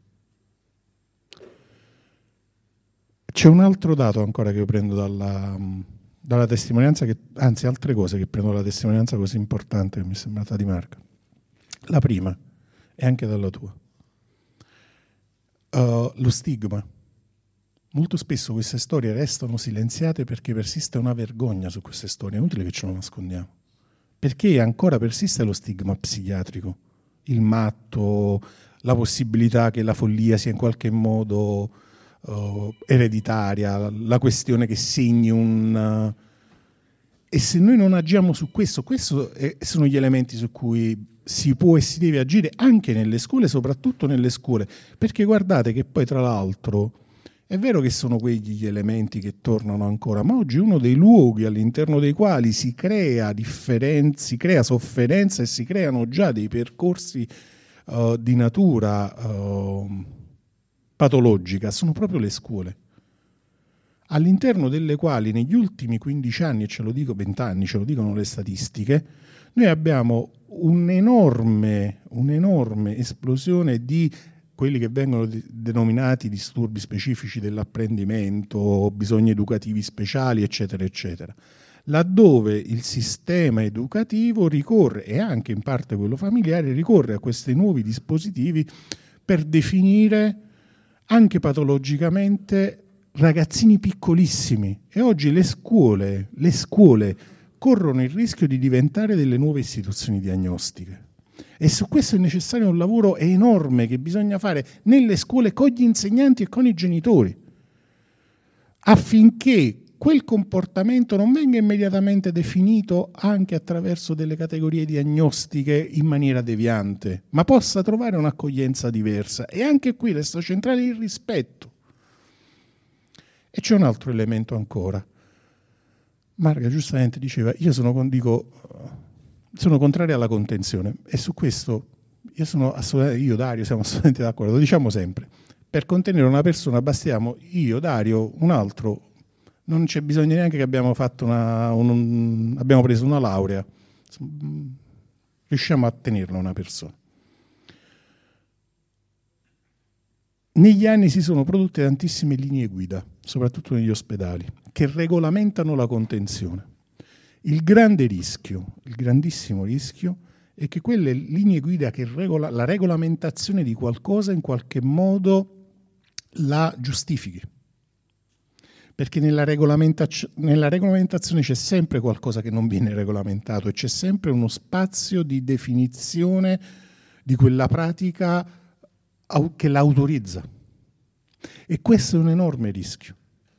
C'è un altro dato ancora che io prendo dalla, dalla testimonianza, che, anzi altre cose che prendo dalla testimonianza così importante che mi è sembrata di Marca. La prima, e anche dalla tua, uh, lo stigma. Molto spesso queste storie restano silenziate perché persiste una vergogna su queste storie, è inutile che ce lo nascondiamo, perché ancora persiste lo stigma psichiatrico, il matto, la possibilità che la follia sia in qualche modo uh, ereditaria, la questione che segni un... Uh, e se noi non agiamo su questo, questi sono gli elementi su cui si può e si deve agire anche nelle scuole, soprattutto nelle scuole, perché guardate che poi tra l'altro... È vero che sono quegli gli elementi che tornano ancora, ma oggi uno dei luoghi all'interno dei quali si crea differenza, si crea sofferenza e si creano già dei percorsi uh, di natura uh, patologica sono proprio le scuole, all'interno delle quali negli ultimi quindici anni, e ce lo dico venti anni, ce lo dicono le statistiche, noi abbiamo un'enorme, un'enorme esplosione di quelli che vengono denominati disturbi specifici dell'apprendimento, bisogni educativi speciali, eccetera, eccetera, laddove il sistema educativo ricorre, e anche in parte quello familiare, ricorre a questi nuovi dispositivi per definire anche patologicamente ragazzini piccolissimi, e oggi le scuole, le scuole corrono il rischio di diventare delle nuove istituzioni diagnostiche. E su questo è necessario un lavoro enorme che bisogna fare nelle scuole con gli insegnanti e con i genitori, affinché quel comportamento non venga immediatamente definito anche attraverso delle categorie diagnostiche in maniera deviante, ma possa trovare un'accoglienza diversa. E anche qui resta centrale il rispetto. E c'è un altro elemento ancora. Marga giustamente diceva, io sono, dico, sono contrario alla contenzione, e su questo io sono assolutamente, io Dario siamo assolutamente d'accordo. Lo diciamo sempre: per contenere una persona bastiamo io, Dario, un altro. Non c'è bisogno neanche che abbiamo fatto una, un, un, abbiamo preso una laurea, riusciamo a tenerla una persona. Negli anni si sono prodotte tantissime linee guida, soprattutto negli ospedali, che regolamentano la contenzione. Il grande rischio, il grandissimo rischio, è che quelle linee guida che regola la regolamentazione di qualcosa in qualche modo la giustifichi. Perché nella, regolamentazione, nella regolamentazione c'è sempre qualcosa che non viene regolamentato, e c'è sempre uno spazio di definizione di quella pratica che l'autorizza. E questo è un enorme rischio.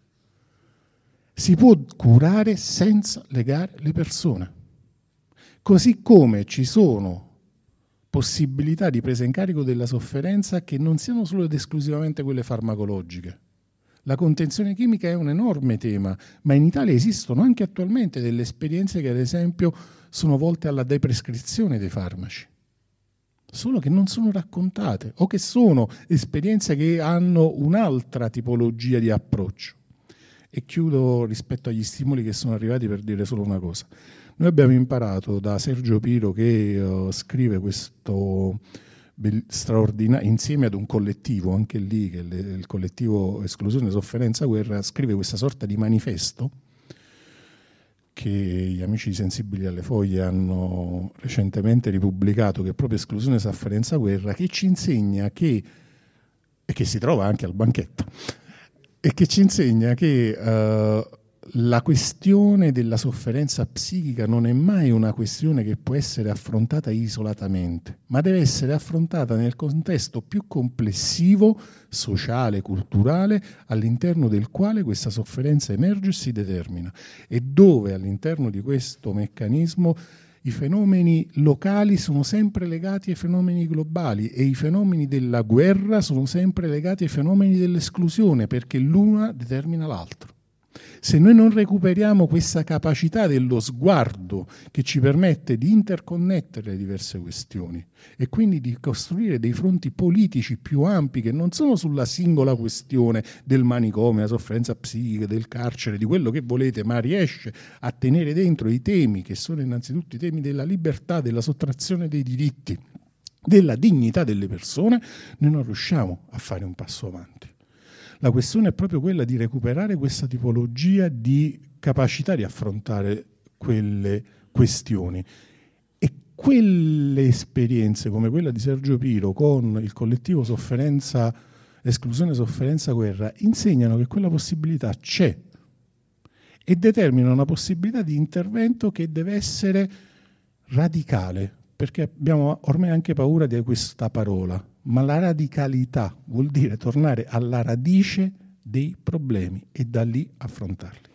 Si può curare senza legare le persone. Così come ci sono possibilità di presa in carico della sofferenza che non siano solo ed esclusivamente quelle farmacologiche. La contenzione chimica è un enorme tema, ma in Italia esistono anche attualmente delle esperienze che ad esempio sono volte alla deprescrizione dei farmaci, solo che non sono raccontate, o che sono esperienze che hanno un'altra tipologia di approccio. E chiudo rispetto agli stimoli che sono arrivati per dire solo una cosa. Noi abbiamo imparato da Sergio Piro, che uh, scrive questo straordinario, insieme ad un collettivo, anche lì, che le, il collettivo Esclusione, Sofferenza, Guerra, scrive questa sorta di manifesto che gli amici Sensibili alle Foglie hanno recentemente ripubblicato, che è proprio Esclusione, Sofferenza, Guerra, che ci insegna che, e che si trova anche al banchetto, e che ci insegna che uh, la questione della sofferenza psichica non è mai una questione che può essere affrontata isolatamente, ma deve essere affrontata nel contesto più complessivo, sociale, culturale, all'interno del quale questa sofferenza emerge e si determina, e dove all'interno di questo meccanismo i fenomeni locali sono sempre legati ai fenomeni globali, e i fenomeni della guerra sono sempre legati ai fenomeni dell'esclusione, perché l'una determina l'altro. Se noi non recuperiamo questa capacità dello sguardo che ci permette di interconnettere le diverse questioni, e quindi di costruire dei fronti politici più ampi che non sono sulla singola questione del manicomio, la sofferenza psichica, del carcere, di quello che volete, ma riesce a tenere dentro i temi che sono innanzitutto i temi della libertà, della sottrazione dei diritti, della dignità delle persone, noi non riusciamo a fare un passo avanti. La questione è proprio quella di recuperare questa tipologia di capacità di affrontare quelle questioni, e quelle esperienze come quella di Sergio Piro con il collettivo Sofferenza, Esclusione, Sofferenza, Guerra insegnano che quella possibilità c'è, e determinano una possibilità di intervento che deve essere radicale, perché abbiamo ormai anche paura di questa parola. Ma la radicalità vuol dire tornare alla radice dei problemi e da lì affrontarli.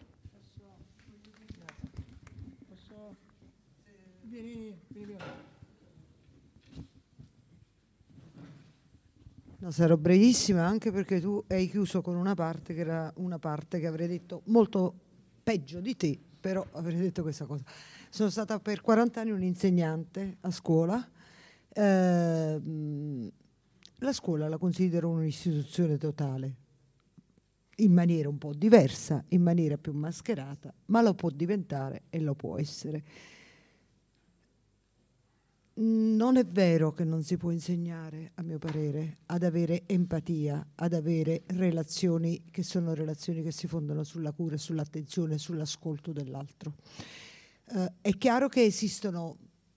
No, sarò brevissima, anche perché tu hai chiuso con una parte che era una parte che avrei detto molto peggio di te, però avrei detto questa cosa. Sono stata per quaranta anni un'insegnante a scuola. Eh, La scuola la considero un'istituzione totale, in maniera un po' diversa, in maniera più mascherata, ma lo può diventare e lo può essere. Non è vero che non si può insegnare, a mio parere, ad avere empatia, ad avere relazioni che sono relazioni che si fondano sulla cura, sull'attenzione, sull'ascolto dell'altro. Eh, è chiaro che esistono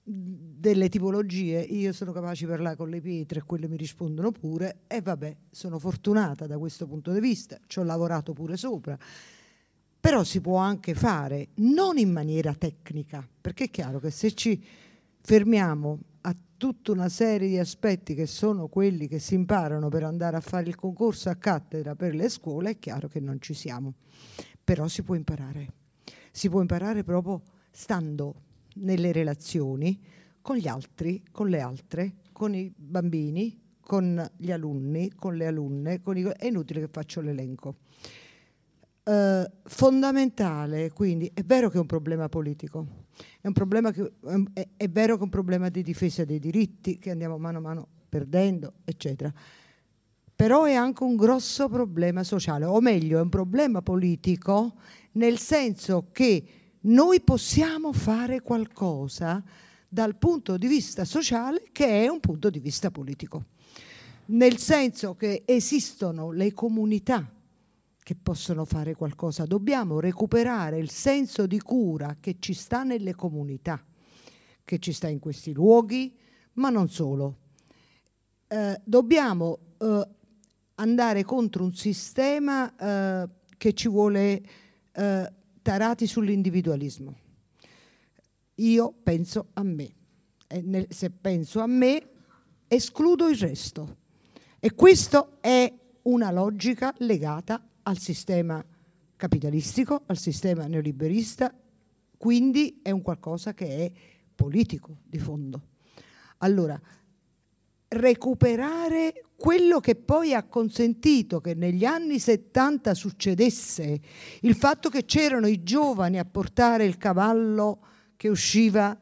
delle tipologie, io sono capace di parlare con le pietre e quelle mi rispondono pure, e vabbè, sono fortunata da questo punto di vista, ci ho lavorato pure sopra, però si può anche fare, non in maniera tecnica, perché è chiaro che se ci fermiamo a tutta una serie di aspetti che sono quelli che si imparano per andare a fare il concorso a cattedra per le scuole, è chiaro che non ci siamo, però si può imparare, si può imparare proprio stando nelle relazioni con gli altri, con le altre, con i bambini, con gli alunni, con le alunne, con i... è inutile che faccio l'elenco. Uh, fondamentale, quindi è vero che è un problema politico, è un problema che è, è vero che è un problema di difesa dei diritti che andiamo mano a mano perdendo, eccetera. Però è anche un grosso problema sociale, o meglio, è un problema politico, nel senso che noi possiamo fare qualcosa dal punto di vista sociale che è un punto di vista politico, nel senso che esistono le comunità che possono fare qualcosa. Dobbiamo recuperare il senso di cura che ci sta nelle comunità, che ci sta in questi luoghi, ma non solo. Eh, dobbiamo eh, andare contro un sistema eh, che ci vuole eh, tarati sull'individualismo. Io penso a me, e nel, se penso a me escludo il resto, e questo è una logica legata al sistema capitalistico, al sistema neoliberista, quindi è un qualcosa che è politico di fondo. Allora, recuperare quello che poi ha consentito che negli anni settanta succedesse, il fatto che c'erano i giovani a portare il cavallo che usciva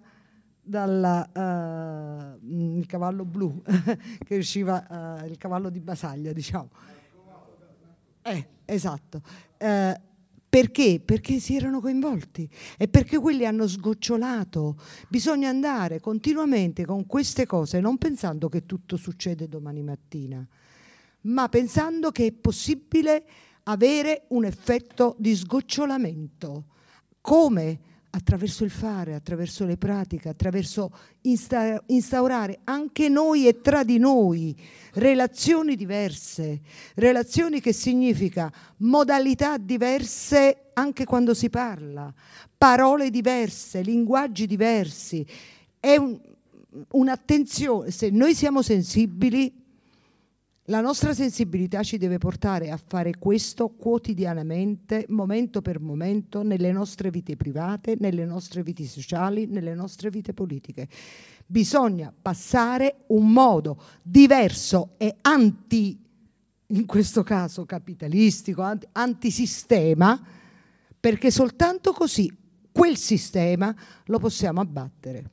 dal uh, il cavallo blu, che usciva uh, il cavallo di Basaglia, diciamo. Eh, esatto. Uh, Perché? Perché si erano coinvolti e perché quelli hanno sgocciolato. Bisogna andare continuamente con queste cose, non pensando che tutto succede domani mattina, ma pensando che è possibile avere un effetto di sgocciolamento. Come? Attraverso il fare, attraverso le pratiche, attraverso insta- instaurare anche noi e tra di noi relazioni diverse, relazioni che significa modalità diverse anche quando si parla, parole diverse, linguaggi diversi. È un, un'attenzione, se noi siamo sensibili, la nostra sensibilità ci deve portare a fare questo quotidianamente, momento per momento, nelle nostre vite private, nelle nostre vite sociali, nelle nostre vite politiche. Bisogna passare un modo diverso e anti, in questo caso capitalistico, anti, antisistema, perché soltanto così quel sistema lo possiamo abbattere.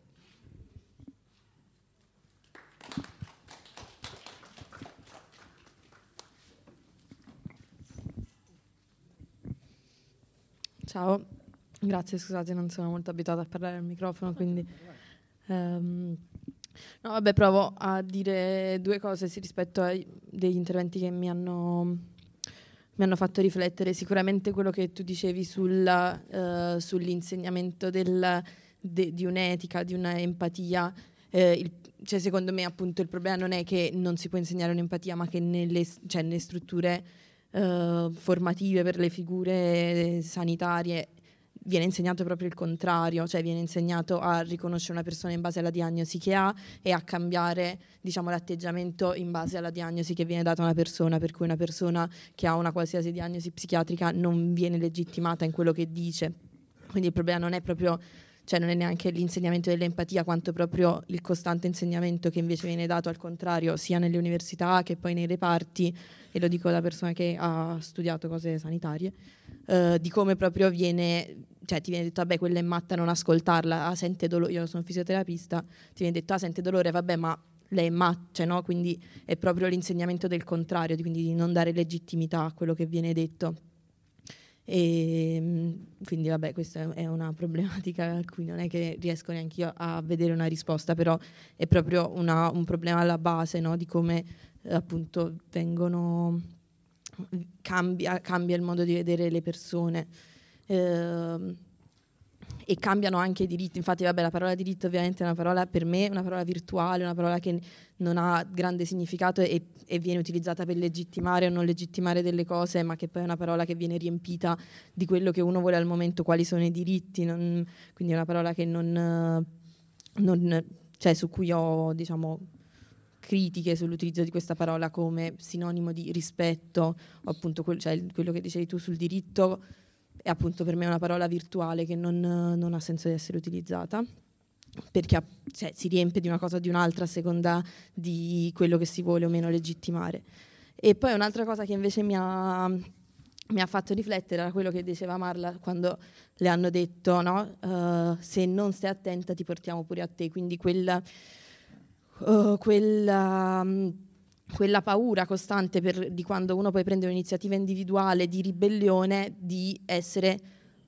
Ciao, grazie, scusate, non sono molto abituata a parlare al microfono, quindi um, no, vabbè, provo a dire due cose sì, rispetto ai degli interventi che mi hanno, mi hanno fatto riflettere. Sicuramente quello che tu dicevi sulla, uh, sull'insegnamento del, de, di un'etica, di una empatia. Eh, il, cioè, secondo me, appunto, il problema non è che non si può insegnare un'empatia, ma che nelle, cioè, nelle strutture Uh, formative per le figure sanitarie viene insegnato proprio il contrario, cioè viene insegnato a riconoscere una persona in base alla diagnosi che ha e a cambiare, diciamo, l'atteggiamento in base alla diagnosi che viene data a una persona, per cui una persona che ha una qualsiasi diagnosi psichiatrica non viene legittimata in quello che dice. Quindi il problema non è proprio, cioè non è neanche l'insegnamento dell'empatia, quanto proprio il costante insegnamento che invece viene dato al contrario sia nelle università che poi nei reparti, e lo dico da persona che ha studiato cose sanitarie, eh, di come proprio viene, cioè ti viene detto vabbè, quella è matta, non ascoltarla, ah, sente dolore, io sono fisioterapista, ti viene detto ah, sente dolore, vabbè, ma lei è matta, cioè, no? Quindi è proprio l'insegnamento del contrario, quindi di non dare legittimità a quello che viene detto. E quindi vabbè, questa è una problematica a cui non è che riesco neanche io a vedere una risposta, però è proprio una, un problema alla base, no? Di come eh, appunto vengono cambia, cambia il modo di vedere le persone, eh, e cambiano anche i diritti. Infatti vabbè, la parola diritto ovviamente è una parola, per me, una parola virtuale, una parola che non ha grande significato e, e viene utilizzata per legittimare o non legittimare delle cose, ma che poi è una parola che viene riempita di quello che uno vuole al momento, quali sono i diritti, non, quindi è una parola che non, non cioè su cui ho, diciamo, critiche sull'utilizzo di questa parola come sinonimo di rispetto, o appunto quel, cioè quello che dicevi tu sul diritto è appunto per me una parola virtuale che non, non ha senso di essere utilizzata, perché cioè, si riempie di una cosa o di un'altra a seconda di quello che si vuole o meno legittimare. E poi un'altra cosa che invece mi ha, mi ha fatto riflettere era quello che diceva Marla quando le hanno detto, no? Uh, se non stai attenta ti portiamo pure a te, quindi quella, uh, quella, um, quella paura costante per, di quando uno poi prende un'iniziativa individuale di ribellione di essere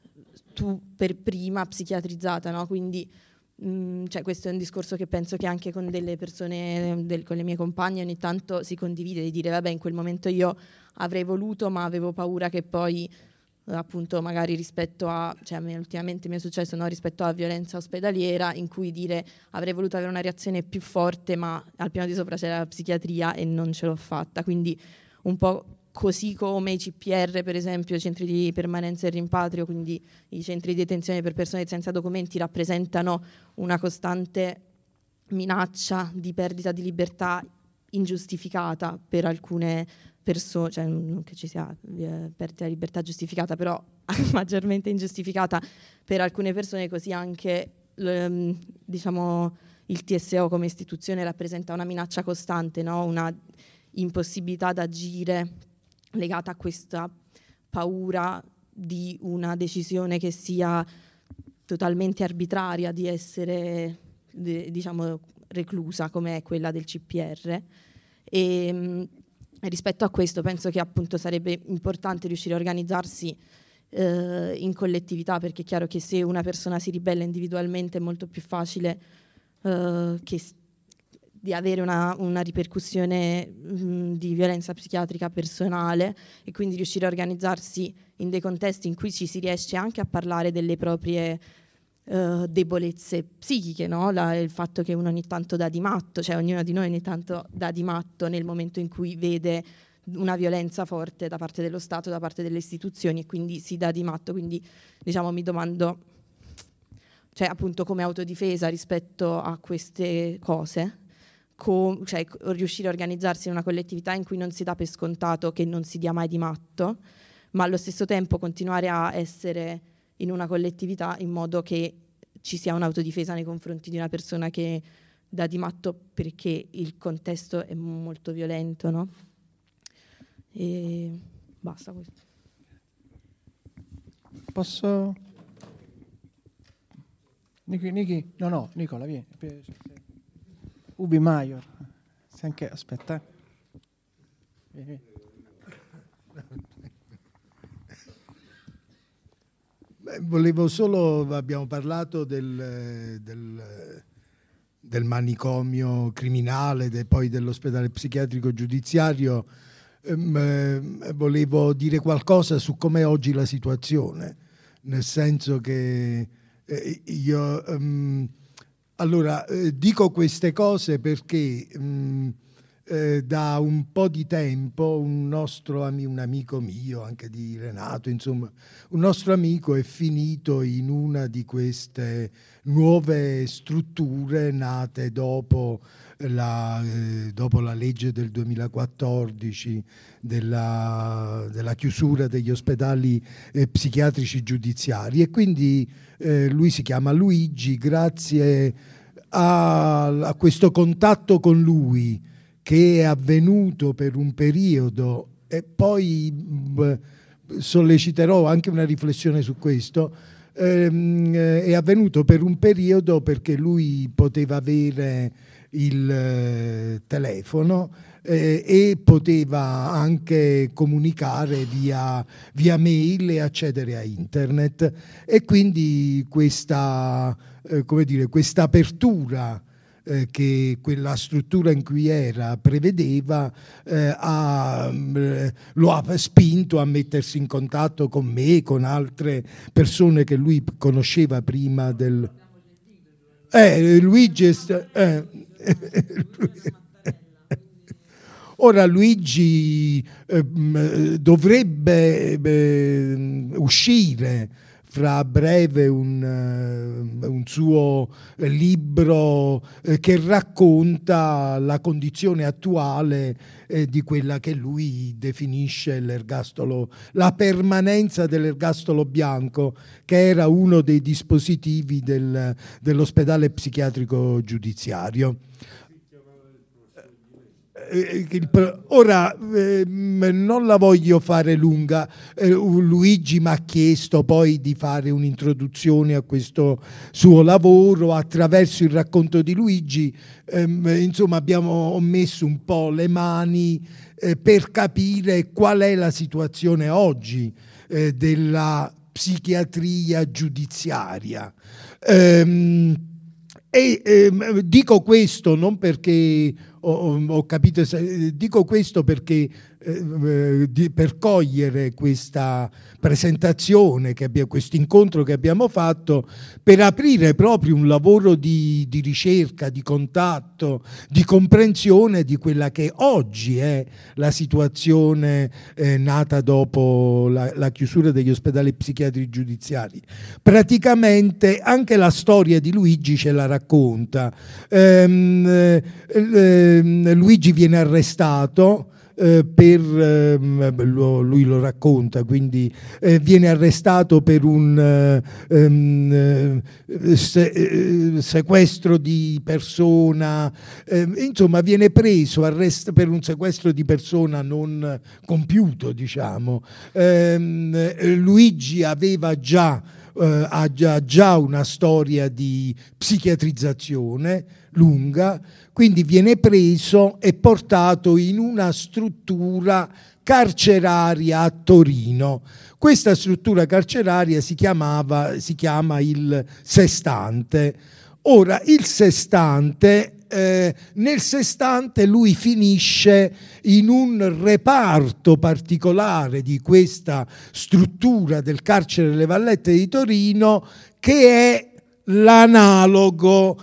tu per prima psichiatrizzata, no? Quindi mh, cioè questo è un discorso che penso che anche con delle persone, del, con le mie compagne ogni tanto si condivide, di dire vabbè in quel momento io avrei voluto ma avevo paura che poi appunto magari rispetto a, cioè a me ultimamente mi è successo, no, rispetto alla violenza ospedaliera, in cui dire avrei voluto avere una reazione più forte ma al piano di sopra c'era la psichiatria e non ce l'ho fatta, quindi un po' così come i C P R per esempio, i centri di permanenza e rimpatrio, quindi i centri di detenzione per persone senza documenti rappresentano una costante minaccia di perdita di libertà ingiustificata per alcune persone, cioè non che ci sia eh, perdita di libertà giustificata, però maggiormente ingiustificata per alcune persone, così anche ehm, diciamo il T S O come istituzione rappresenta una minaccia costante, no? Una impossibilità ad agire legata a questa paura di una decisione che sia totalmente arbitraria di essere de, diciamo reclusa come è quella del C P R. E mh, rispetto a questo penso che appunto sarebbe importante riuscire a organizzarsi eh, in collettività, perché è chiaro che se una persona si ribella individualmente è molto più facile eh, che di avere una, una ripercussione mh, di violenza psichiatrica personale, e quindi riuscire a organizzarsi in dei contesti in cui ci si riesce anche a parlare delle proprie uh, debolezze psichiche, no? La, il fatto che uno ogni tanto dà di matto, cioè ognuno di noi ogni tanto dà di matto nel momento in cui vede una violenza forte da parte dello Stato, da parte delle istituzioni, e quindi si dà di matto. Quindi diciamo mi domando, cioè appunto come autodifesa rispetto a queste cose, Com- cioè riuscire a organizzarsi in una collettività in cui non si dà per scontato che non si dia mai di matto, ma allo stesso tempo continuare a essere in una collettività in modo che ci sia un'autodifesa nei confronti di una persona che dà di matto perché il contesto è molto violento, no? E basta questo. Posso? Niki, Niki? No, no, Nicola, vieni. Ubi Maior, sei anche, aspetta. Eh. Beh, volevo solo, abbiamo parlato del, del, del manicomio criminale, de, poi dell'ospedale psichiatrico giudiziario. Ehm, volevo dire qualcosa su com'è oggi la situazione, nel senso che eh, io... Um, Allora, eh, dico queste cose perché mh, eh, da un po' di tempo un nostro amico, un amico mio, anche di Renato, insomma, un nostro amico è finito in una di queste nuove strutture nate dopo la, eh, dopo la legge del duemilaquattordici della, della chiusura degli ospedali eh, psichiatrici giudiziari, e quindi eh, lui si chiama Luigi. Grazie a, a questo contatto con lui che è avvenuto per un periodo, e poi mh, solleciterò anche una riflessione su questo, ehm, è avvenuto per un periodo perché lui poteva avere il eh, telefono eh, e poteva anche comunicare via, via mail e accedere a internet, e quindi questa, eh, come dire, questa apertura eh, che quella struttura in cui era prevedeva, eh, ha, eh, lo ha spinto a mettersi in contatto con me, con altre persone che lui conosceva prima del... Eh, Luigi è sta... eh, Ora Luigi eh, dovrebbe eh, uscire fra breve un, uh, un suo libro eh, che racconta la condizione attuale eh, di quella che lui definisce l'ergastolo, la permanenza dell'ergastolo bianco, che era uno dei dispositivi del, dell'ospedale psichiatrico giudiziario. Ora eh, non la voglio fare lunga, eh, Luigi mi ha chiesto poi di fare un'introduzione a questo suo lavoro attraverso il racconto di Luigi, eh, insomma abbiamo messo un po' le mani eh, per capire qual è la situazione oggi eh, della psichiatria giudiziaria. Ehm, e ehm, dico questo non perché Ho, ho capito, dico questo perché eh, di, per cogliere questa presentazione, che abbia, questo incontro che abbiamo fatto, per aprire proprio un lavoro di, di ricerca, di contatto, di comprensione di quella che oggi è la situazione eh, nata dopo la, la chiusura degli ospedali psichiatrici giudiziari. Praticamente anche la storia di Luigi ce la racconta. Ehm, eh, Luigi viene arrestato eh, per eh, lui lo racconta, quindi eh, viene arrestato per un eh, se, eh, sequestro di persona, eh, insomma viene preso arrest- per un sequestro di persona non compiuto, diciamo. Eh, Luigi aveva già Uh, ha già, già una storia di psichiatrizzazione lunga, quindi viene preso e portato in una struttura carceraria a Torino. Questa struttura carceraria si chiamava, si chiama il Sestante. Ora, il Sestante, eh, nel Sestante lui finisce in un reparto particolare di questa struttura del carcere delle Vallette di Torino, che è l'analogo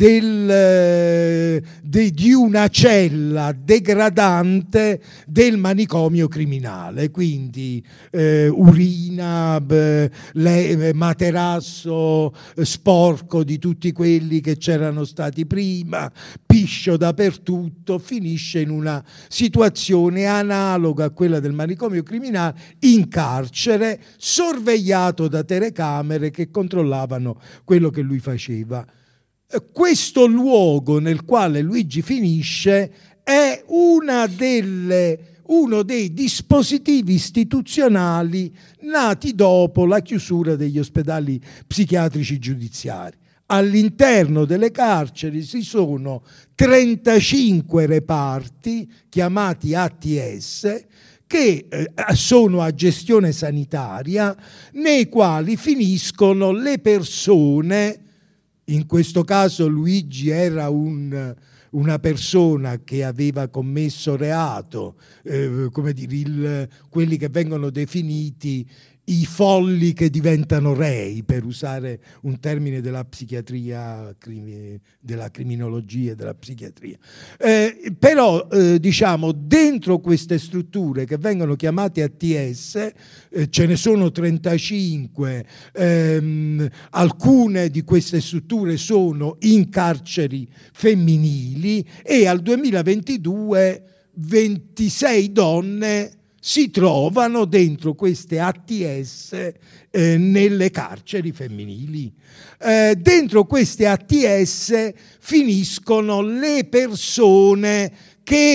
del, de, di una cella degradante del manicomio criminale, quindi eh, urina, beh, le, materasso sporco di tutti quelli che c'erano stati prima, piscio dappertutto, finisce in una situazione analoga a quella del manicomio criminale, in carcere, sorvegliato da telecamere che controllavano quello che lui faceva. Questo luogo nel quale Luigi finisce è una delle, uno dei dispositivi istituzionali nati dopo la chiusura degli ospedali psichiatrici giudiziari. All'interno delle carceri ci sono trentacinque reparti chiamati A T S che eh, sono a gestione sanitaria, nei quali finiscono le persone. In questo caso Luigi era un, una persona che aveva commesso reato, eh, come dire, il, quelli che vengono definiti i folli che diventano rei, per usare un termine della psichiatria, della criminologia e della psichiatria. Eh, però, eh, diciamo, dentro queste strutture che vengono chiamate A T S, eh, ce ne sono trentacinque, ehm, alcune di queste strutture sono in carceri femminili e al duemilaventidue ventisei donne si trovano dentro queste A T S eh, nelle carceri femminili. Eh, dentro queste A T S finiscono le persone che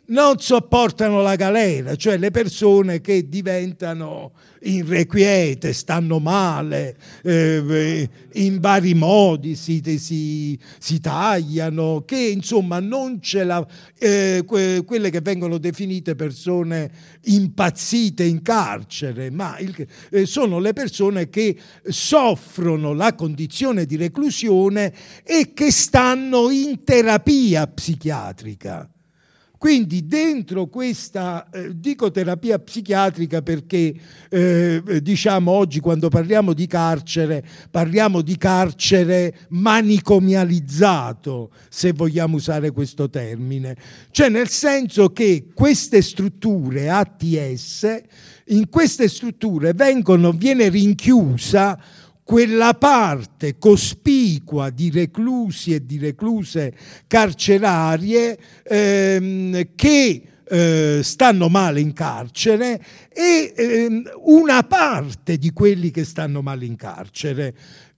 non sopportano la galera, cioè le persone che diventano irrequiete, stanno male, eh, in vari modi si, si, si tagliano, che insomma non ce la, eh, que, quelle che vengono definite persone impazzite in carcere, ma il, eh, sono le persone che soffrono la condizione di reclusione e che stanno in terapia psichiatrica. Quindi dentro questa, eh, dico terapia psichiatrica perché eh, diciamo oggi quando parliamo di carcere parliamo di carcere manicomializzato, se vogliamo usare questo termine, cioè nel senso che queste strutture A T S, in queste strutture vengono, viene rinchiusa quella parte cospicua di reclusi e di recluse carcerarie ehm, che eh, stanno male in carcere e ehm, una parte di quelli che stanno male in carcere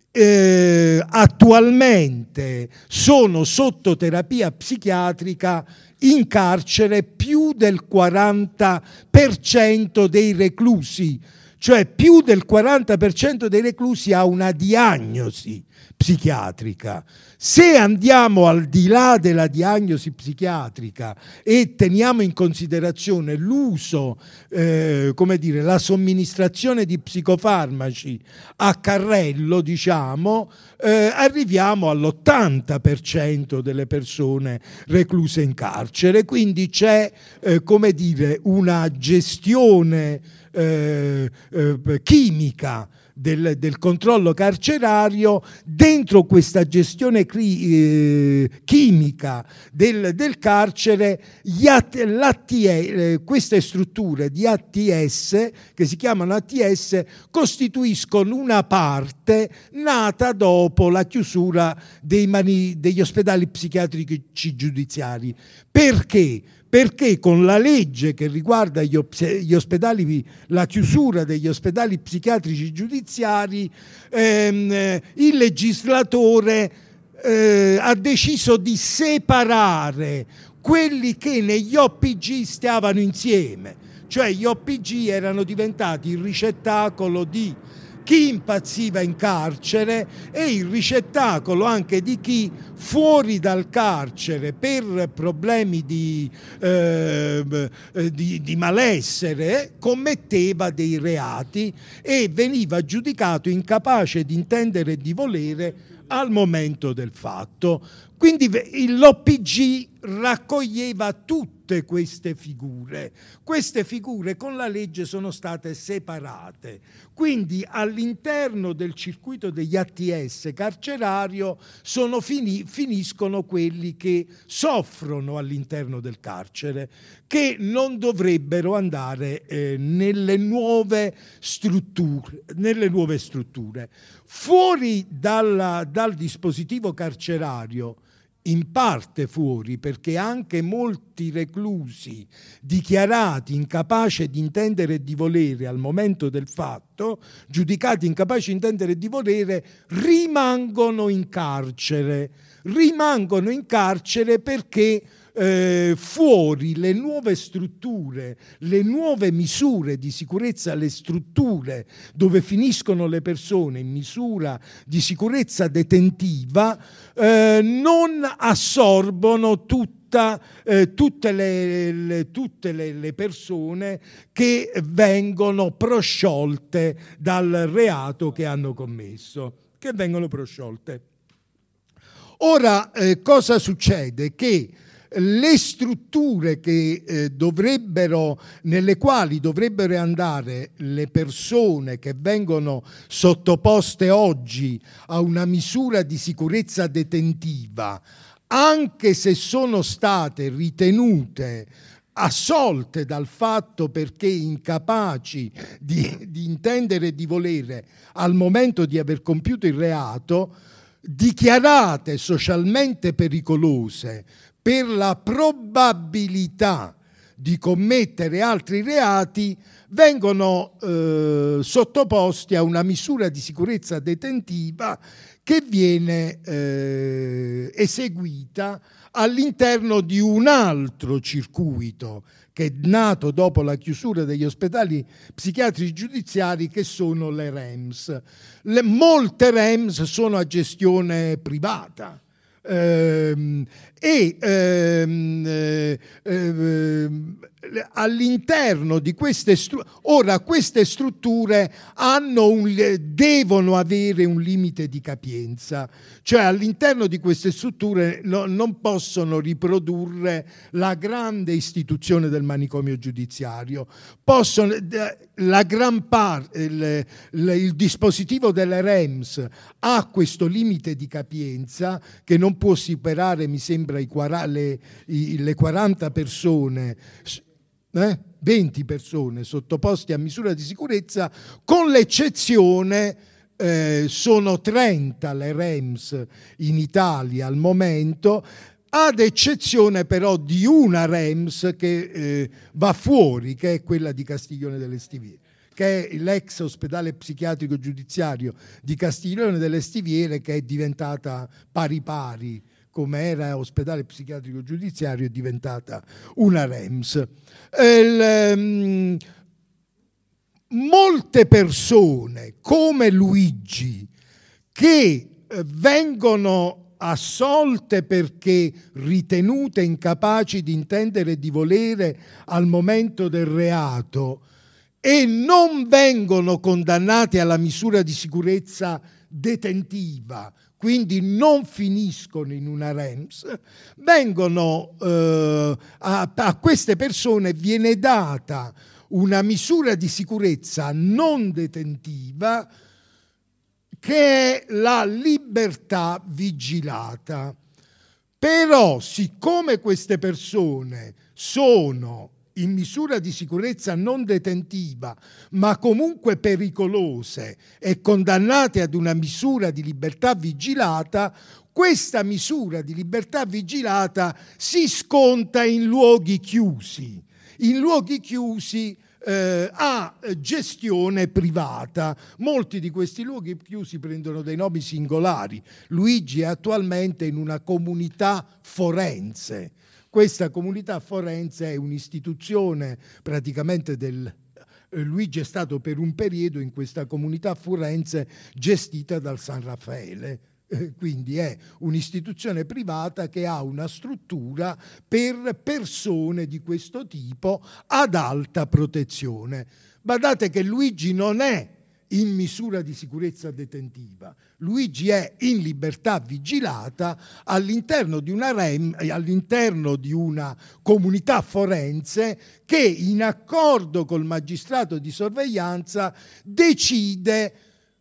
eh, attualmente sono sotto terapia psichiatrica in carcere più del quaranta per cento dei reclusi. Cioè più del quaranta per cento dei reclusi ha una diagnosi psichiatrica. Se andiamo al di là della diagnosi psichiatrica e teniamo in considerazione l'uso, eh, come dire, la somministrazione di psicofarmaci a carrello, diciamo, eh, arriviamo all'ottanta per cento delle persone recluse in carcere. Quindi c'è, eh, come dire, una gestione Eh, eh, chimica del, del controllo carcerario. Dentro questa gestione cri, eh, chimica del, del carcere gli A T, l'A T, eh, queste strutture di A T S che si chiamano A T S costituiscono una parte nata dopo la chiusura dei mani, degli ospedali psichiatrici giudiziari. Perché? Perché con la legge che riguarda gli, gli ospedali, la chiusura degli ospedali psichiatrici giudiziari, ehm, il legislatore eh, ha deciso di separare quelli che negli O P G stavano insieme, cioè gli O P G erano diventati il ricettacolo di chi impazziva in carcere e il ricettacolo anche di chi fuori dal carcere per problemi di, eh, di, di malessere commetteva dei reati e veniva giudicato incapace di intendere e di volere al momento del fatto. Quindi l'O P G raccoglieva tutte queste figure. Queste figure con la legge sono state separate. Quindi all'interno del circuito degli A T S carcerario sono fini, finiscono quelli che soffrono all'interno del carcere, che non dovrebbero andare eh, nelle nuove strutture, nelle nuove strutture. Fuori dalla, dal dispositivo carcerario, in parte fuori, perché anche molti reclusi dichiarati incapaci di intendere e di volere al momento del fatto, giudicati incapaci di intendere e di volere, rimangono in carcere. Rimangono in carcere perché eh, fuori le nuove strutture, le nuove misure di sicurezza, le strutture dove finiscono le persone in misura di sicurezza detentiva, eh, non assorbono tutta, eh, tutte, le, le, tutte le, le persone che vengono prosciolte dal reato che hanno commesso, che vengono prosciolte. Ora, eh, cosa succede? Che le strutture che eh, dovrebbero, nelle quali dovrebbero andare le persone che vengono sottoposte oggi a una misura di sicurezza detentiva, anche se sono state ritenute assolte dal fatto perché incapaci di, di intendere e di volere al momento di aver compiuto il reato, dichiarate socialmente pericolose per la probabilità di commettere altri reati, vengono eh, sottoposti a una misura di sicurezza detentiva che viene eh, eseguita all'interno di un altro circuito che è nato dopo la chiusura degli ospedali psichiatrici giudiziari, che sono le R E M S. Le, molte R E M S sono a gestione privata. Ehm, e ehm, eh, eh, all'interno di queste strutture, ora queste strutture hanno un, devono avere un limite di capienza, cioè all'interno di queste strutture no, non possono riprodurre la grande istituzione del manicomio giudiziario, possono, la gran parte, il, il, il dispositivo delle R E M S ha questo limite di capienza che non può superare, mi sembra, I, le, i, le quaranta persone, eh? venti persone sottoposte a misura di sicurezza, con l'eccezione, eh, sono trenta le R E M S in Italia al momento, ad eccezione però di una R E M S che eh, va fuori, che è quella di Castiglione delle Stiviere, che è l'ex ospedale psichiatrico giudiziario di Castiglione delle Stiviere, che è diventata pari pari, come era ospedale psichiatrico giudiziario, è diventata una R E M S. Il, um, molte persone come Luigi, che eh, vengono assolte perché ritenute incapaci di intendere e di volere al momento del reato e non vengono condannate alla misura di sicurezza detentiva, quindi non finiscono in una R E M S, vengono, eh, a, a queste persone viene data una misura di sicurezza non detentiva che è la libertà vigilata. Però, siccome queste persone sono in misura di sicurezza non detentiva, ma comunque pericolose e condannate ad una misura di libertà vigilata, questa misura di libertà vigilata si sconta in luoghi chiusi, in luoghi chiusi eh, a gestione privata. Molti di questi luoghi chiusi prendono dei nomi singolari. Luigi è attualmente in una comunità forense. Questa comunità forense è un'istituzione praticamente del... Luigi è stato per un periodo in questa comunità forense gestita dal San Raffaele, eh, quindi è un'istituzione privata che ha una struttura per persone di questo tipo ad alta protezione. Badate che Luigi non è in misura di sicurezza detentiva. Luigi è in libertà vigilata all'interno di una R E M, all'interno di una comunità forense che, in accordo col magistrato di sorveglianza, decide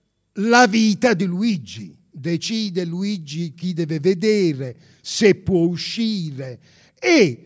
la vita di Luigi. Decide Luigi chi deve vedere, se può uscire, e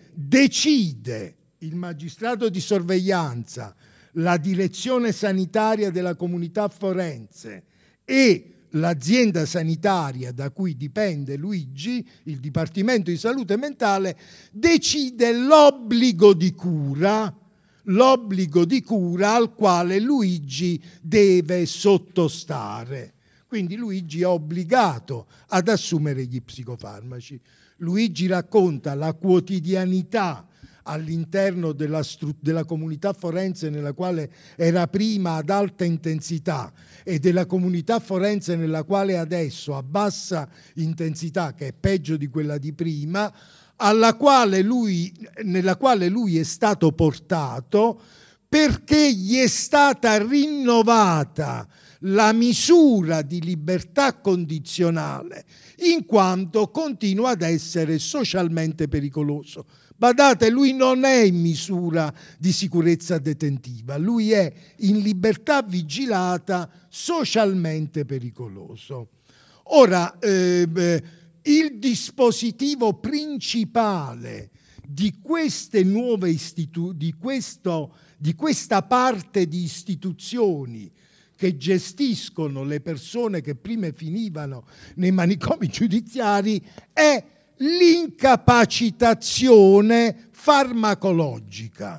decide il magistrato di sorveglianza, la direzione sanitaria della comunità forense e l'azienda sanitaria da cui dipende Luigi, il Dipartimento di Salute Mentale, decide l'obbligo di cura, l'obbligo di cura al quale Luigi deve sottostare. Quindi Luigi è obbligato ad assumere gli psicofarmaci. Luigi racconta la quotidianità all'interno della, stru- della comunità forense nella quale era prima ad alta intensità e della comunità forense nella quale adesso a bassa intensità, che è peggio di quella di prima, alla quale lui, nella quale lui è stato portato perché gli è stata rinnovata la misura di libertà condizionale, in quanto continua ad essere socialmente pericoloso. Badate, lui non è in misura di sicurezza detentiva, lui è in libertà vigilata socialmente pericoloso. Ora, eh, il dispositivo principale di queste nuove istitu- di, questo, di questa parte di istituzioni che gestiscono le persone che prima finivano nei manicomi giudiziari è l'incapacitazione farmacologica.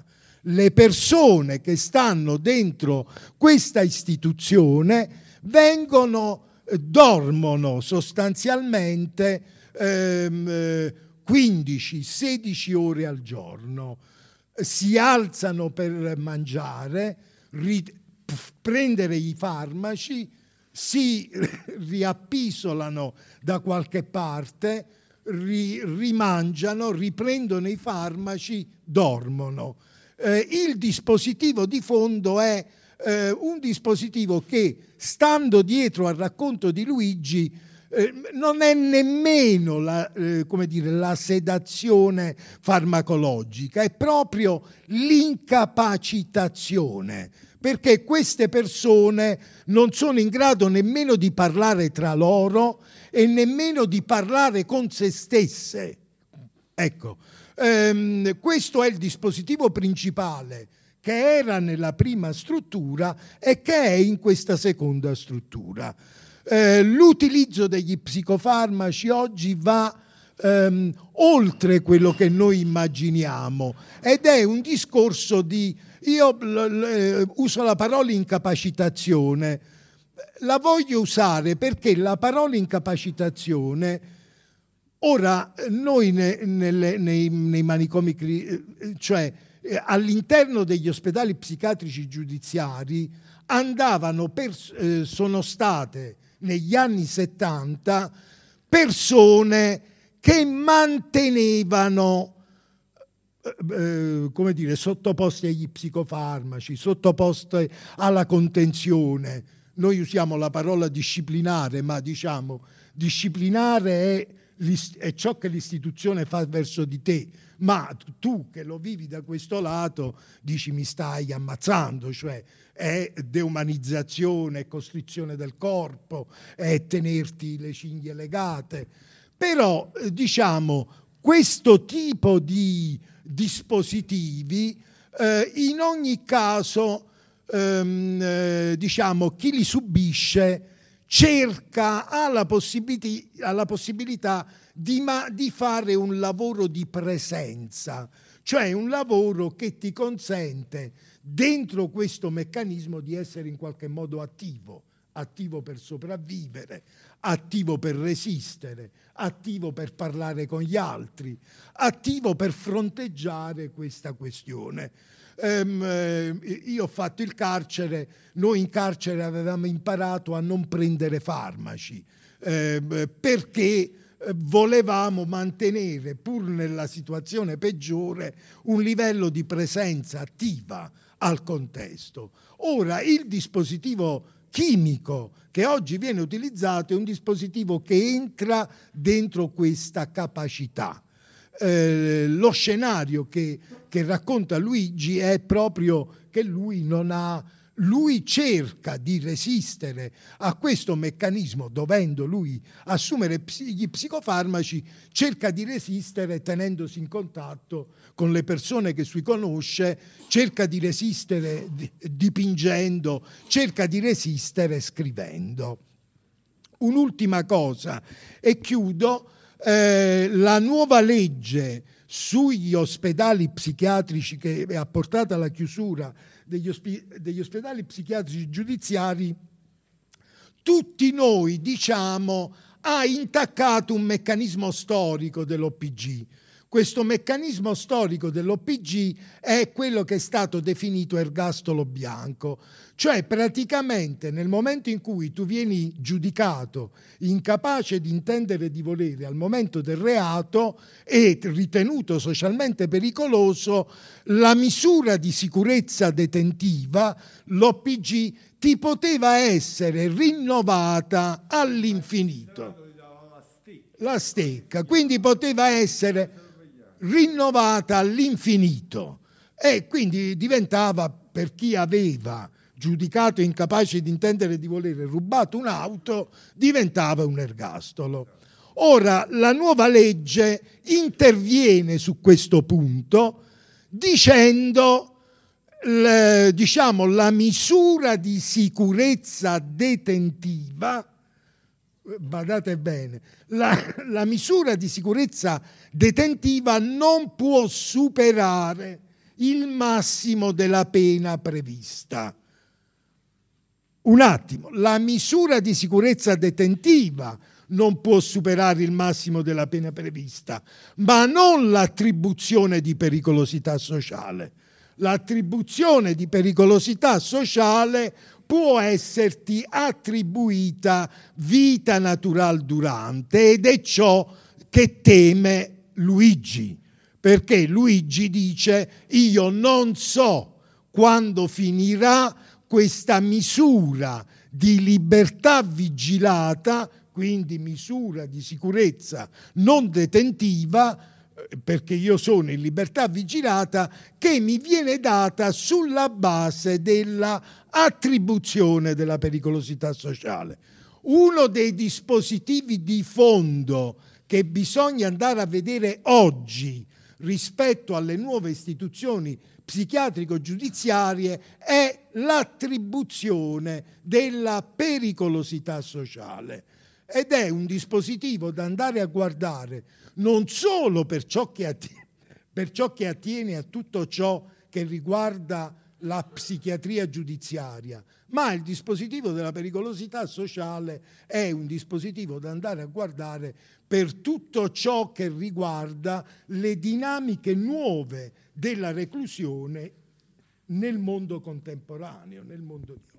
le persone che stanno dentro questa istituzione vengono, dormono sostanzialmente ehm, quindici sedici ore al giorno, si alzano per mangiare, ri, prendere i farmaci, si riappisolano da qualche parte, ri, rimangiano, riprendono i farmaci, dormono. Eh, il dispositivo di fondo è eh, un dispositivo che, stando dietro al racconto di Luigi, eh, non è nemmeno la, eh, come dire, la sedazione farmacologica, è proprio l'incapacitazione, perché queste persone non sono in grado nemmeno di parlare tra loro e nemmeno di parlare con se stesse. Ecco, ehm, questo è il dispositivo principale che era nella prima struttura e che è in questa seconda struttura. Eh, l'utilizzo degli psicofarmaci oggi va ehm, oltre quello che noi immaginiamo ed è un discorso di... Io l- l- uso la parola incapacitazione, la voglio usare perché la parola incapacitazione, ora noi ne, nelle, nei, nei manicomi, cioè all'interno degli ospedali psichiatrici giudiziari, andavano per, eh, sono state negli anni settanta persone che mantenevano Eh, come dire, sottoposti agli psicofarmaci, sottoposti alla contenzione. Noi usiamo la parola disciplinare, ma diciamo disciplinare è, è ciò che l'istituzione fa verso di te, ma tu che lo vivi da questo lato dici mi stai ammazzando, cioè è deumanizzazione, è costrizione del corpo, è tenerti le cinghie legate. Però diciamo questo tipo di dispositivi eh, in ogni caso ehm, eh, diciamo chi li subisce cerca ha la, possibili- ha la possibilità di, ma- di fare un lavoro di presenza, cioè un lavoro che ti consente dentro questo meccanismo di essere in qualche modo attivo, attivo per sopravvivere, attivo per resistere, attivo per parlare con gli altri, attivo per fronteggiare questa questione. Um, eh, io ho fatto il carcere, noi in carcere avevamo imparato a non prendere farmaci eh, perché volevamo mantenere, pur nella situazione peggiore, un livello di presenza attiva al contesto. Ora, il dispositivo chimico che oggi viene utilizzato è un dispositivo che entra dentro questa capacità. Eh, lo scenario che, che racconta Luigi è proprio che lui non ha, lui cerca di resistere a questo meccanismo, dovendo lui assumere gli psicofarmaci, cerca di resistere tenendosi in contatto con le persone che si conosce, cerca di resistere dipingendo, cerca di resistere scrivendo. Un'ultima cosa e chiudo, eh, la nuova legge sugli ospedali psichiatrici che ha portato alla chiusura degli, ospi- degli ospedali psichiatrici giudiziari, tutti noi diciamo ha intaccato un meccanismo storico dell'O P G. Questo meccanismo storico dell'O P G è quello che è stato definito ergastolo bianco, cioè praticamente nel momento in cui tu vieni giudicato incapace di intendere e di volere al momento del reato e ritenuto socialmente pericoloso, la misura di sicurezza detentiva, l'O P G, ti poteva essere rinnovata all'infinito. La stecca, quindi poteva essere rinnovata all'infinito e quindi diventava, per chi aveva giudicato incapace di intendere e di volere rubato un'auto, diventava un ergastolo. Ora la nuova legge interviene su questo punto dicendo l, diciamo la misura di sicurezza detentiva, badate bene, la, la misura di sicurezza detentiva non può superare il massimo della pena prevista. Un attimo, la misura di sicurezza detentiva non può superare il massimo della pena prevista, ma non l'attribuzione di pericolosità sociale. L'attribuzione di pericolosità sociale può esserti attribuita vita natural durante, ed è ciò che teme Luigi, perché Luigi dice: io non so quando finirà questa misura di libertà vigilata, quindi misura di sicurezza non detentiva, perché io sono in libertà vigilata, che mi viene data sulla base della attribuzione della pericolosità sociale. Uno dei dispositivi di fondo che bisogna andare a vedere oggi rispetto alle nuove istituzioni psichiatrico-giudiziarie è l'attribuzione della pericolosità sociale, ed è un dispositivo da andare a guardare non solo per ciò che attiene, per ciò che attiene a tutto ciò che riguarda la psichiatria giudiziaria, ma il dispositivo della pericolosità sociale è un dispositivo da andare a guardare per tutto ciò che riguarda le dinamiche nuove della reclusione nel mondo contemporaneo, nel mondo di oggi.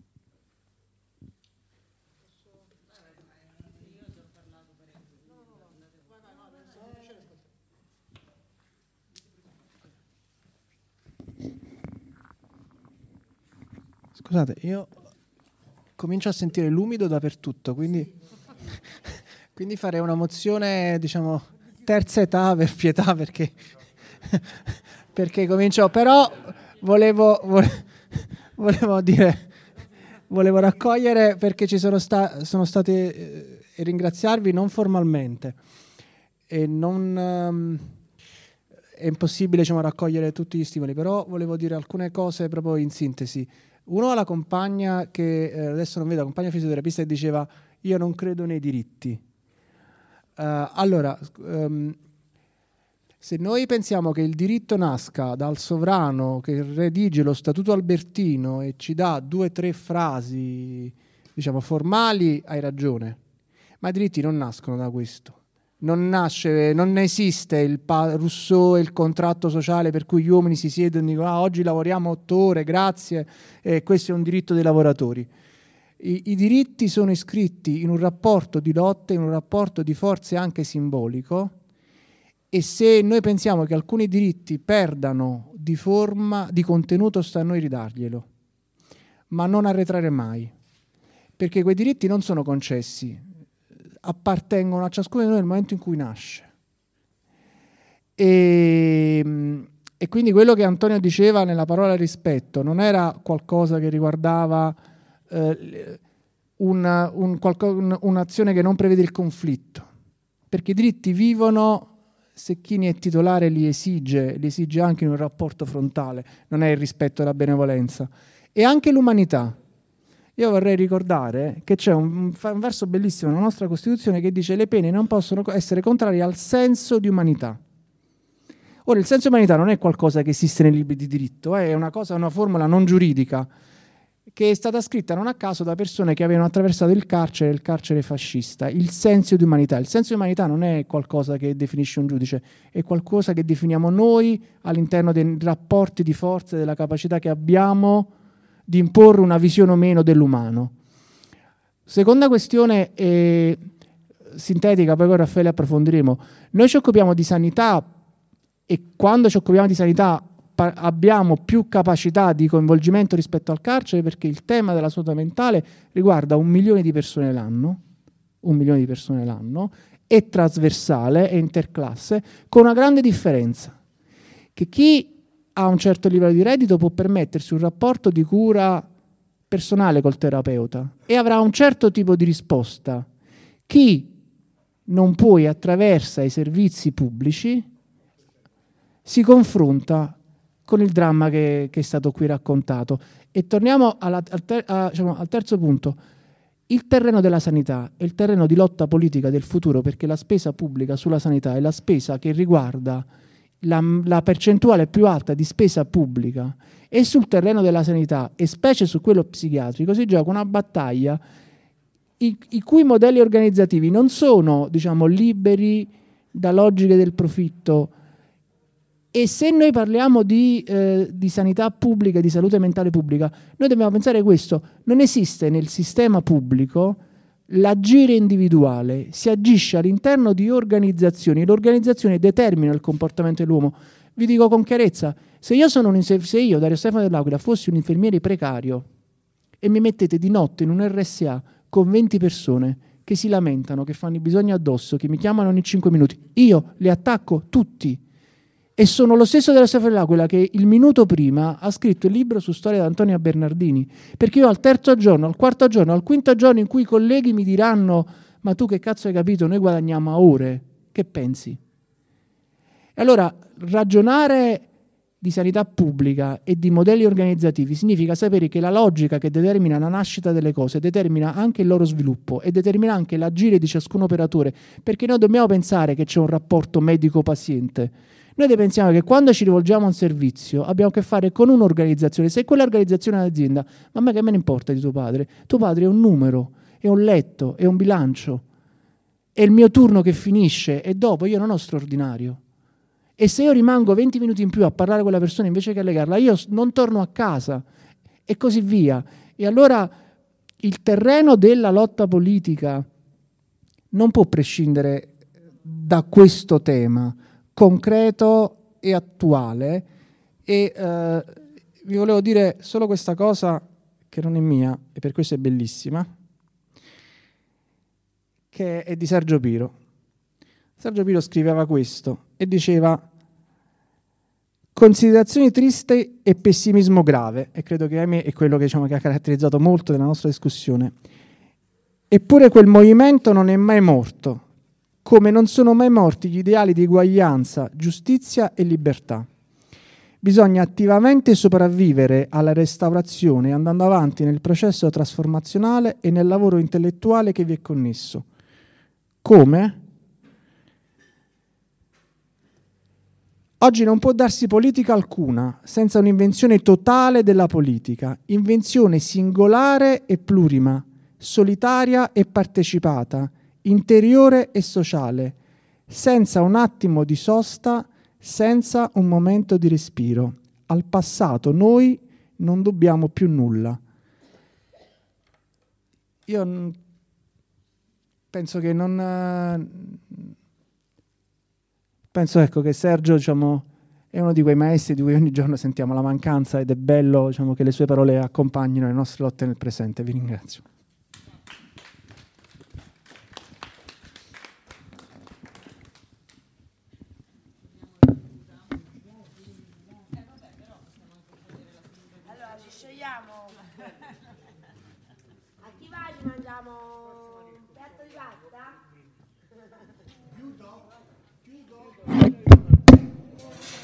Scusate, io comincio a sentire l'umido dappertutto, quindi, quindi farei una mozione, diciamo, terza età per pietà, perché, perché comincio, però volevo, volevo dire, volevo raccogliere, perché ci sono, sta, sono state, eh, e ringraziarvi non formalmente, e non... Um, è impossibile, diciamo, raccogliere tutti gli stimoli, però volevo dire alcune cose proprio in sintesi. Uno, alla compagna che eh, adesso non vedo, la compagna fisioterapista, che diceva: io non credo nei diritti. Uh, allora, um, se noi pensiamo che il diritto nasca dal sovrano che redige lo Statuto Albertino e ci dà due o tre frasi, diciamo, formali, hai ragione. Ma i diritti non nascono da questo. Non nasce, non esiste il pa- Rousseau e il contratto sociale per cui gli uomini si siedono e dicono: ah, oggi lavoriamo otto ore, grazie, e questo è un diritto dei lavoratori. I, I diritti sono iscritti in un rapporto di lotte, in un rapporto di forze anche simbolico, e se noi pensiamo che alcuni diritti perdano di forma, di contenuto, sta a noi ridarglielo, ma non arretrare mai, perché quei diritti non sono concessi, appartengono a ciascuno di noi nel momento in cui nasce. E, e quindi quello che Antonio diceva nella parola rispetto non era qualcosa che riguardava eh, una, un, qualco, un, un'azione che non prevede il conflitto, perché i diritti vivono se chi ne è titolare li esige, li esige anche in un rapporto frontale, non è il rispetto e la benevolenza. E anche l'umanità. Io vorrei ricordare che c'è un, un verso bellissimo nella nostra Costituzione che dice: le pene non possono essere contrarie al senso di umanità. Ora, il senso di umanità non è qualcosa che esiste nei libri di diritto, è una cosa, una formula non giuridica che è stata scritta non a caso da persone che avevano attraversato il carcere, il carcere fascista. Il senso di umanità. Il senso di umanità non è qualcosa che definisce un giudice, è qualcosa che definiamo noi all'interno dei rapporti di forza, della capacità che abbiamo di imporre una visione o meno dell'umano. Seconda questione eh, sintetica, poi con Raffaele approfondiremo. Noi ci occupiamo di sanità, e quando ci occupiamo di sanità pa- abbiamo più capacità di coinvolgimento rispetto al carcere, perché il tema della salute mentale riguarda un milione di persone l'anno, un milione di persone l'anno, è trasversale, è interclasse, con una grande differenza, che chi ha un certo livello di reddito può permettersi un rapporto di cura personale col terapeuta e avrà un certo tipo di risposta. Chi non può e attraversa i servizi pubblici si confronta con il dramma che, che è stato qui raccontato. E torniamo alla, al, ter, a, diciamo, al terzo punto. Il terreno della sanità è il terreno di lotta politica del futuro, perché la spesa pubblica sulla sanità è la spesa che riguarda la, la percentuale più alta di spesa pubblica e sul terreno della sanità, e specie su quello psichiatrico, si gioca una battaglia i, i cui modelli organizzativi non sono, diciamo, liberi da logiche del profitto. E se noi parliamo di, eh, di sanità pubblica, di salute mentale pubblica, noi dobbiamo pensare questo: non esiste nel sistema pubblico l'agire individuale, si agisce all'interno di organizzazioni, l'organizzazione determina il comportamento dell'uomo. Vi dico con chiarezza, se io, sono un, se io Dario Stefano dell'Aquila, fossi un infermiere precario e mi mettete di notte in un R S A con venti persone che si lamentano, che fanno i bisogni addosso, che mi chiamano ogni cinque minuti, io li attacco tutti. E sono lo stesso della Stefano dell'Aquila che il minuto prima ha scritto il libro su storia di Antonia Bernardini, perché io al terzo giorno, al quarto giorno, al quinto giorno in cui i colleghi mi diranno ma tu che cazzo hai capito, noi guadagniamo a ore, che pensi? E allora ragionare di sanità pubblica e di modelli organizzativi significa sapere che la logica che determina la nascita delle cose determina anche il loro sviluppo e determina anche l'agire di ciascun operatore, perché noi dobbiamo pensare che c'è un rapporto medico-paziente. Noi pensiamo che quando ci rivolgiamo a un servizio abbiamo a che fare con un'organizzazione. Se quell'organizzazione è un'azienda, ma a me che me ne importa di tuo padre? Tuo padre è un numero, è un letto, è un bilancio, è il mio turno che finisce e dopo io non ho straordinario. E se io rimango venti minuti in più a parlare con la persona invece che a legarla, io non torno a casa e così via. E allora il terreno della lotta politica non può prescindere da questo tema concreto e attuale. E eh, vi volevo dire solo questa cosa che non è mia e per questo è bellissima, che è di Sergio Piro. Sergio Piro scriveva questo e diceva: considerazioni tristi e pessimismo grave, e credo che ahimè è quello che, diciamo, che ha caratterizzato molto della nostra discussione. Eppure quel movimento non è mai morto, come non sono mai morti gli ideali di eguaglianza, giustizia e libertà. Bisogna attivamente sopravvivere alla restaurazione andando avanti nel processo trasformazionale e nel lavoro intellettuale che vi è connesso. Come? Oggi non può darsi politica alcuna senza un'invenzione totale della politica, invenzione singolare e plurima, solitaria e partecipata, interiore e sociale, senza un attimo di sosta, senza un momento di respiro. Al passato noi non dobbiamo più nulla. Io penso che non... Penso, ecco, che Sergio, diciamo, è uno di quei maestri di cui ogni giorno sentiamo la mancanza ed è bello, diciamo, che le sue parole accompagnino le nostre lotte nel presente. Vi ringrazio. Allora ci sciogliamo. A chi va ci mangiamo un piatto di pasta? Chiudo? Chiudo?